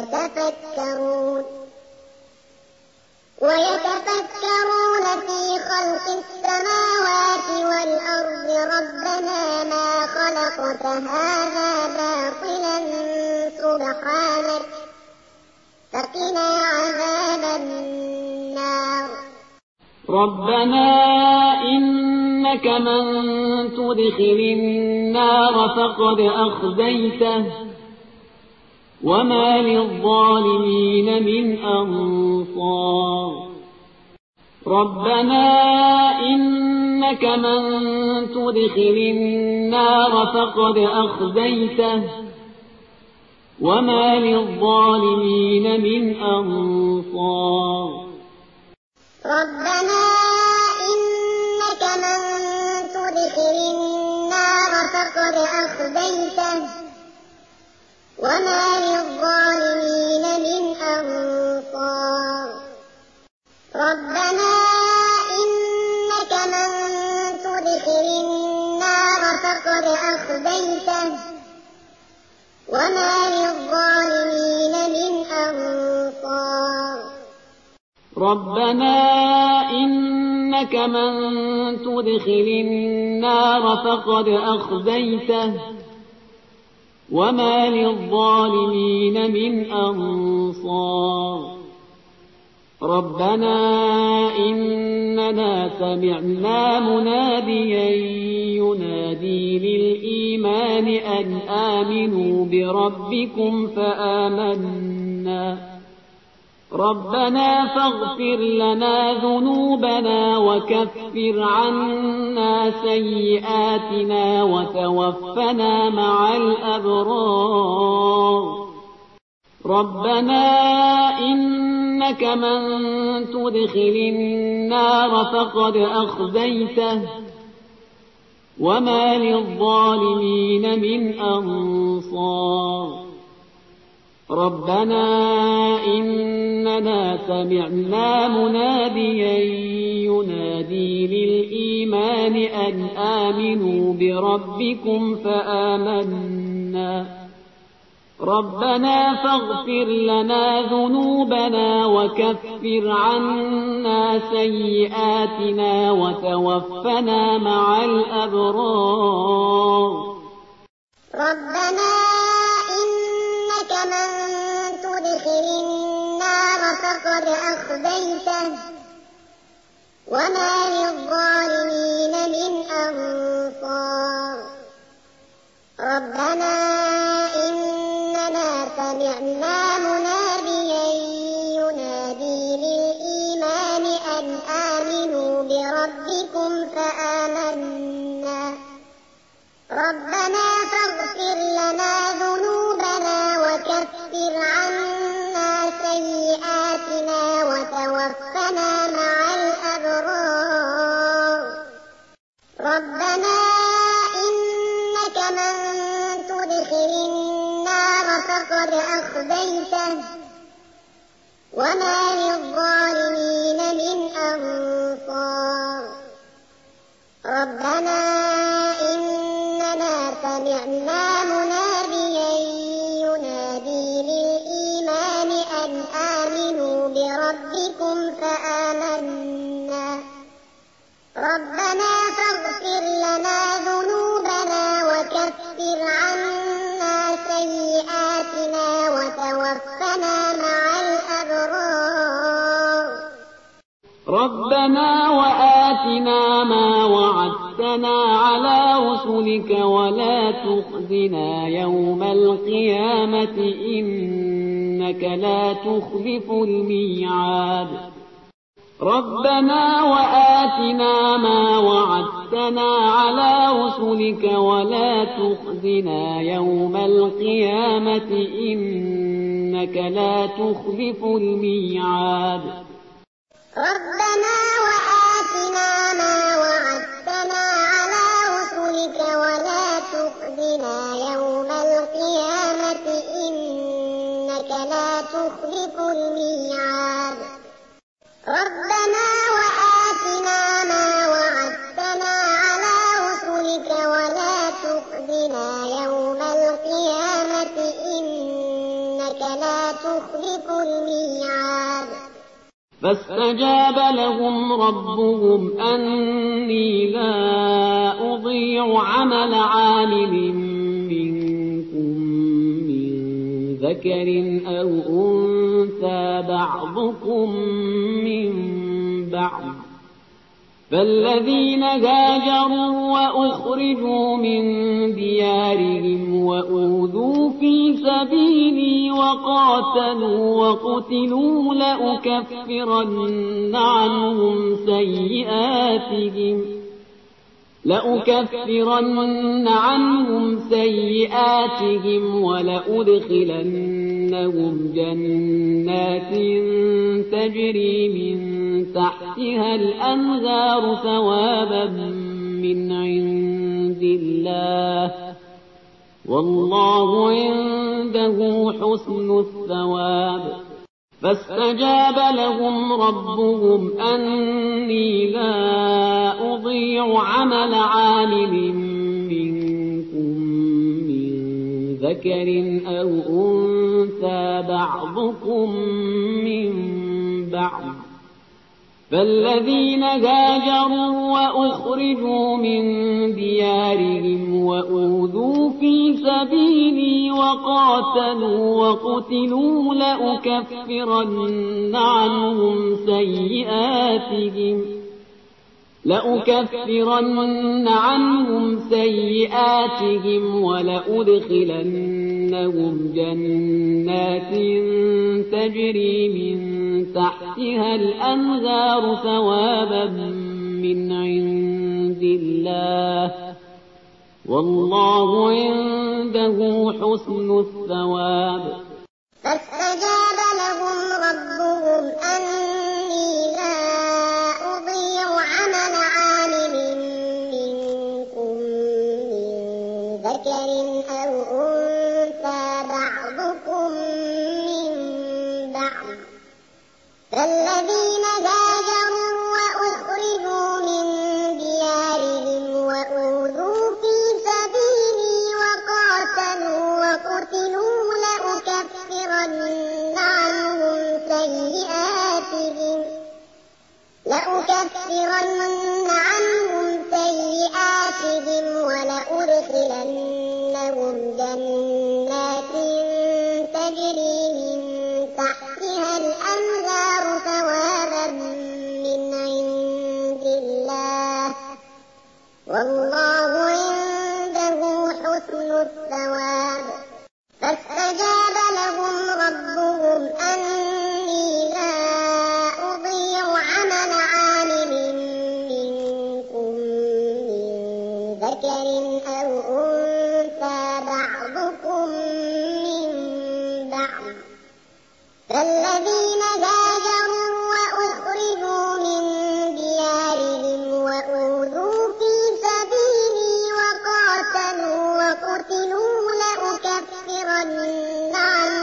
ويتفكرون في خلق السماوات والأرض ربنا ما خلقت هذا باطلا سبحانك فقنا عذاب النار. ربنا إنك من تدخل النار فقد أخزيته وما للظالمين من أنصار. ربنا إنك من تدخل النار فقد أخزيته وما للظالمين من أنصار ربنا إنك من تدخل النار فقد أخزيته وما للظالمين من أنصار ربنا إنك من تدخل النار فقد أخزيته وما للظالمين من أنصار ربنا إنك من تدخل النار فقد أخزيته وما للظالمين من أنصار ربنا إننا سمعنا مناديا ينادي للإيمان أن آمنوا بربكم فآمنا ربنا فاغفر لنا ذنوبنا وكفر عنا سيئاتنا وتوفنا مع الأبرار ربنا إنك من تدخل النار فقد أخزيته وما للظالمين من أنصار ربنا إننا سمعنا مناديا ينادي للإيمان أن آمنوا بربكم فآمنا ربنا فاغفر لنا ذنوبنا وكفر عنا سيئاتنا وتوفنا مع الأبرار ربنا إنك من تدخل النار فقد أخزيته وما للظالمين من أنصار ربنا إننا سمعنا مناديا ينادي للإيمان أن آمنوا بربكم فآمنا ربنا فاغفر لنا ذنوبنا وكفر عنا سيئاتنا وتوفنا مع الأبرار ربنا إنك من تدخل النار فقد أخزيته وما للظالمين من أنصار ربنا إننا سمعنا مناديا ينادي للإيمان أن آمنوا بربكم فآمنا ربنا فاغفر لنا ذنوبنا وكفر عنا سيئاتنا وتوفنا مع الأبرار ربنا وآتنا ما وعدتنا على رسلك ولا تخزنا يوم القيامة إنك لا تخلف الميعاد ربنا وآتنا ما وعدتنا على رسلك ولا تخزنا يوم القيامة إنك لا تخلف الميعاد ربنا وآتنا ما وعدتنا على رسلك ولا تخزنا يوم القيامة إنك لا تخلف الميعاد ربنا وآتنا ما وعدتنا على رسلك ولا تخزنا يوم القيامة إنك لا تخلف الميعاد فاستجاب لهم ربهم أني لا أضيع عمل عامل منكم من ذكر أو أنثى بعضكم من بعض فالذين هاجروا وأخرجوا من ديارهم وأوذوا في سبيلي وقاتلوا وقتلوا لأكفرن عنهم سيئاتهم ولأدخلنهم جنات تجري من تحتها الأنهار ثوابا من عند الله والله عنده حسن الثواب. فاستجاب لهم ربهم أني لا أضيع عمل عامل منكم من ذكر أو أنثى بعضكم من بعض. فالذين هاجروا وأخرجوا من ديارهم وأوذوا في سبيلي وقاتلوا وقتلوا لأكفرن عنهم سيئاتهم ولأدخلنهم جنات تجري من تحتها الأنهار ثوابا من عند الله والله عنده حسن الثواب. فاستجاب لهم ربهم أني لا أضيع عمل عامل منكم من ذكر أو أنثى بعضكم من بعض. فالذين هاجروا وأخرجوا من ديارهم وأوذوا في سبيلي وقاتلوا وقتلوا لأكفرن عنهم سيئاتهم ولأدخلنهم جنات تجري من تحتها الأنهار ثوابا من عند الله والله عنده حسن الثواب. فاستجاب لهم ربهم أني لا أضيع عمل عامل منكم من ذكر أو أنثى بعضكم من بعض. فالذين هاجروا وأخرجوا من ديارهم وأوذوا في سبيلي وقاتلوا وقتلوا لأكفرن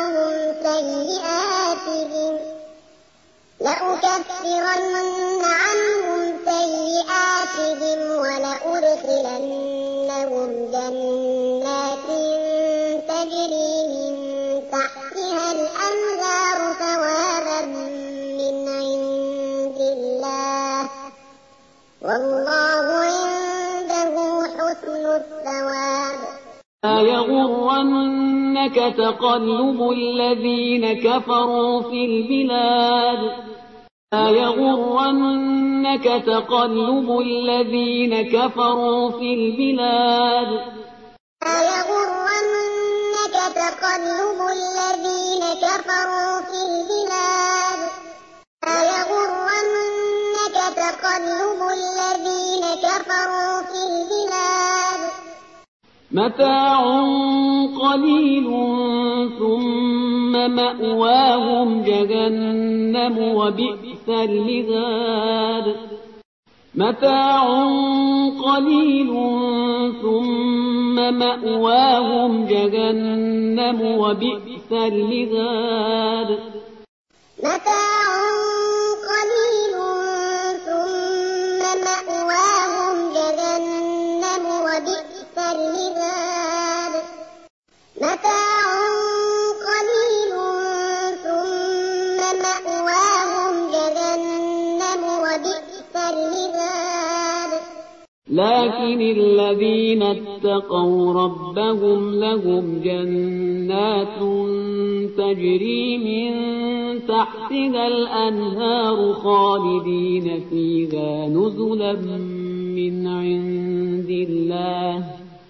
عنهم سيئاتهم ولأدخلنهم جنات تجري من تحتها الأنهار ثوابا من عند الله والله عنده حسن الثواب. لا يغرنك تقلب الذين كفروا في البلاد لا يغرنك تقلب الذين كفروا في البلاد لا يغرنك تقلب الذين كفروا في البلاد لا يغرنك تقلب الذين كفروا في البلاد. متاع قليل ثم مأواهم جهنم وبئس المهاد. متاع قليل ثم مأواهم جهنم وبئس المهاد. متاع قليل ثم مأواهم جهنم وبئس المهاد. متاع قليل ثم مأواهم جهنم وبئس المهاد. لكن الذين اتقوا ربهم لهم جنات تجري من تحتها الأنهار خالدين فيها نزلا من عند الله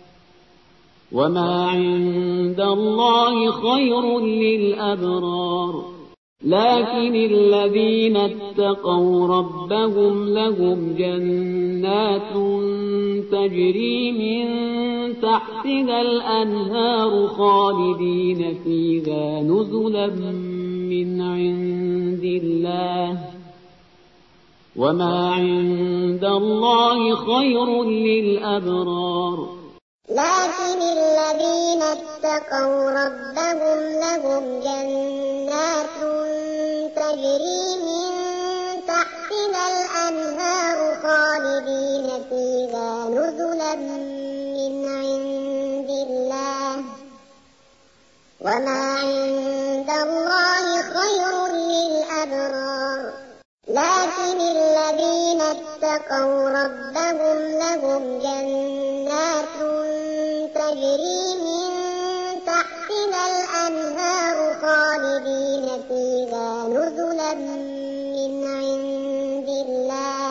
وما عند الله خير للأبرار. لكن الذين اتقوا ربهم لهم جنات تجري من تحتها الأنهار خالدين فيها نزلا من عند الله وما عند الله خير للأبرار. لكن الذين اتقوا ربهم لهم جنات تجري من تحتها الأنهار خالدين فيها نزلا من عند الله وما عند الله خير للأبرار. لكن الذين اتقوا ربهم لهم جنات تجري من تحتها الأنهار خالدين فيها نزلا من عند الله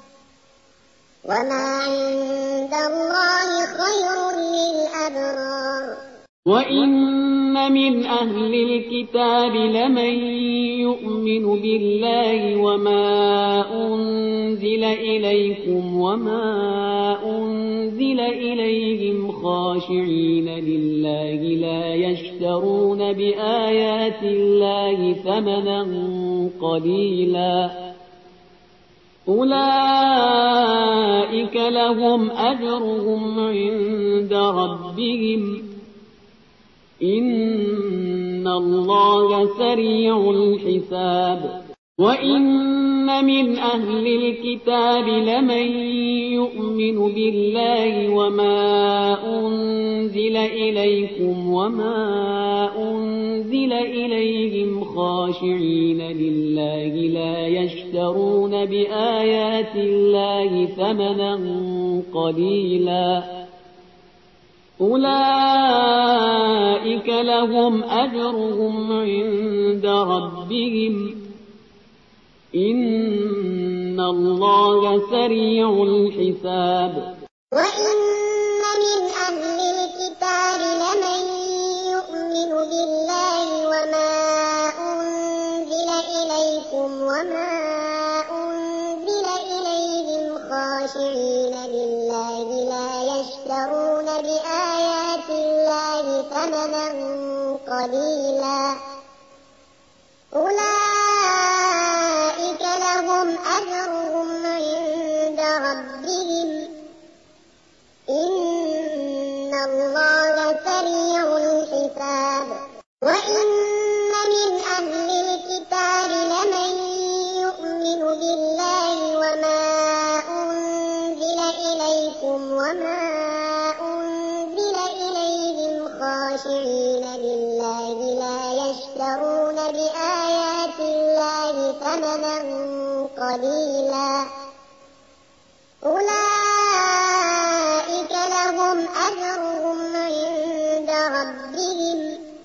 وما عند الله خير للأبرار. وإن من أهل الكتاب لمن يؤمن بالله وما أنزل إليكم وما أنزل إليهم خاشعين لله لا يشترون بآيات الله ثمنا قليلا أولئك لهم أجرهم عند ربهم إن الله سريع الحساب. وإن من أهل الكتاب لمن يؤمن بالله وما أنزل إليكم وما أنزل إليهم خاشعين لله لا يشترون بآيات الله ثمنا قليلا أولئك لهم أجرهم عند ربهم إن الله سريع الحساب. وإن من أهل الكتاب لمن يؤمن بالله وما أنزل إليكم وما أنزل إليهم خاشعين لله لا يشترون بآيات الله ثمنا قليلا أولئك لهم أجرهم عند ربهم إن الله سريع الحساب. وإن من أهل الكتاب لمن يؤمن بالله وما أنزل إليكم وما أنزل إليهم خاشعين لله لا يشترون بآيات الله ثمنا قليلا أولئك لهم أجرهم عند ربهم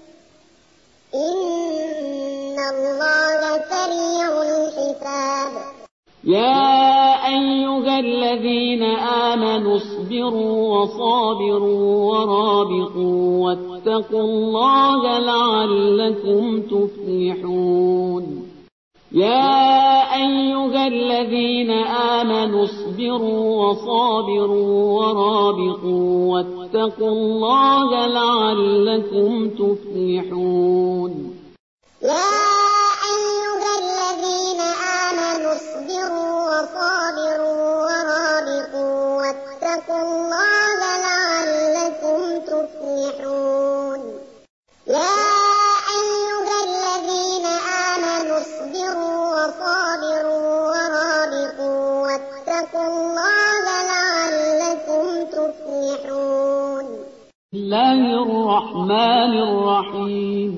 إن الله سريع الحساب. يا أيها الذين آمنوا اصبروا وصابروا ورابطوا واتقوا الله لعلكم تفلحون. يا أيها الذين آمنوا اصبروا وصابروا ورابطوا واتقوا الله لعلكم تفلحون. يا أيها الذين آمنوا اصبروا وصابروا ورابطوا واتقوا الله لعلكم تفلحون. يا أيها الذين آمنوا اصبروا وصابروا ورابطوا واتقوا الله لعلكم تفلحون. بسم الله الرحمن الرحيم.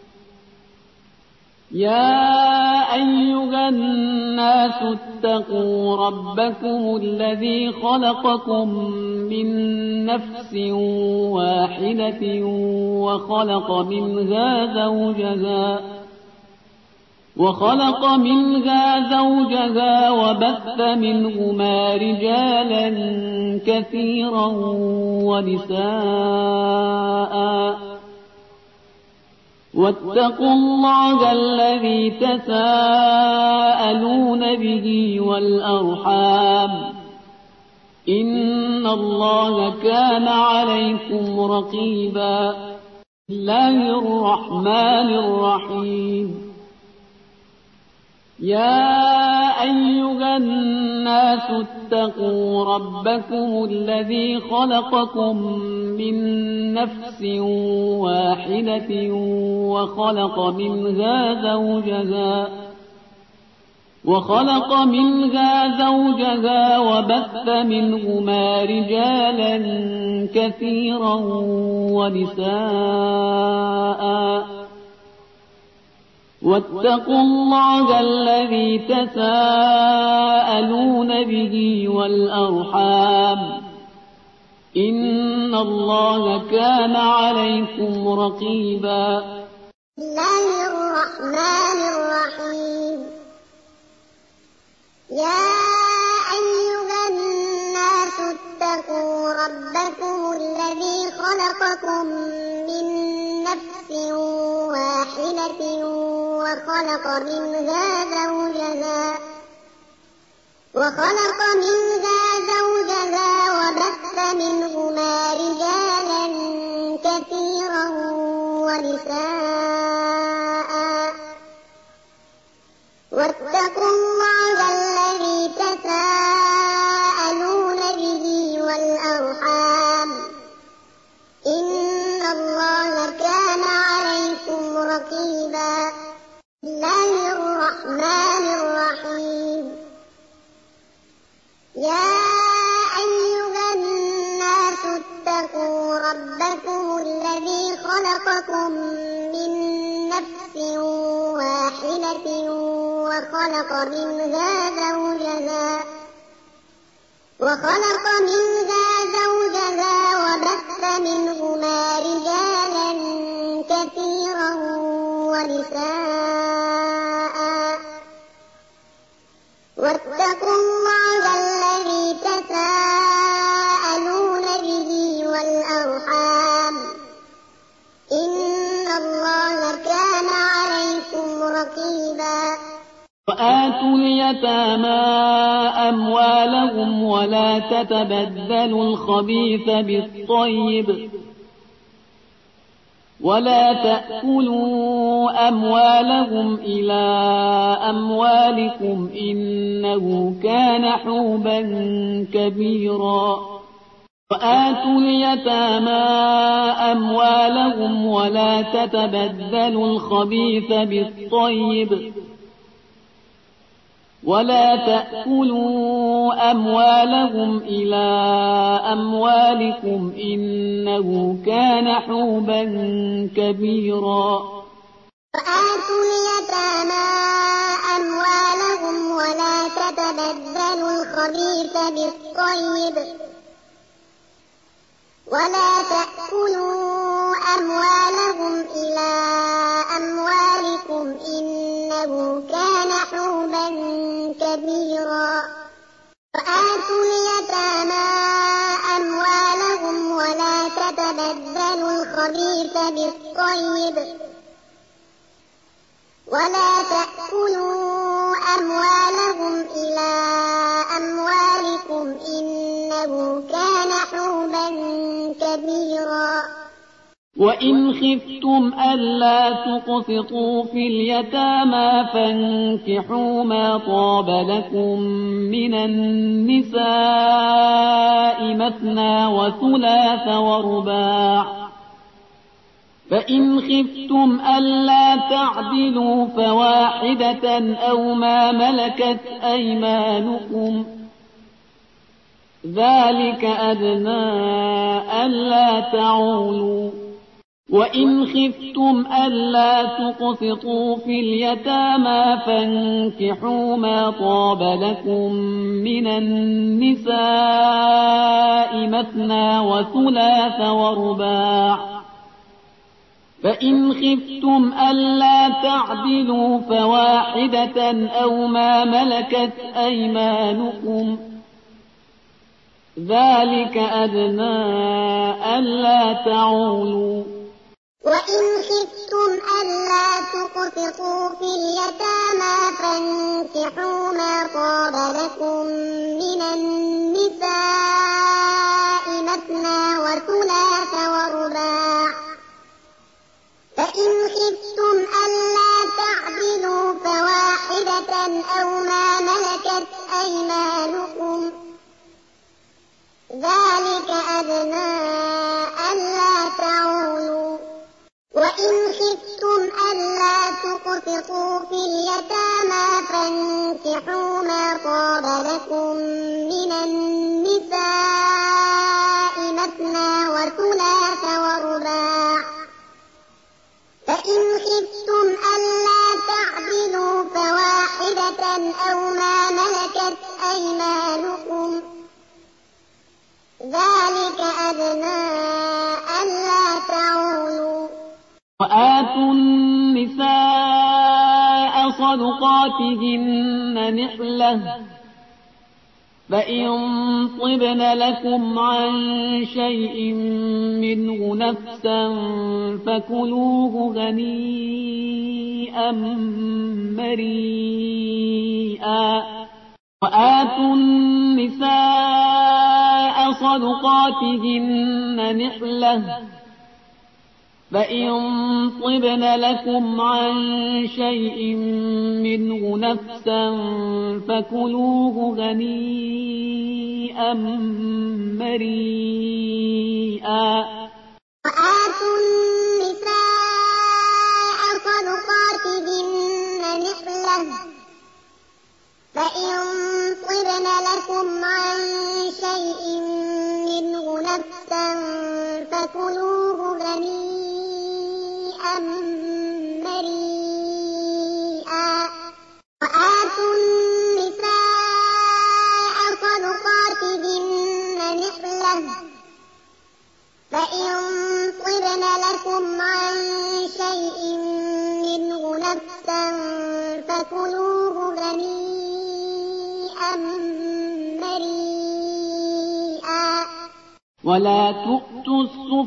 يا أيها الناس اتقوا ربكم الذي خلقكم من نفس واحدة وخلق منها زوجها وبث منهما رجالا كثيرا ونساء واتقوا الله الذي تساءلون به والأرحام إن الله كان عليكم رقيبا. يا أيها الذين آمنوا اتقوا الله وقولوا قولا سديدا يصلح لكم أعمالكم ويغفر لكم ذنوبكم ومن يطع الله ورسوله فقد فاز فوزا عظيما. يا أيها الذين آمنوا اتقوا الله وقولوا قولا سديدا يصلح لكم أعمالكم ويغفر لكم ذنوبكم ومن يطع الله ورسوله فقد فاز فوزا عظيما. إن الله كان عليكم رقيبا. بسم الله الرحمن الرحيم. يا أيها الناس اتقوا ربكم الذي خلقكم من نفس واحدة وخلق منها زوجها وبث منهما رجالا كثيرا ونساء واتقوا الله الذي تساءلون به والأرحام إن الله كان عليكم رقيبا. بسم الله الرحمن الرحيم. يا أيها الناس اتقوا ربكم الذي خلقكم من نفس واحدة وخلق منها زوجها وبث منهما رجالا كثيرا ونساء واتقوا الله الذي تساءلون به والأرحام إن الله كان عليكم رقيبا. بسم الله الرحمن الرحيم. يا أيها الناس اتقوا ربكم الذي خلقكم من نفس واحدة وخلق منها زوجها وبث منهما رجالا كثيرا ونساء واتقوا الله الذي تساءلون به والأرحام إن الله كان عليكم رقيبا. وآتوا اليتامى أموالهم ولا تتبدلوا الخبيث بالطيب ولا تأكلوا أموالهم إلى أموالكم إنه كان حوبا كبيرا. وآتوا اليتامى أموالهم ولا تتبدلوا الخبيث بالطيب ولا تأكلوا أموالهم إلى أموالكم إنه كان حوبا كبيرا. وآتوا اليتامى أموالهم ولا تتبدلوا الخبيث بالطيب ولا تأكلوا أموالهم إلى أموالكم إنه كان حوبا كبيرا. وآتوا اليتامى أموالهم ولا تتبدلوا الخبيث بالطيب ولا تأكلوا أموالهم إلى أموالكم إنه كان حوبا كبيرا. وإن خفتم ألا تقسطوا في اليتامى فانكحوا ما طاب لكم من النساء مثنى وثلاث ورباع فإن خفتم ألا تعدلوا فواحدة أو ما ملكت أيمانكم ذلك أدنى ألا تعولوا. وإن خفتم ألا تقسطوا في اليتامى فانكحوا ما طاب لكم من النساء مثنى وثلاث ورباع فإن خفتم ألا تعدلوا فواحدة أو ما ملكت أيمانكم ذلك أدنى ألا تعولوا. وإن خفتم ألا تقسطوا في اليتامى فانكحوا ما طاب لكم من النساء مثنى وثلاث ورباع فإن خفتم ألا تعدلوا فواحدة أو ما ملكت أيمانكم ذلك أدنى ألا تعولوا وإن خفتم ألا تقسطوا في اليتامى فانكحوا ما طاب لكم من النساء مثنى وثلاث ورباع فإن خفتم ألا تعدلوا فواحدة أو ما ملكت أيمانكم ذلك أدنى ألا تعولوا وآتوا النساء صدقاتهن نحلة فإن طبن لكم عن شيء منه نفسا فكلوه هنيئا مريئا وآتوا النساء صدقاتهن نحلة فإن طبن لكم عن شيء منه نفسا فكلوه هنيئا مريئا وآتوا النساء صدقاتهن نحلة فإن طبن لكم عن شيء منه نفسا فكلوه هنيئا مريئا وآتوا النساء صدقاتهن نحلة فإن طبن لكم عن شيء منه نفسا فكلوه هنيئا مريئا ولا تؤتوا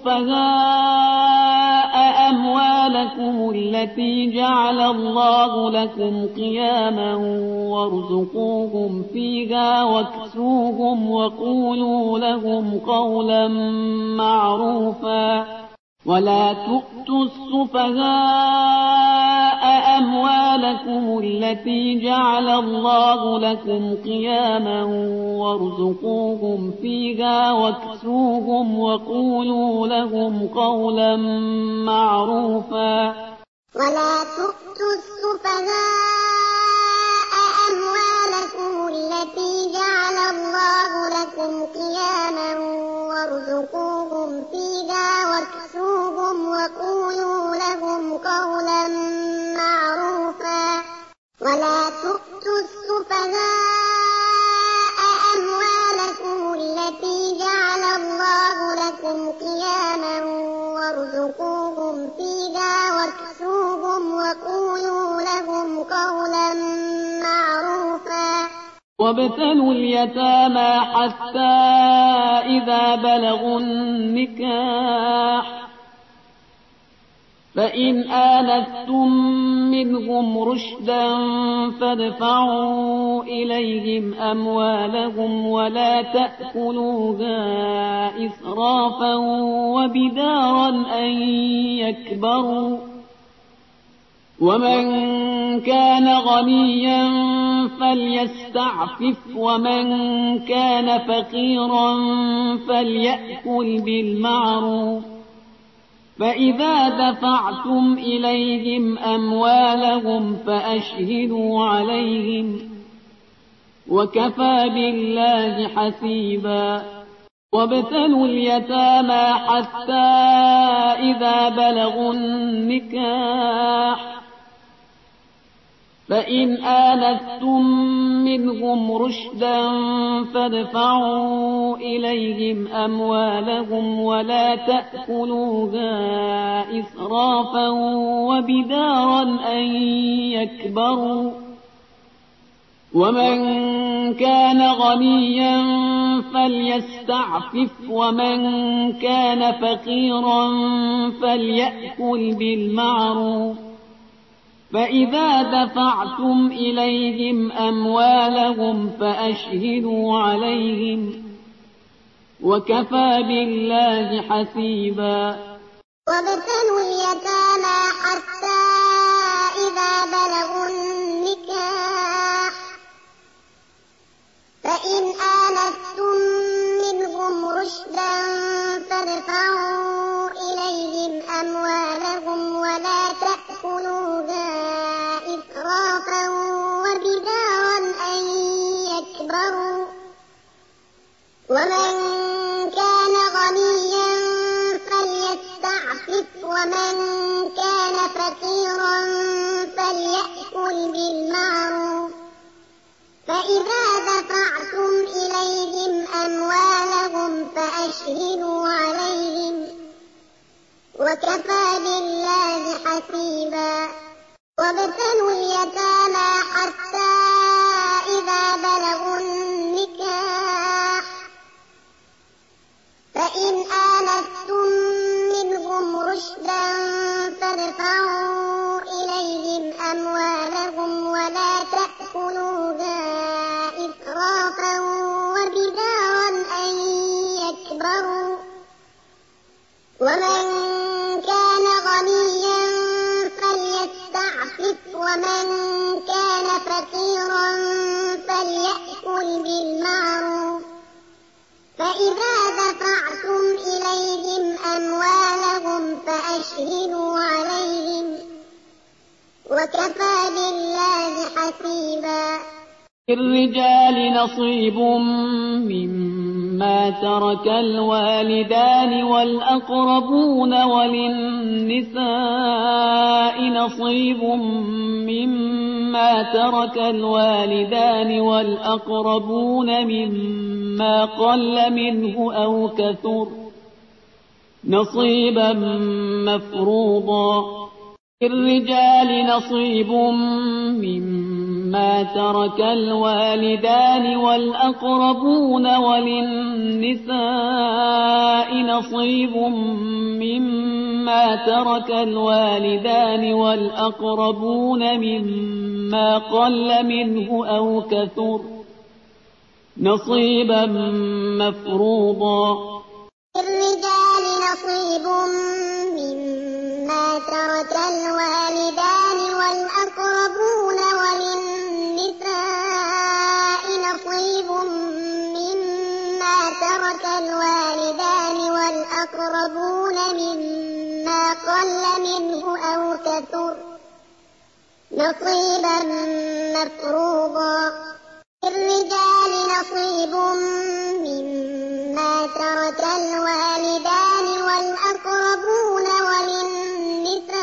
السفهاء أموالكم التي جعل الله لكم قياما وارزقوهم فيها واكسوهم وقولوا لهم قولا معروفا ولا تؤتوا السفهاء أموالكم التي جعل الله لكم قياما وارزقوهم فيها واكسوهم وقولوا لهم قولا معروفا ولا تؤتوا السفهاء أموالكم التي جعل الله لكم قياما وارزقوهم فيها واكسوهم وقولوا لهم قولا معروفا ولا تؤتوا السفهاء أموالكم التي جعل الله لكم قياما وارزقوهم فيها واكسوهم وقولوا لهم قولا معروفا وابتلوا اليتامى حتى إذا بلغوا النكاح فإن آنستم منهم رشدا فادفعوا إليهم أموالهم ولا تأكلوها إسرافا وبدارا أن يكبروا ومن كان غنيا فليستعفف ومن كان فقيرا فليأكل بالمعروف فإذا دفعتم إليهم أموالهم فأشهدوا عليهم وكفى بالله حسيبا وابتلوا اليتامى حتى إذا بلغوا النكاح فإن آنستم منهم رشدا فادفعوا إليهم أموالهم ولا تأكلوها إسرافا وبدارا أن يكبروا ومن كان غنيا فليستعفف ومن كان فقيرا فليأكل بالمعروف فإذا دفعتم إليهم أموالهم فأشهدوا عليهم وكفى بالله حسيبا وابتلوا اليتامى حتى إذا بلغوا النكاح فإن آنستم منهم رشدا فادفعوا إليهم أموالهم ولا تأكلوها إسرافا وبدارا أن يكبروا ومن كان غنيا فليستعفف ومن كان فقيرا فليأكل بالمعروف فإذا دفعتم إليهم أموالهم فأشهدوا عليهم وكفى بالله حسيبا وابتلوا اليتامى حتى إذا بلغوا النكاح فإن آنستم منهم رشدا فادفعوا إليهم أموالهم ولا تأكلوها إسرافا وبدارا أن يكبروا ومن كان غنيا فليستعفف ومن كان فقيرا فليأكل بالمعروف فإذا دفعتم إليهم أموالهم فأشهدوا عليهم وكفى بالله حسيبا للرجال نصيب مما ترك الوالدان والأقربون وللنساء نصيب مما ترك الوالدان والأقربون مما قل منه أو كثر نصيبا مفروضا للرجال نصيب مما ترك الوالدان والأقربون وللنساء نصيب مما ترك الوالدان والأقربون مما قل منه أو كثر نصيبا مفروضا للرجال نصيب مما ترك الوالدان والأقربون وللنساء نصيب مما ترك الوالدان والأقربون مما قل منه أو كثر نصيبا مفروضا للرجال نصيب مما ترك الوالدان والأقربون وللنساء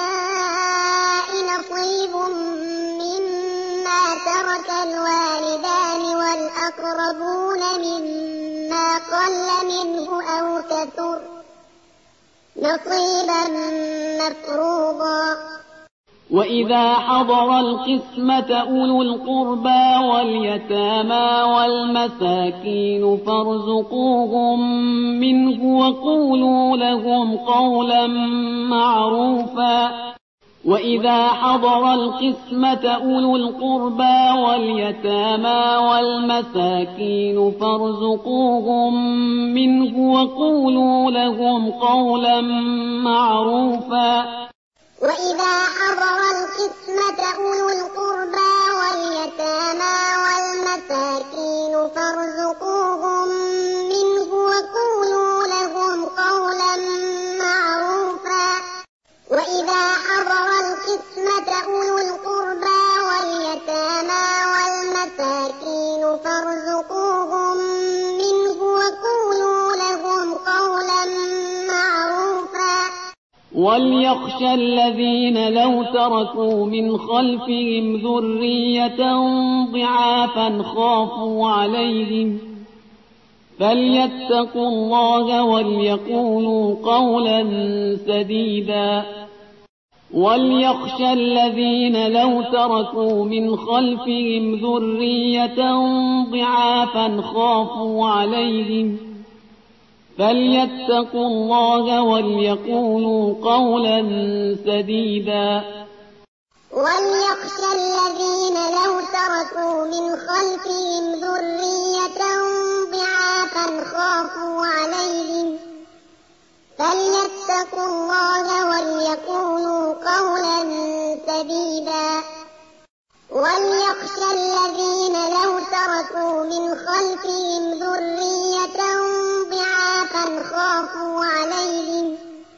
نصيب مما ترك الوالدان والأقربون مما قل منه أو كثر نصيبا مفروضا وإذا حضر القسمة أولو القربى واليتامى والمساكين فارزقوهم منه وقولوا لهم قولا معروفا وإذا حضر القسمة أولو القربى واليتامى والمساكين فارزقوهم منه وقولوا لهم قولا معروفا وإذا حضر القسمة أولو القربى واليتامى والمساكين فارزقوهم منه وقولوا لهم قولا معروفا وإذا حضر القسمة أولو القربى واليتامى والمساكين فارزقوهم منه وقولوا لهم قولا معروفا وليخشى الذين لو تركوا من خلفهم ذرية ضعافا خافوا عليهم فليتقوا الله وليقولوا قولا سديدا وليخشى الذين لو تركوا من خلفهم ذرية ضعافا خافوا عليهم فليتقوا الله وليقولوا قولا سديدا وليخشى الذين لو تركوا من خلفهم ذرية ضعافا خافوا عليهم فليتقوا الله وليقولوا قولا سديدا وليخشى الذين لو تركوا من خلفهم ذرية ضعافا خافوا عليهم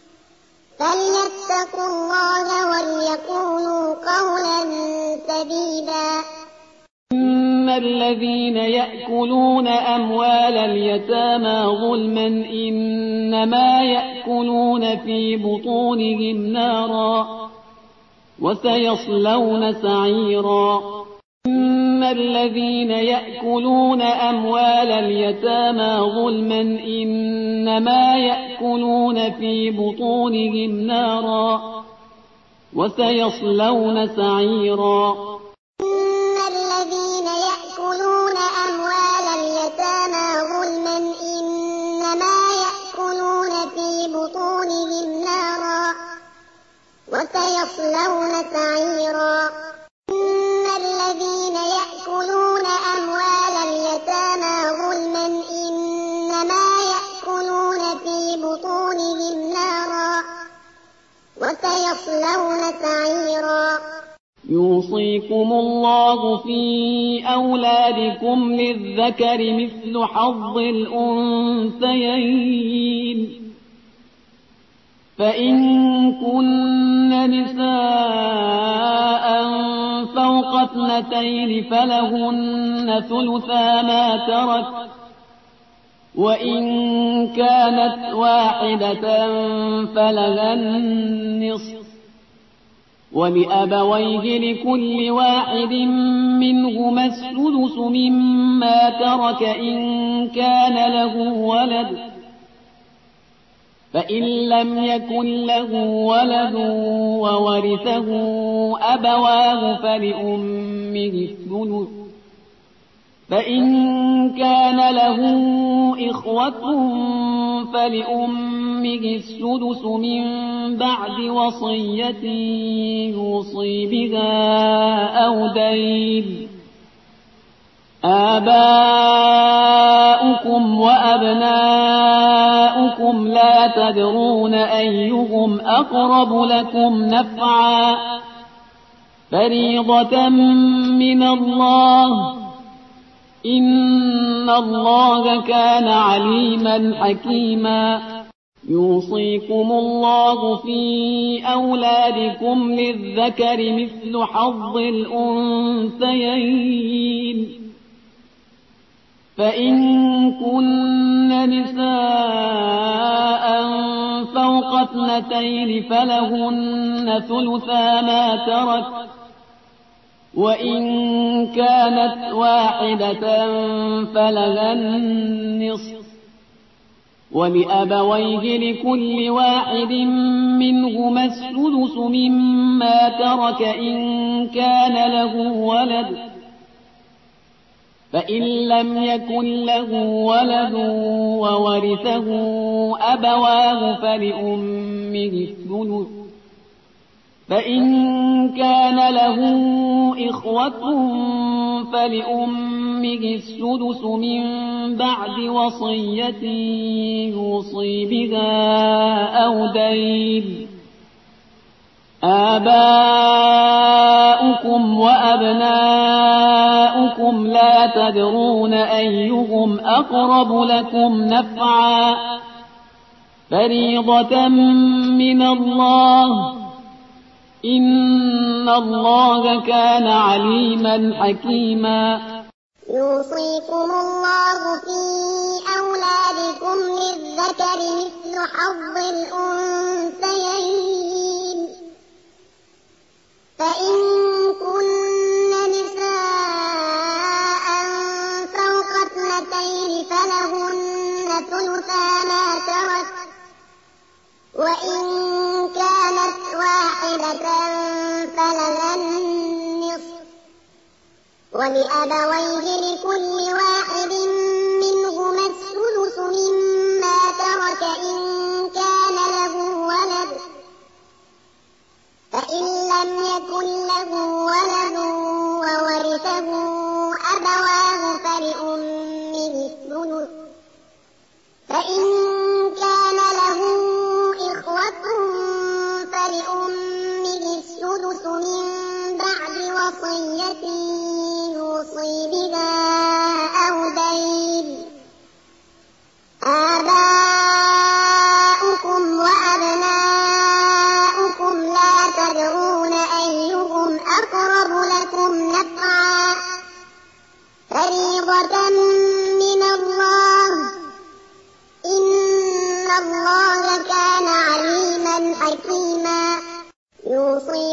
فليتقوا الله وليقولوا قولا سديدا إن الذين يأكلون أموال اليتامى ظلما إنما يأكلون في بطونهم نارا وسيصلون سعيرا إن الذين يأكلون أموال اليتامى ظلما إنما يأكلون في بطونهم نارا وسيصلون سعيرا إن الذين يأكلون أموال اليتامى ظلما إنما يأكلون في بطونهم نارا وسيصلون سعيرا إن الذين يأكلون أموال اليتامى ظلما إنما يأكلون في بطونهم نارا وسيصلون سعيرا يوصيكم الله في أولادكم للذكر مثل حظ الأنثيين فإن كن نساء فوق 2 فلهن ثلثا ما ترك وإن كانت واحدة فلها النصف ولأبويه لكل واحد منهما السدس مما ترك إن كان له ولد فإن لم يكن له ولد وورثه أبواه فلأمه الثلث فإن كان له إخوة فلأمه السدس من بعد وصية يوصي بها أو دين آباؤكم وأبناؤكم لا تدرون أيهم أقرب لكم نفعا فريضة من الله إن الله كان عليما حكيما يوصيكم الله في أولادكم للذكر مثل حظ الأنثيين فإن كن نساء فوق 2 فلهن ثلثا ما ترك وإن كانت واحدة فلها النصف ولأبويه لكل واحد منهما السدس مما ترك إن كان له ولد فإن لم يكن له ولد وورثه أبواه فلأمه الثلث فإن كان له إخوة فلأمه السدس من بعد وصية يوصي بها أو دين آباؤكم وأبناؤكم لا تدرون أيهم أقرب لكم نفعا فريضة من الله إن الله كان عليما حكيما يوصيكم الله في أولادكم للذكر مثل حظ الأنثيين فإن كن نساء فوق 2 فلهن ثلثا ما ترك وإن كانت واحدة فلها النصف ولأبويه لكل واحد منهما السدس مما ترك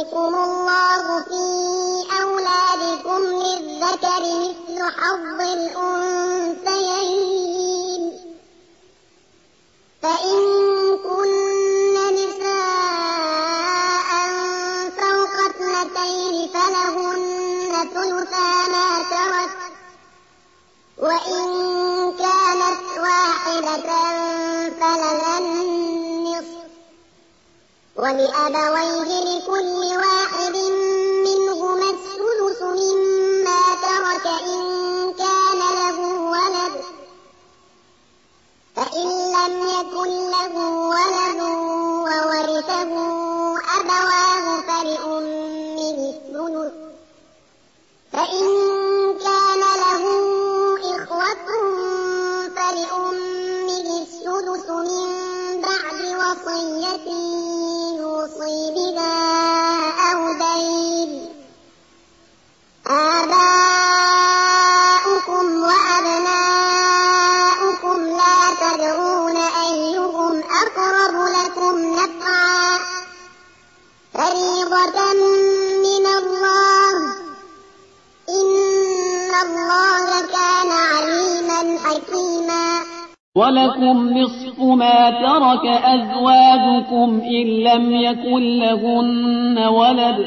يوصيكم الله في أولادكم للذكر مثل حظ الأنثيين فإن كن نساء فوق 2 فلهن ثلثا ما ترك وإن كانت واحدة فلها النصف ولأبويه لكل واحد منهما السدس مما ترك إن كان له ولد فإن لم يكن له ولد وورثه أبواه فلأمه الثلث فإن كان له إخوة فلأمه السدس من بعد وصية يوصي بها أو دين آباؤكم وأبناؤكم لا تدرون أيهم أقرب لكم نفعا فريضة من الله إن الله كان عليما حكيما ولكم نصف ما ترك أزواجكم إن لم يكن لهن ولد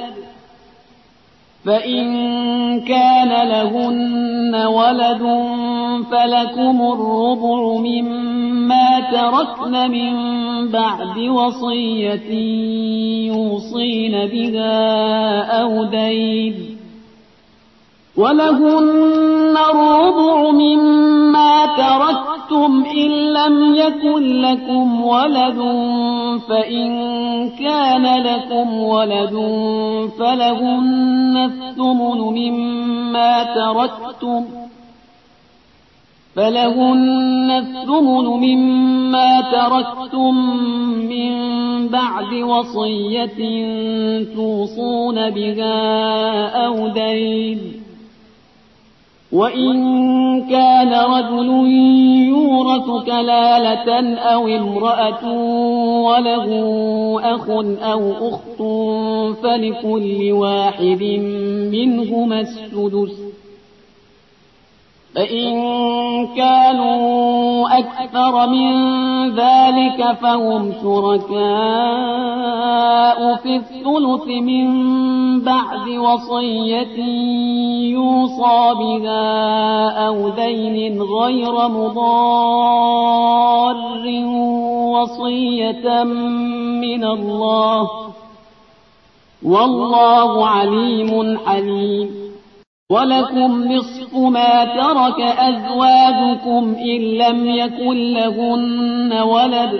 فإن كان لهن ولد فلكم الربع مما تركن من بعد وصية يوصين بها أو دين ولهن الربع مما تركتم إن لم يكن لكم ولد فإن كان لكم ولد فلهن الثمن مما تركتم من بعد وصية توصون بها أو دين وإن كان رجل يورث كلالة أو امرأة وله أخ أو أخت فلكل واحد منهما السدس فإن كانوا أكثر من ذلك فهم شركاء في الثلث من بعد وصية يوصى بها أو دين غير مضار وصية من الله والله عليم حليم ولكم نصف ما ترك أزواجكم إن لم يكن لهن ولد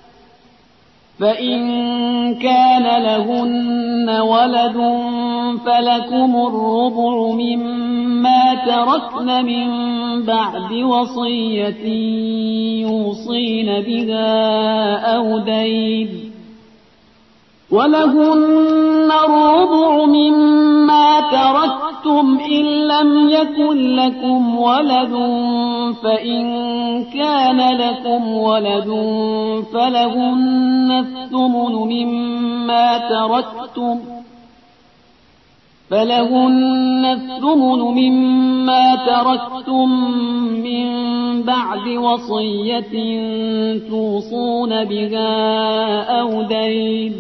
فإن كان لهن ولد فلكم الربع مما تركن من بعد وصية يوصين بها أو دين ولهن الربع مما تركتم إن لم يكن لكم ولد فإن كان لكم ولد فلهن الثمن مما تركتم من بعد وصية توصون بها أو دين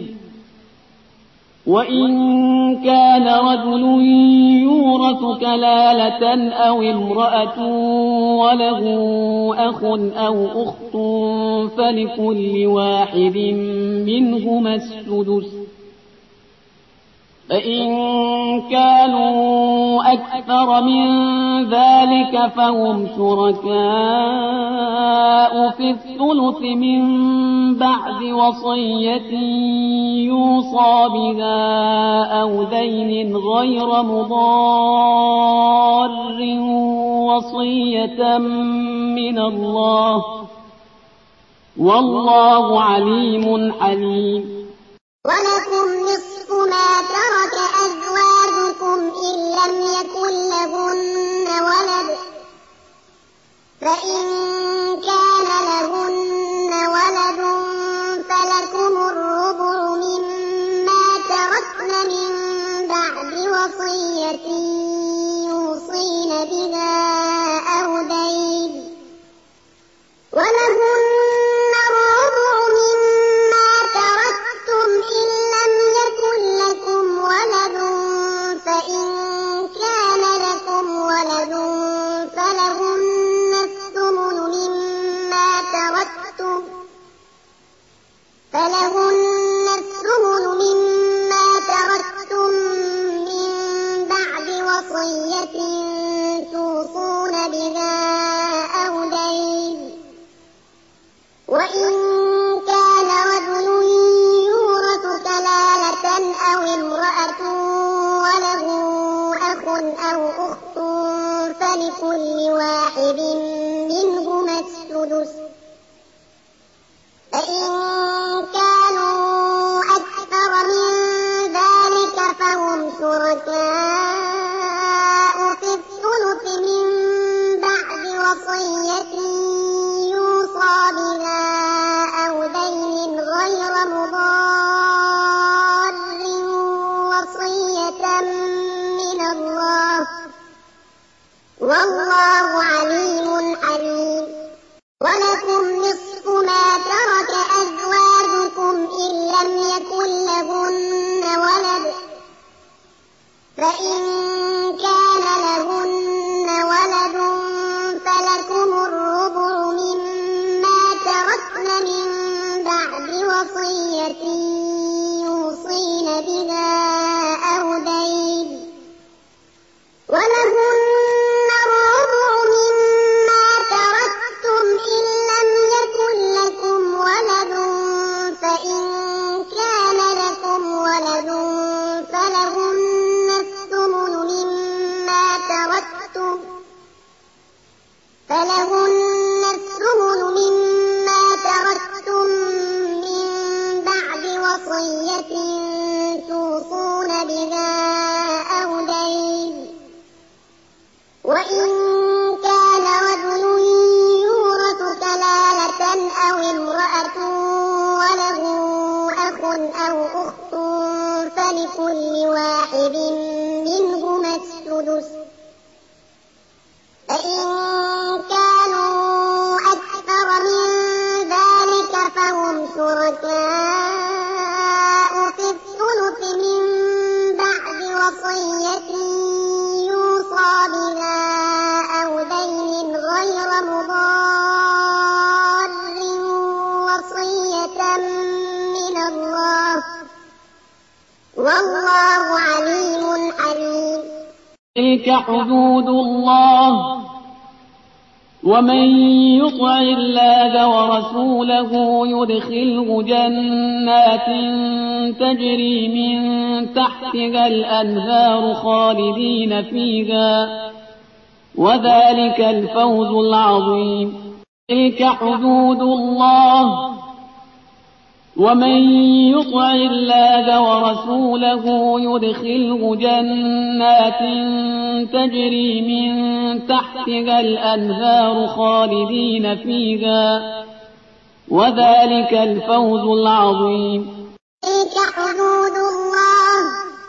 وإن كان رجل يورث كلالة أو امرأة وله أخ أو أخت فلكل واحد منهما السدس فإن كانوا أكثر من ذلك فهم شركاء في الثلث من بعد وصية يوصى بها أو دين غير مضار وصية من الله والله عليم حليم ولكم نصف ما ترك أزواجكم إن لم يكن لهن ولد فإن كان لهن ولد فلكم الربع مما تركن من وصية يوصين بها أو دين ولهن الربع مما تركتم إن لم يكن لكم ولد فإن كان لكم ولد فلهن الثمن مما تركتم من بعد وصية توصون بها أو دين وإن كان رجل يورث كلالة أو امرأة وله أخ أو أخت فلكل واحد منهما السدس فإن كانوا أكثر من ذلك فهم شركاء في الثلث من بعد وصية يوصى بها أو دين غير مضار وصية من الله والله عليم حليم ولكم نصف ما ترك أزواجكم إن لم يكن لهن ولد فإن كان لهن ولد فلكم الربع مما تركن من بعد وصية يوصين بها أو دين ولهن الربع مما تركتم إن لم يكن لكم ولد فإن كان لكم ولد فلهن الثمن مما تركتم من بعد وصية توصون بها أو دين وإن كان رجل يورث كلالة أو امرأة وله أخ أو أخت فلكل واحد منهما السدس فإن كانوا أكثر من ذلك فهم شركاء في الثلث من بعد وصية يوصى بها أو دين غير مضار وصية من الله والله عليم حليم تلك حدود الله ومن يطع الله ورسوله يدخله جنات تجري من تحتها الأنهار خالدين فيها وذلك الفوز العظيم تلك حدود الله ومن يطع الله ورسوله يدخله جنات تجري من تحتها الأنهار خالدين فيها وذلك الفوز العظيم تلك حدود الله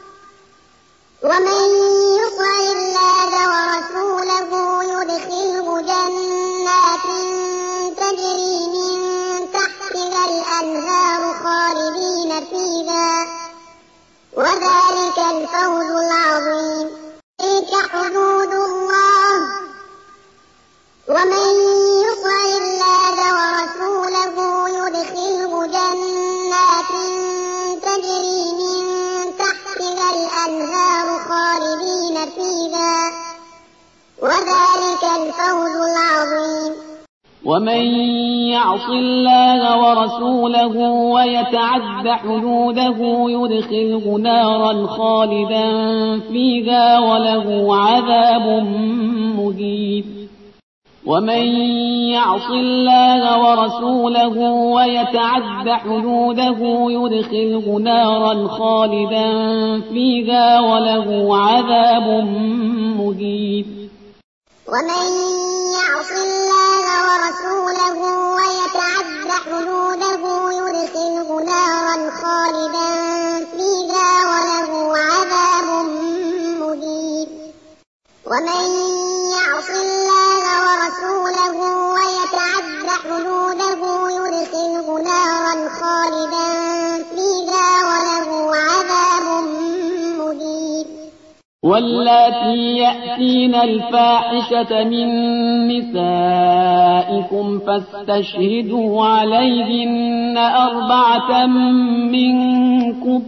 ومن يطع الله ورسوله يدخله جنات تجري من تحتها الأنهار خالدين فيها وذلك الفوز العظيم تلك حدود الله ومن يطع الله ورسوله يدخله جنات تجري من تحتها الأنهار خالدين فيها وذلك الفوز العظيم ومن يعص الله ورسوله ويتعد حدوده يدخله نارا خالدا فيها وله عذاب مهين ومن يعص الله ورسوله ويتعد حدوده يدخله نارا خالدا فيها وله عذاب مهين ومن يعص الله ورسوله ويتعد حدوده يدخله نارا خالدا فيها وله عذاب ومن يعص الله ورسوله ويتعد حدوده يدخله نارا خالدا فيها وله عذاب مهين. واللاتي يأتين الفاحشة من نسائكم فاستشهدوا عليهن 4 منكم،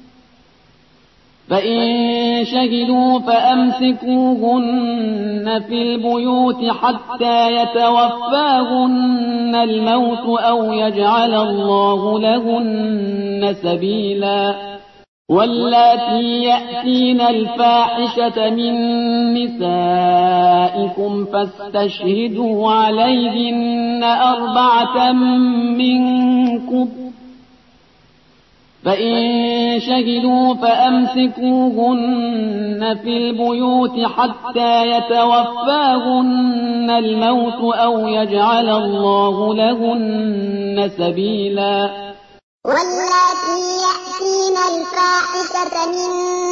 فإن شهدوا فأمسكوهن في البيوت حتى يتوفاهن الموت أو يجعل الله لهن سبيلا. واللاتي يأتين الفاحشة من نسائكم فاستشهدوا عليهن 4 منكم، فإن شهدوا فأمسكوهن في البيوت حتى يتوفاهن الموت أو يجعل الله لهن سبيلا. واللاتي يأتين الفاحشة من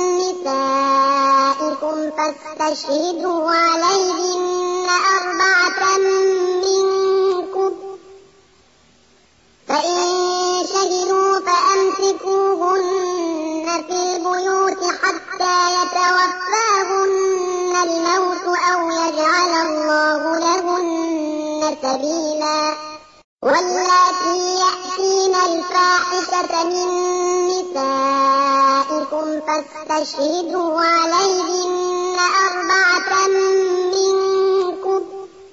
نسائكم فاستشهدوا عليهن 4 منكم، فإن شهدوا فأمسكوهن في البيوت حتى يتوفاهن الموت أو يجعل الله لهن سبيلا. واللاتي يأتين الفاحشة من نسائكم فاستشهدوا عليهن 4 منكم،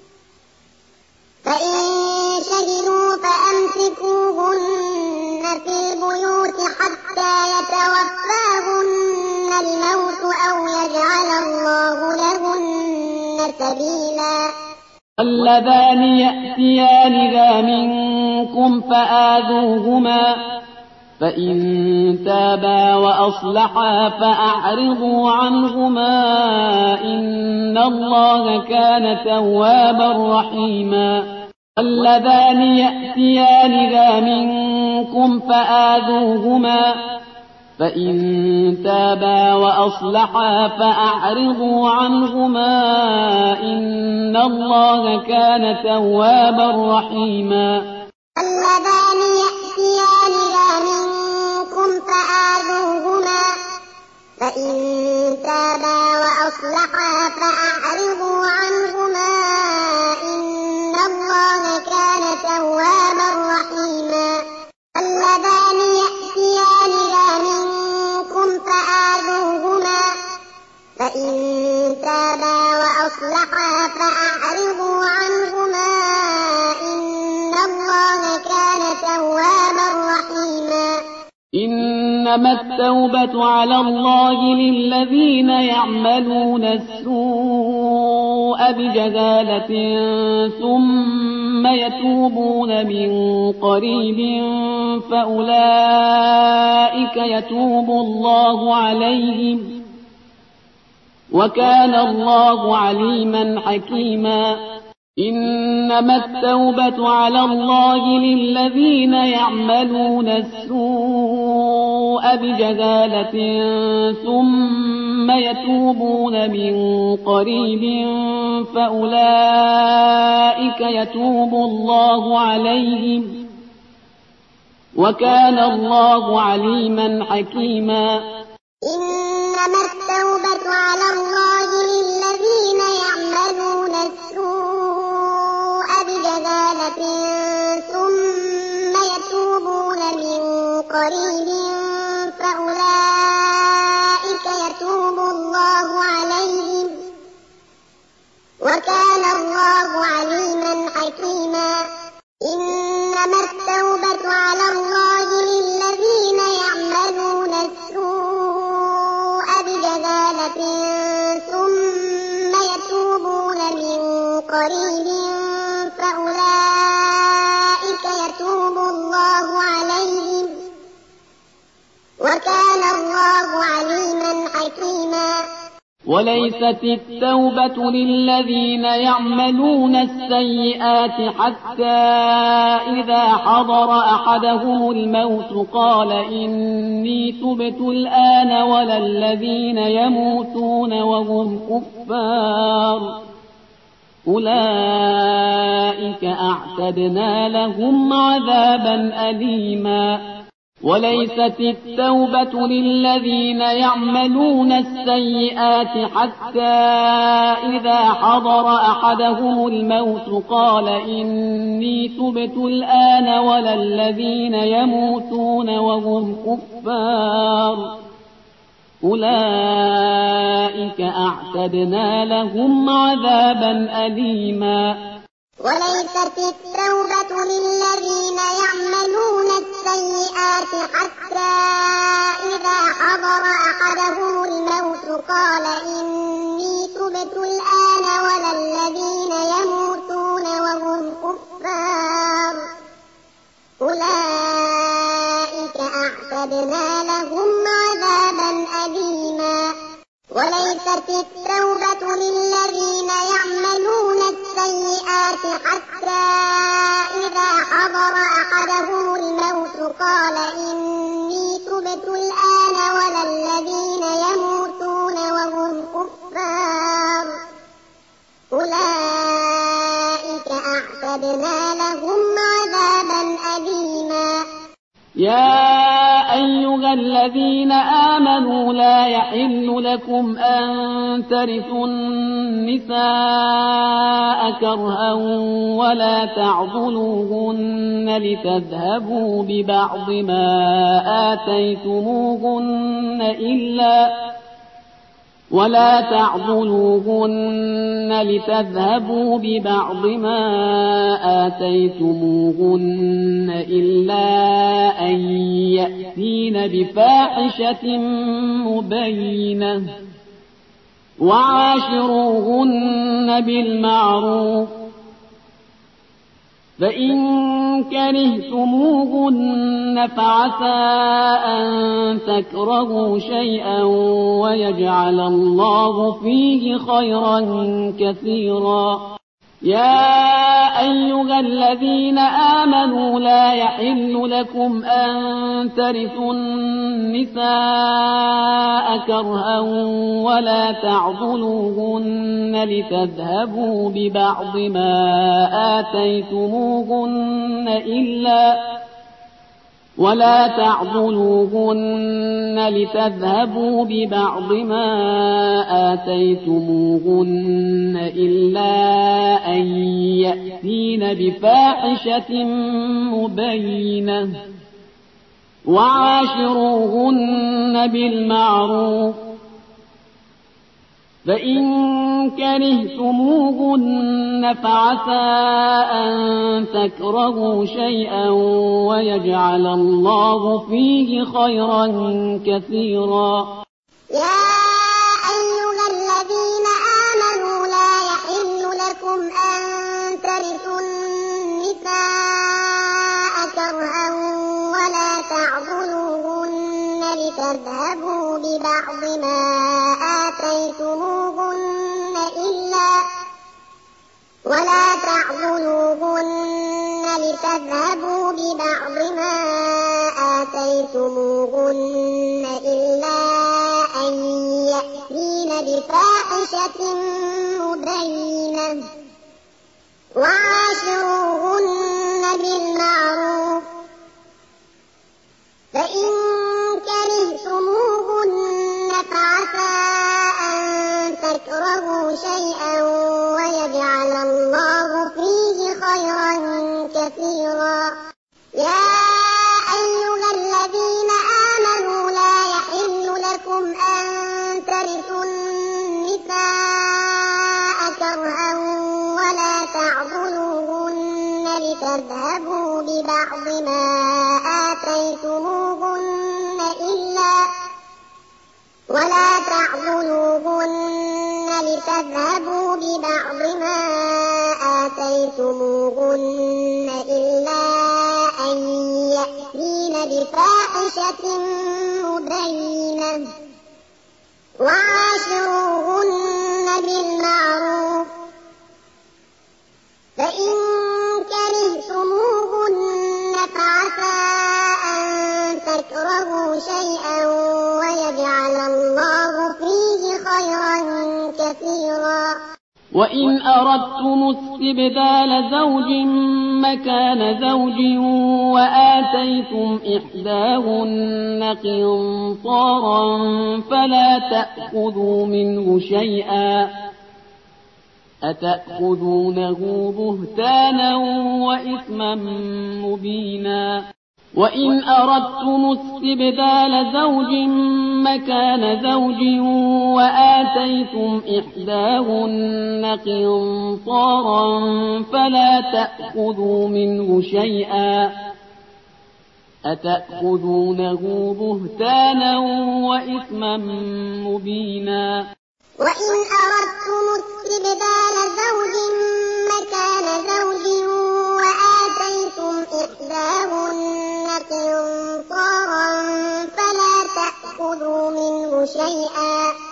فإن شهدوا فأمسكوهن في البيوت حتى يتوفاهن الموت أو يجعل الله لهن سبيلا. اللذان يأتيانها منكم فآذوهما، فإن تابا وأصلحا فأعرضوا عنهما إن الله كان توابا رحيما. اللذان يأتيانها منكم فآذوهما، فإن تابا وأصلحا فأعرضوا عنهما إن الله كان توابا رحيما. اللذان يأتيانها منكم فآذوهما، فإن تابا وأصلحا فأعرضوا عنهما إن الله كان توابا رحيما. اللذان يأتيانها منكم فآذوهما، فإن تابا وأصلحا فأعرضوا عنهما إن الله كان توابا رحيما. إنما التوبة على الله للذين يعملون السوء بجهالة ثم يتوبون من قريب فأولئك يتوب الله عليهم، وكان الله عليما حكيما. إنما التوبة على الله للذين يعملون السوء بجهالة ثم يتوبون من قريب فأولئك يتوب الله عليهم، وكان الله عليما حكيما. إنما التوبة على الله للذين يعملون السوء بجهالة ثم يتوبون من قريب فأولئك يتوب الله عليهم، وكان الله عليما حكيما. إنما التوبة على الله للذين يعملون السوء بجهالة ثم يتوبون من قريب فأولئك يتوب الله عليهم، وكان الله عليما حكيما. وليست التوبة للذين يعملون السيئات حتى إذا حضر أحدهم الموت قال إني تبت الآن ولا الذين يموتون وهم كفار أولئك أعتدنا لهم عذابا أليما وليست التوبة للذين يعملون السيئات حتى إذا حضر أحدهم الموت قال إني تبت الآن ولا الذين يموتون وهم كفار أولئك أعتدنا لهم عذابا أليما وليست التوبة للذين يعملون السيئات حتى إذا حضر أحدهم الموت قال إني تبت الآن ولا الذين يموتون وهم كفار أولئك أعتدنا لهم عذابا أليما وليست التوبة للذين يعملون السيئات حتى إذا حضر أحدهم الموت قال إني تبت الآن ولا الذين يموتون وهم كفار أولئك أعتدنا لهم عذابا أليما يا أيها الذين آمنوا لا يحل لكم أن ترثوا النساء كرها ولا تعضلوهن لتذهبوا ببعض ما آتيتموهن إلا أن يأتين بفاحشة مبينة وعاشروهن بالمعروف فإن كرهتموهن فعسى أن تكرهوا شيئا ويجعل الله فيه خيرا كثيرا يا أيها الذين آمنوا لا يحل لكم أن ترثوا النساء كرها ولا تعضلوهن لتذهبوا ببعض ما آتيتموهن إلا أن يأتين بفاحشة مبينة وعاشروهن بالمعروف فإن كرهتموهن فعسى أن تكرهوا شيئا ويجعل الله فيه خيرا كثيرا يا أيها الذين آمنوا لا يحل لكم أن ترثوا النساء كرها ولا تعضلوهن لتذهبوا ببعض ما آتيتموهن إلا أن يأتين بفاحشة مبينة وعاشروهن بالمعروف فإن كرهتموهن فعسى أن تكرهوا شيئا ويجعل الله فيه خيرا كثيرا يا أيها الذين آمنوا لا يحل لكم أن ترثوا النساء كرها ولا تعضلوهن لتذهبوا ببعض ما آتيتموهن إلا أن يأتين بفاحشة مبينة وعاشروهن بالمعروف فإن كرهتموهن فعسى أن تكرهوا شيئا ويجعل الله فيه خيرا كثيرا وإن أردتم استبدال زوج مكان زوج وآتيتم إحداهن قنطارا فلا تأخذوا منه شيئا أتأخذونه بهتانا وإثما مبينا وإن أردتم استبدال زوج مكان زوج وآتيتم إحداهن قنطارا فلا تأخذوا منه شيئا أتأخذونه بهتانا وإثما مبينا وإن أردتم استبدال زوج مكان زوج وآتيتم إحداهن قنطارا فلا تأخذوا منه شيئا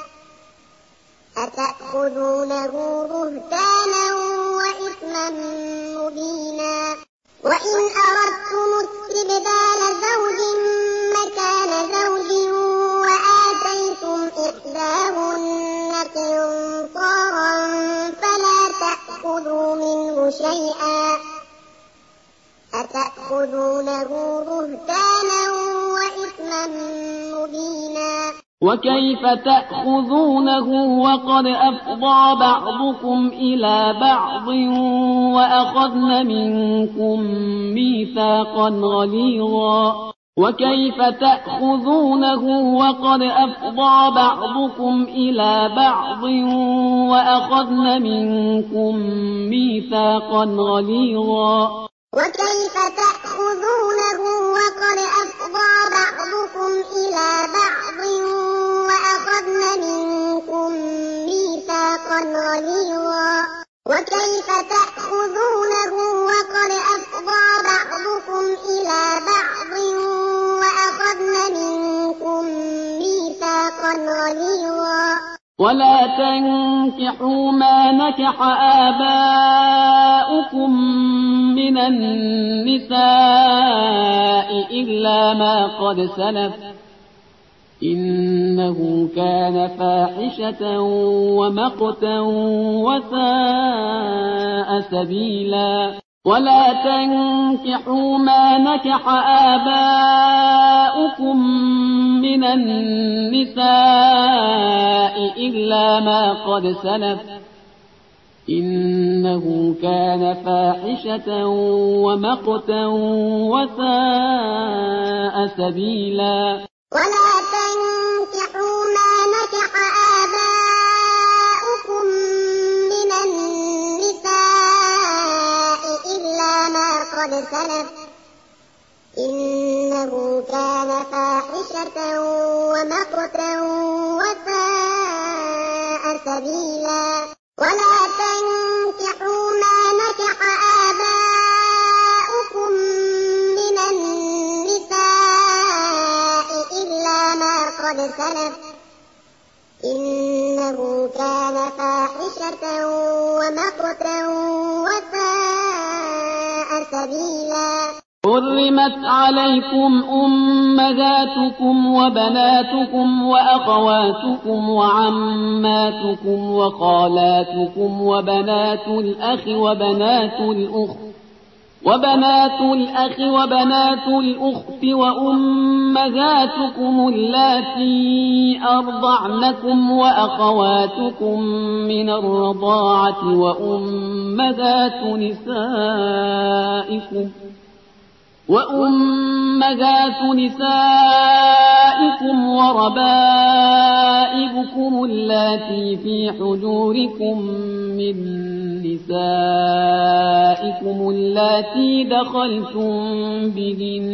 أتأخذونه بهتانا وإثما مبينا وإن أردتم استبدال زوج مكان زوج وآتيتم إحداهن قنطارا فلا تأخذوا منه شيئا أتأخذونه بهتانا وإثما مبينا وكيف تأخذونه وقد أفضى بعضكم إلى بعض وأخذن منكم ميثاقا غليظا وكيف تأخذونه وقد أفضى بعضكم إلى بعض وأخذن منكم ميثاقا غليظا وكيف تأخذونه وقد أفضى بعضكم إلى بعض وأخذن منكم ميثاقا غليظا وكيف تأخذونه وقد أفضى بعضكم إلى بعض وأخذن منكم ميثاقا غليظا ولا تنكحوا ما نكح آباؤكم من النساء إلا ما قد سلف إنه كان فاحشة ومقتا وساء سبيلا ولا تنكحوا ما نكح آباؤكم من النساء إلا ما قد سلف إنه كان فاحشة ومقتا وساء سبيلا ولا تنكحوا ما نكح آباؤكم من النساء إلا ما قد سلف إنه كان فاحشة ومقتا وساء سبيلا ولا تنكحوا ما نكح آباؤكم من النساء إلا ما قد سلف إنه كان فاحشة ومقتا وساء سبيلا حرمت عليكم أمهاتكم وبناتكم وأخواتكم وعماتكم وخالاتكم وبنات الأخ وبنات الأخت وأمهاتكم اللاتي أرضعنكم وأخواتكم من الرضاعة وأمهات نسائكم وربائبكم اللاتي في حجوركم من نسائكم اللاتي دخلتم بهن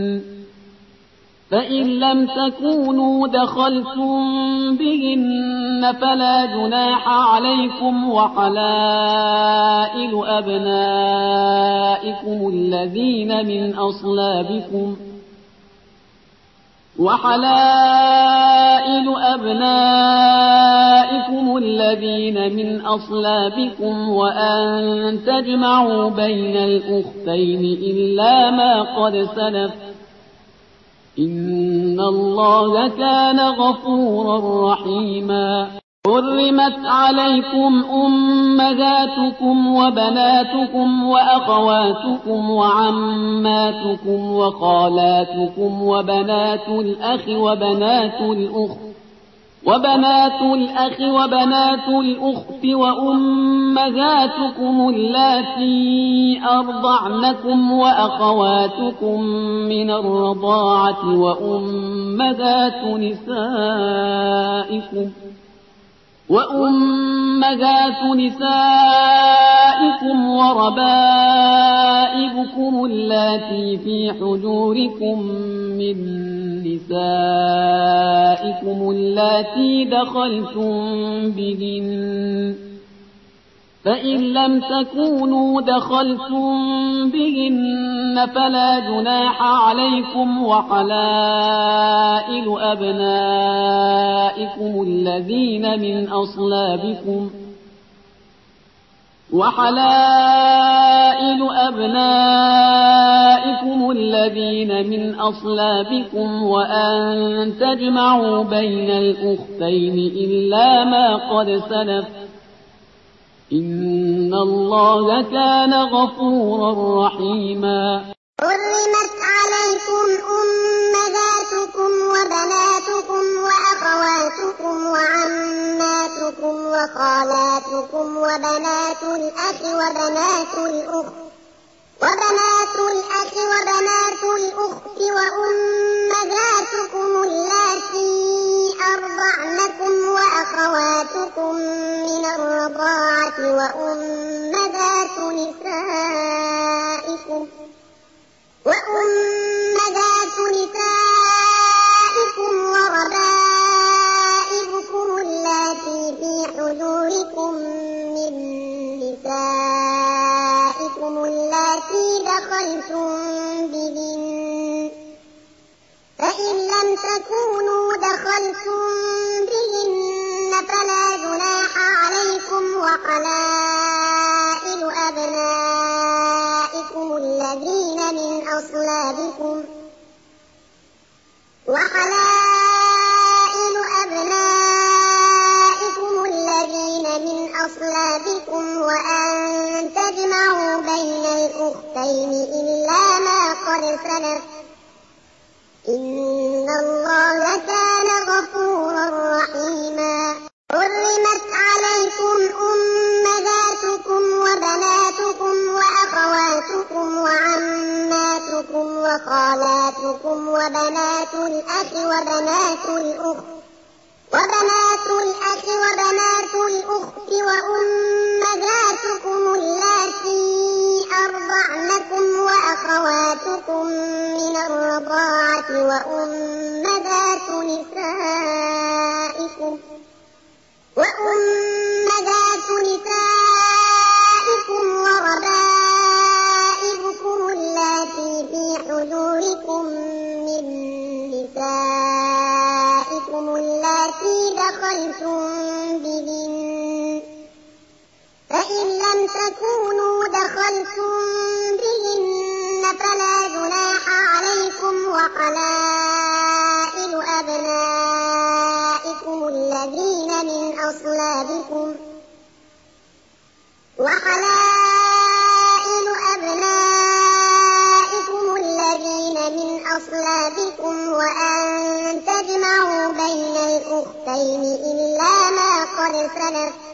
فإن لم تكونوا دخلتم بهن فلا جناح عليكم وحلائل أبنائكم الذين أصلابكم وأن تجمعوا بين الأختين إلا ما قد سلف إن الله كان غفورا رحيما حرمت عليكم أمهاتكم وبناتكم وأخواتكم وعماتكم وخالاتكم وبنات الأخ وبنات الأخت وأمهاتكم اللاتي أرضعنكم وأخواتكم من الرضاعة وأمهات نسائكم وربائبكم اللاتي في حجوركم من نسائكم اللاتي دخلتم بهن فإن لم تكونوا دخلتم بهن فلا جناح عليكم وحلائل أبنائكم الذين من أصلابكم وأن تجمعوا بين الأختين إلا ما قد سلف إن الله كان غفورا رحيما حرمت عليكم أمهاتكم وبناتكم وأخواتكم وعماتكم وخالاتكم وبنات الأخ وبنات الأخت وأمهاتكم اللاتي أرضعنكم وأخواتكم من الرضاعة وأمهات نسائكم وربائبكم اللاتي في حجوركم من نسائكم اللاتي دخلتم بهن فإن لم تكونوا دخلتم بهن فلا جناح عليكم وحلائل أبنائكم الذين من أصلابكم وأن تجمعوا بين الأختين إلا ما قد سلف إن الله كان غفورا رحيما حرمت عليكم أمهاتكم وبناتكم وأخواتكم وعماتكم وخالاتكم وبنات الأخ وبنات الأخت وأمهاتكم اللاتي أرضعنكم وأخواتكم من الرضاعة وأمهات نسائكم وربائبكم اللاتي في حجوركم من نسائكم اللاتي دخلتم بهن فإن لم تكونوا دخلتم بهن فلا جناح عليكم وحلائل أبنائكم الذين من أصلابكم وأن تجمعوا بين الأختين إلا ما قد سلف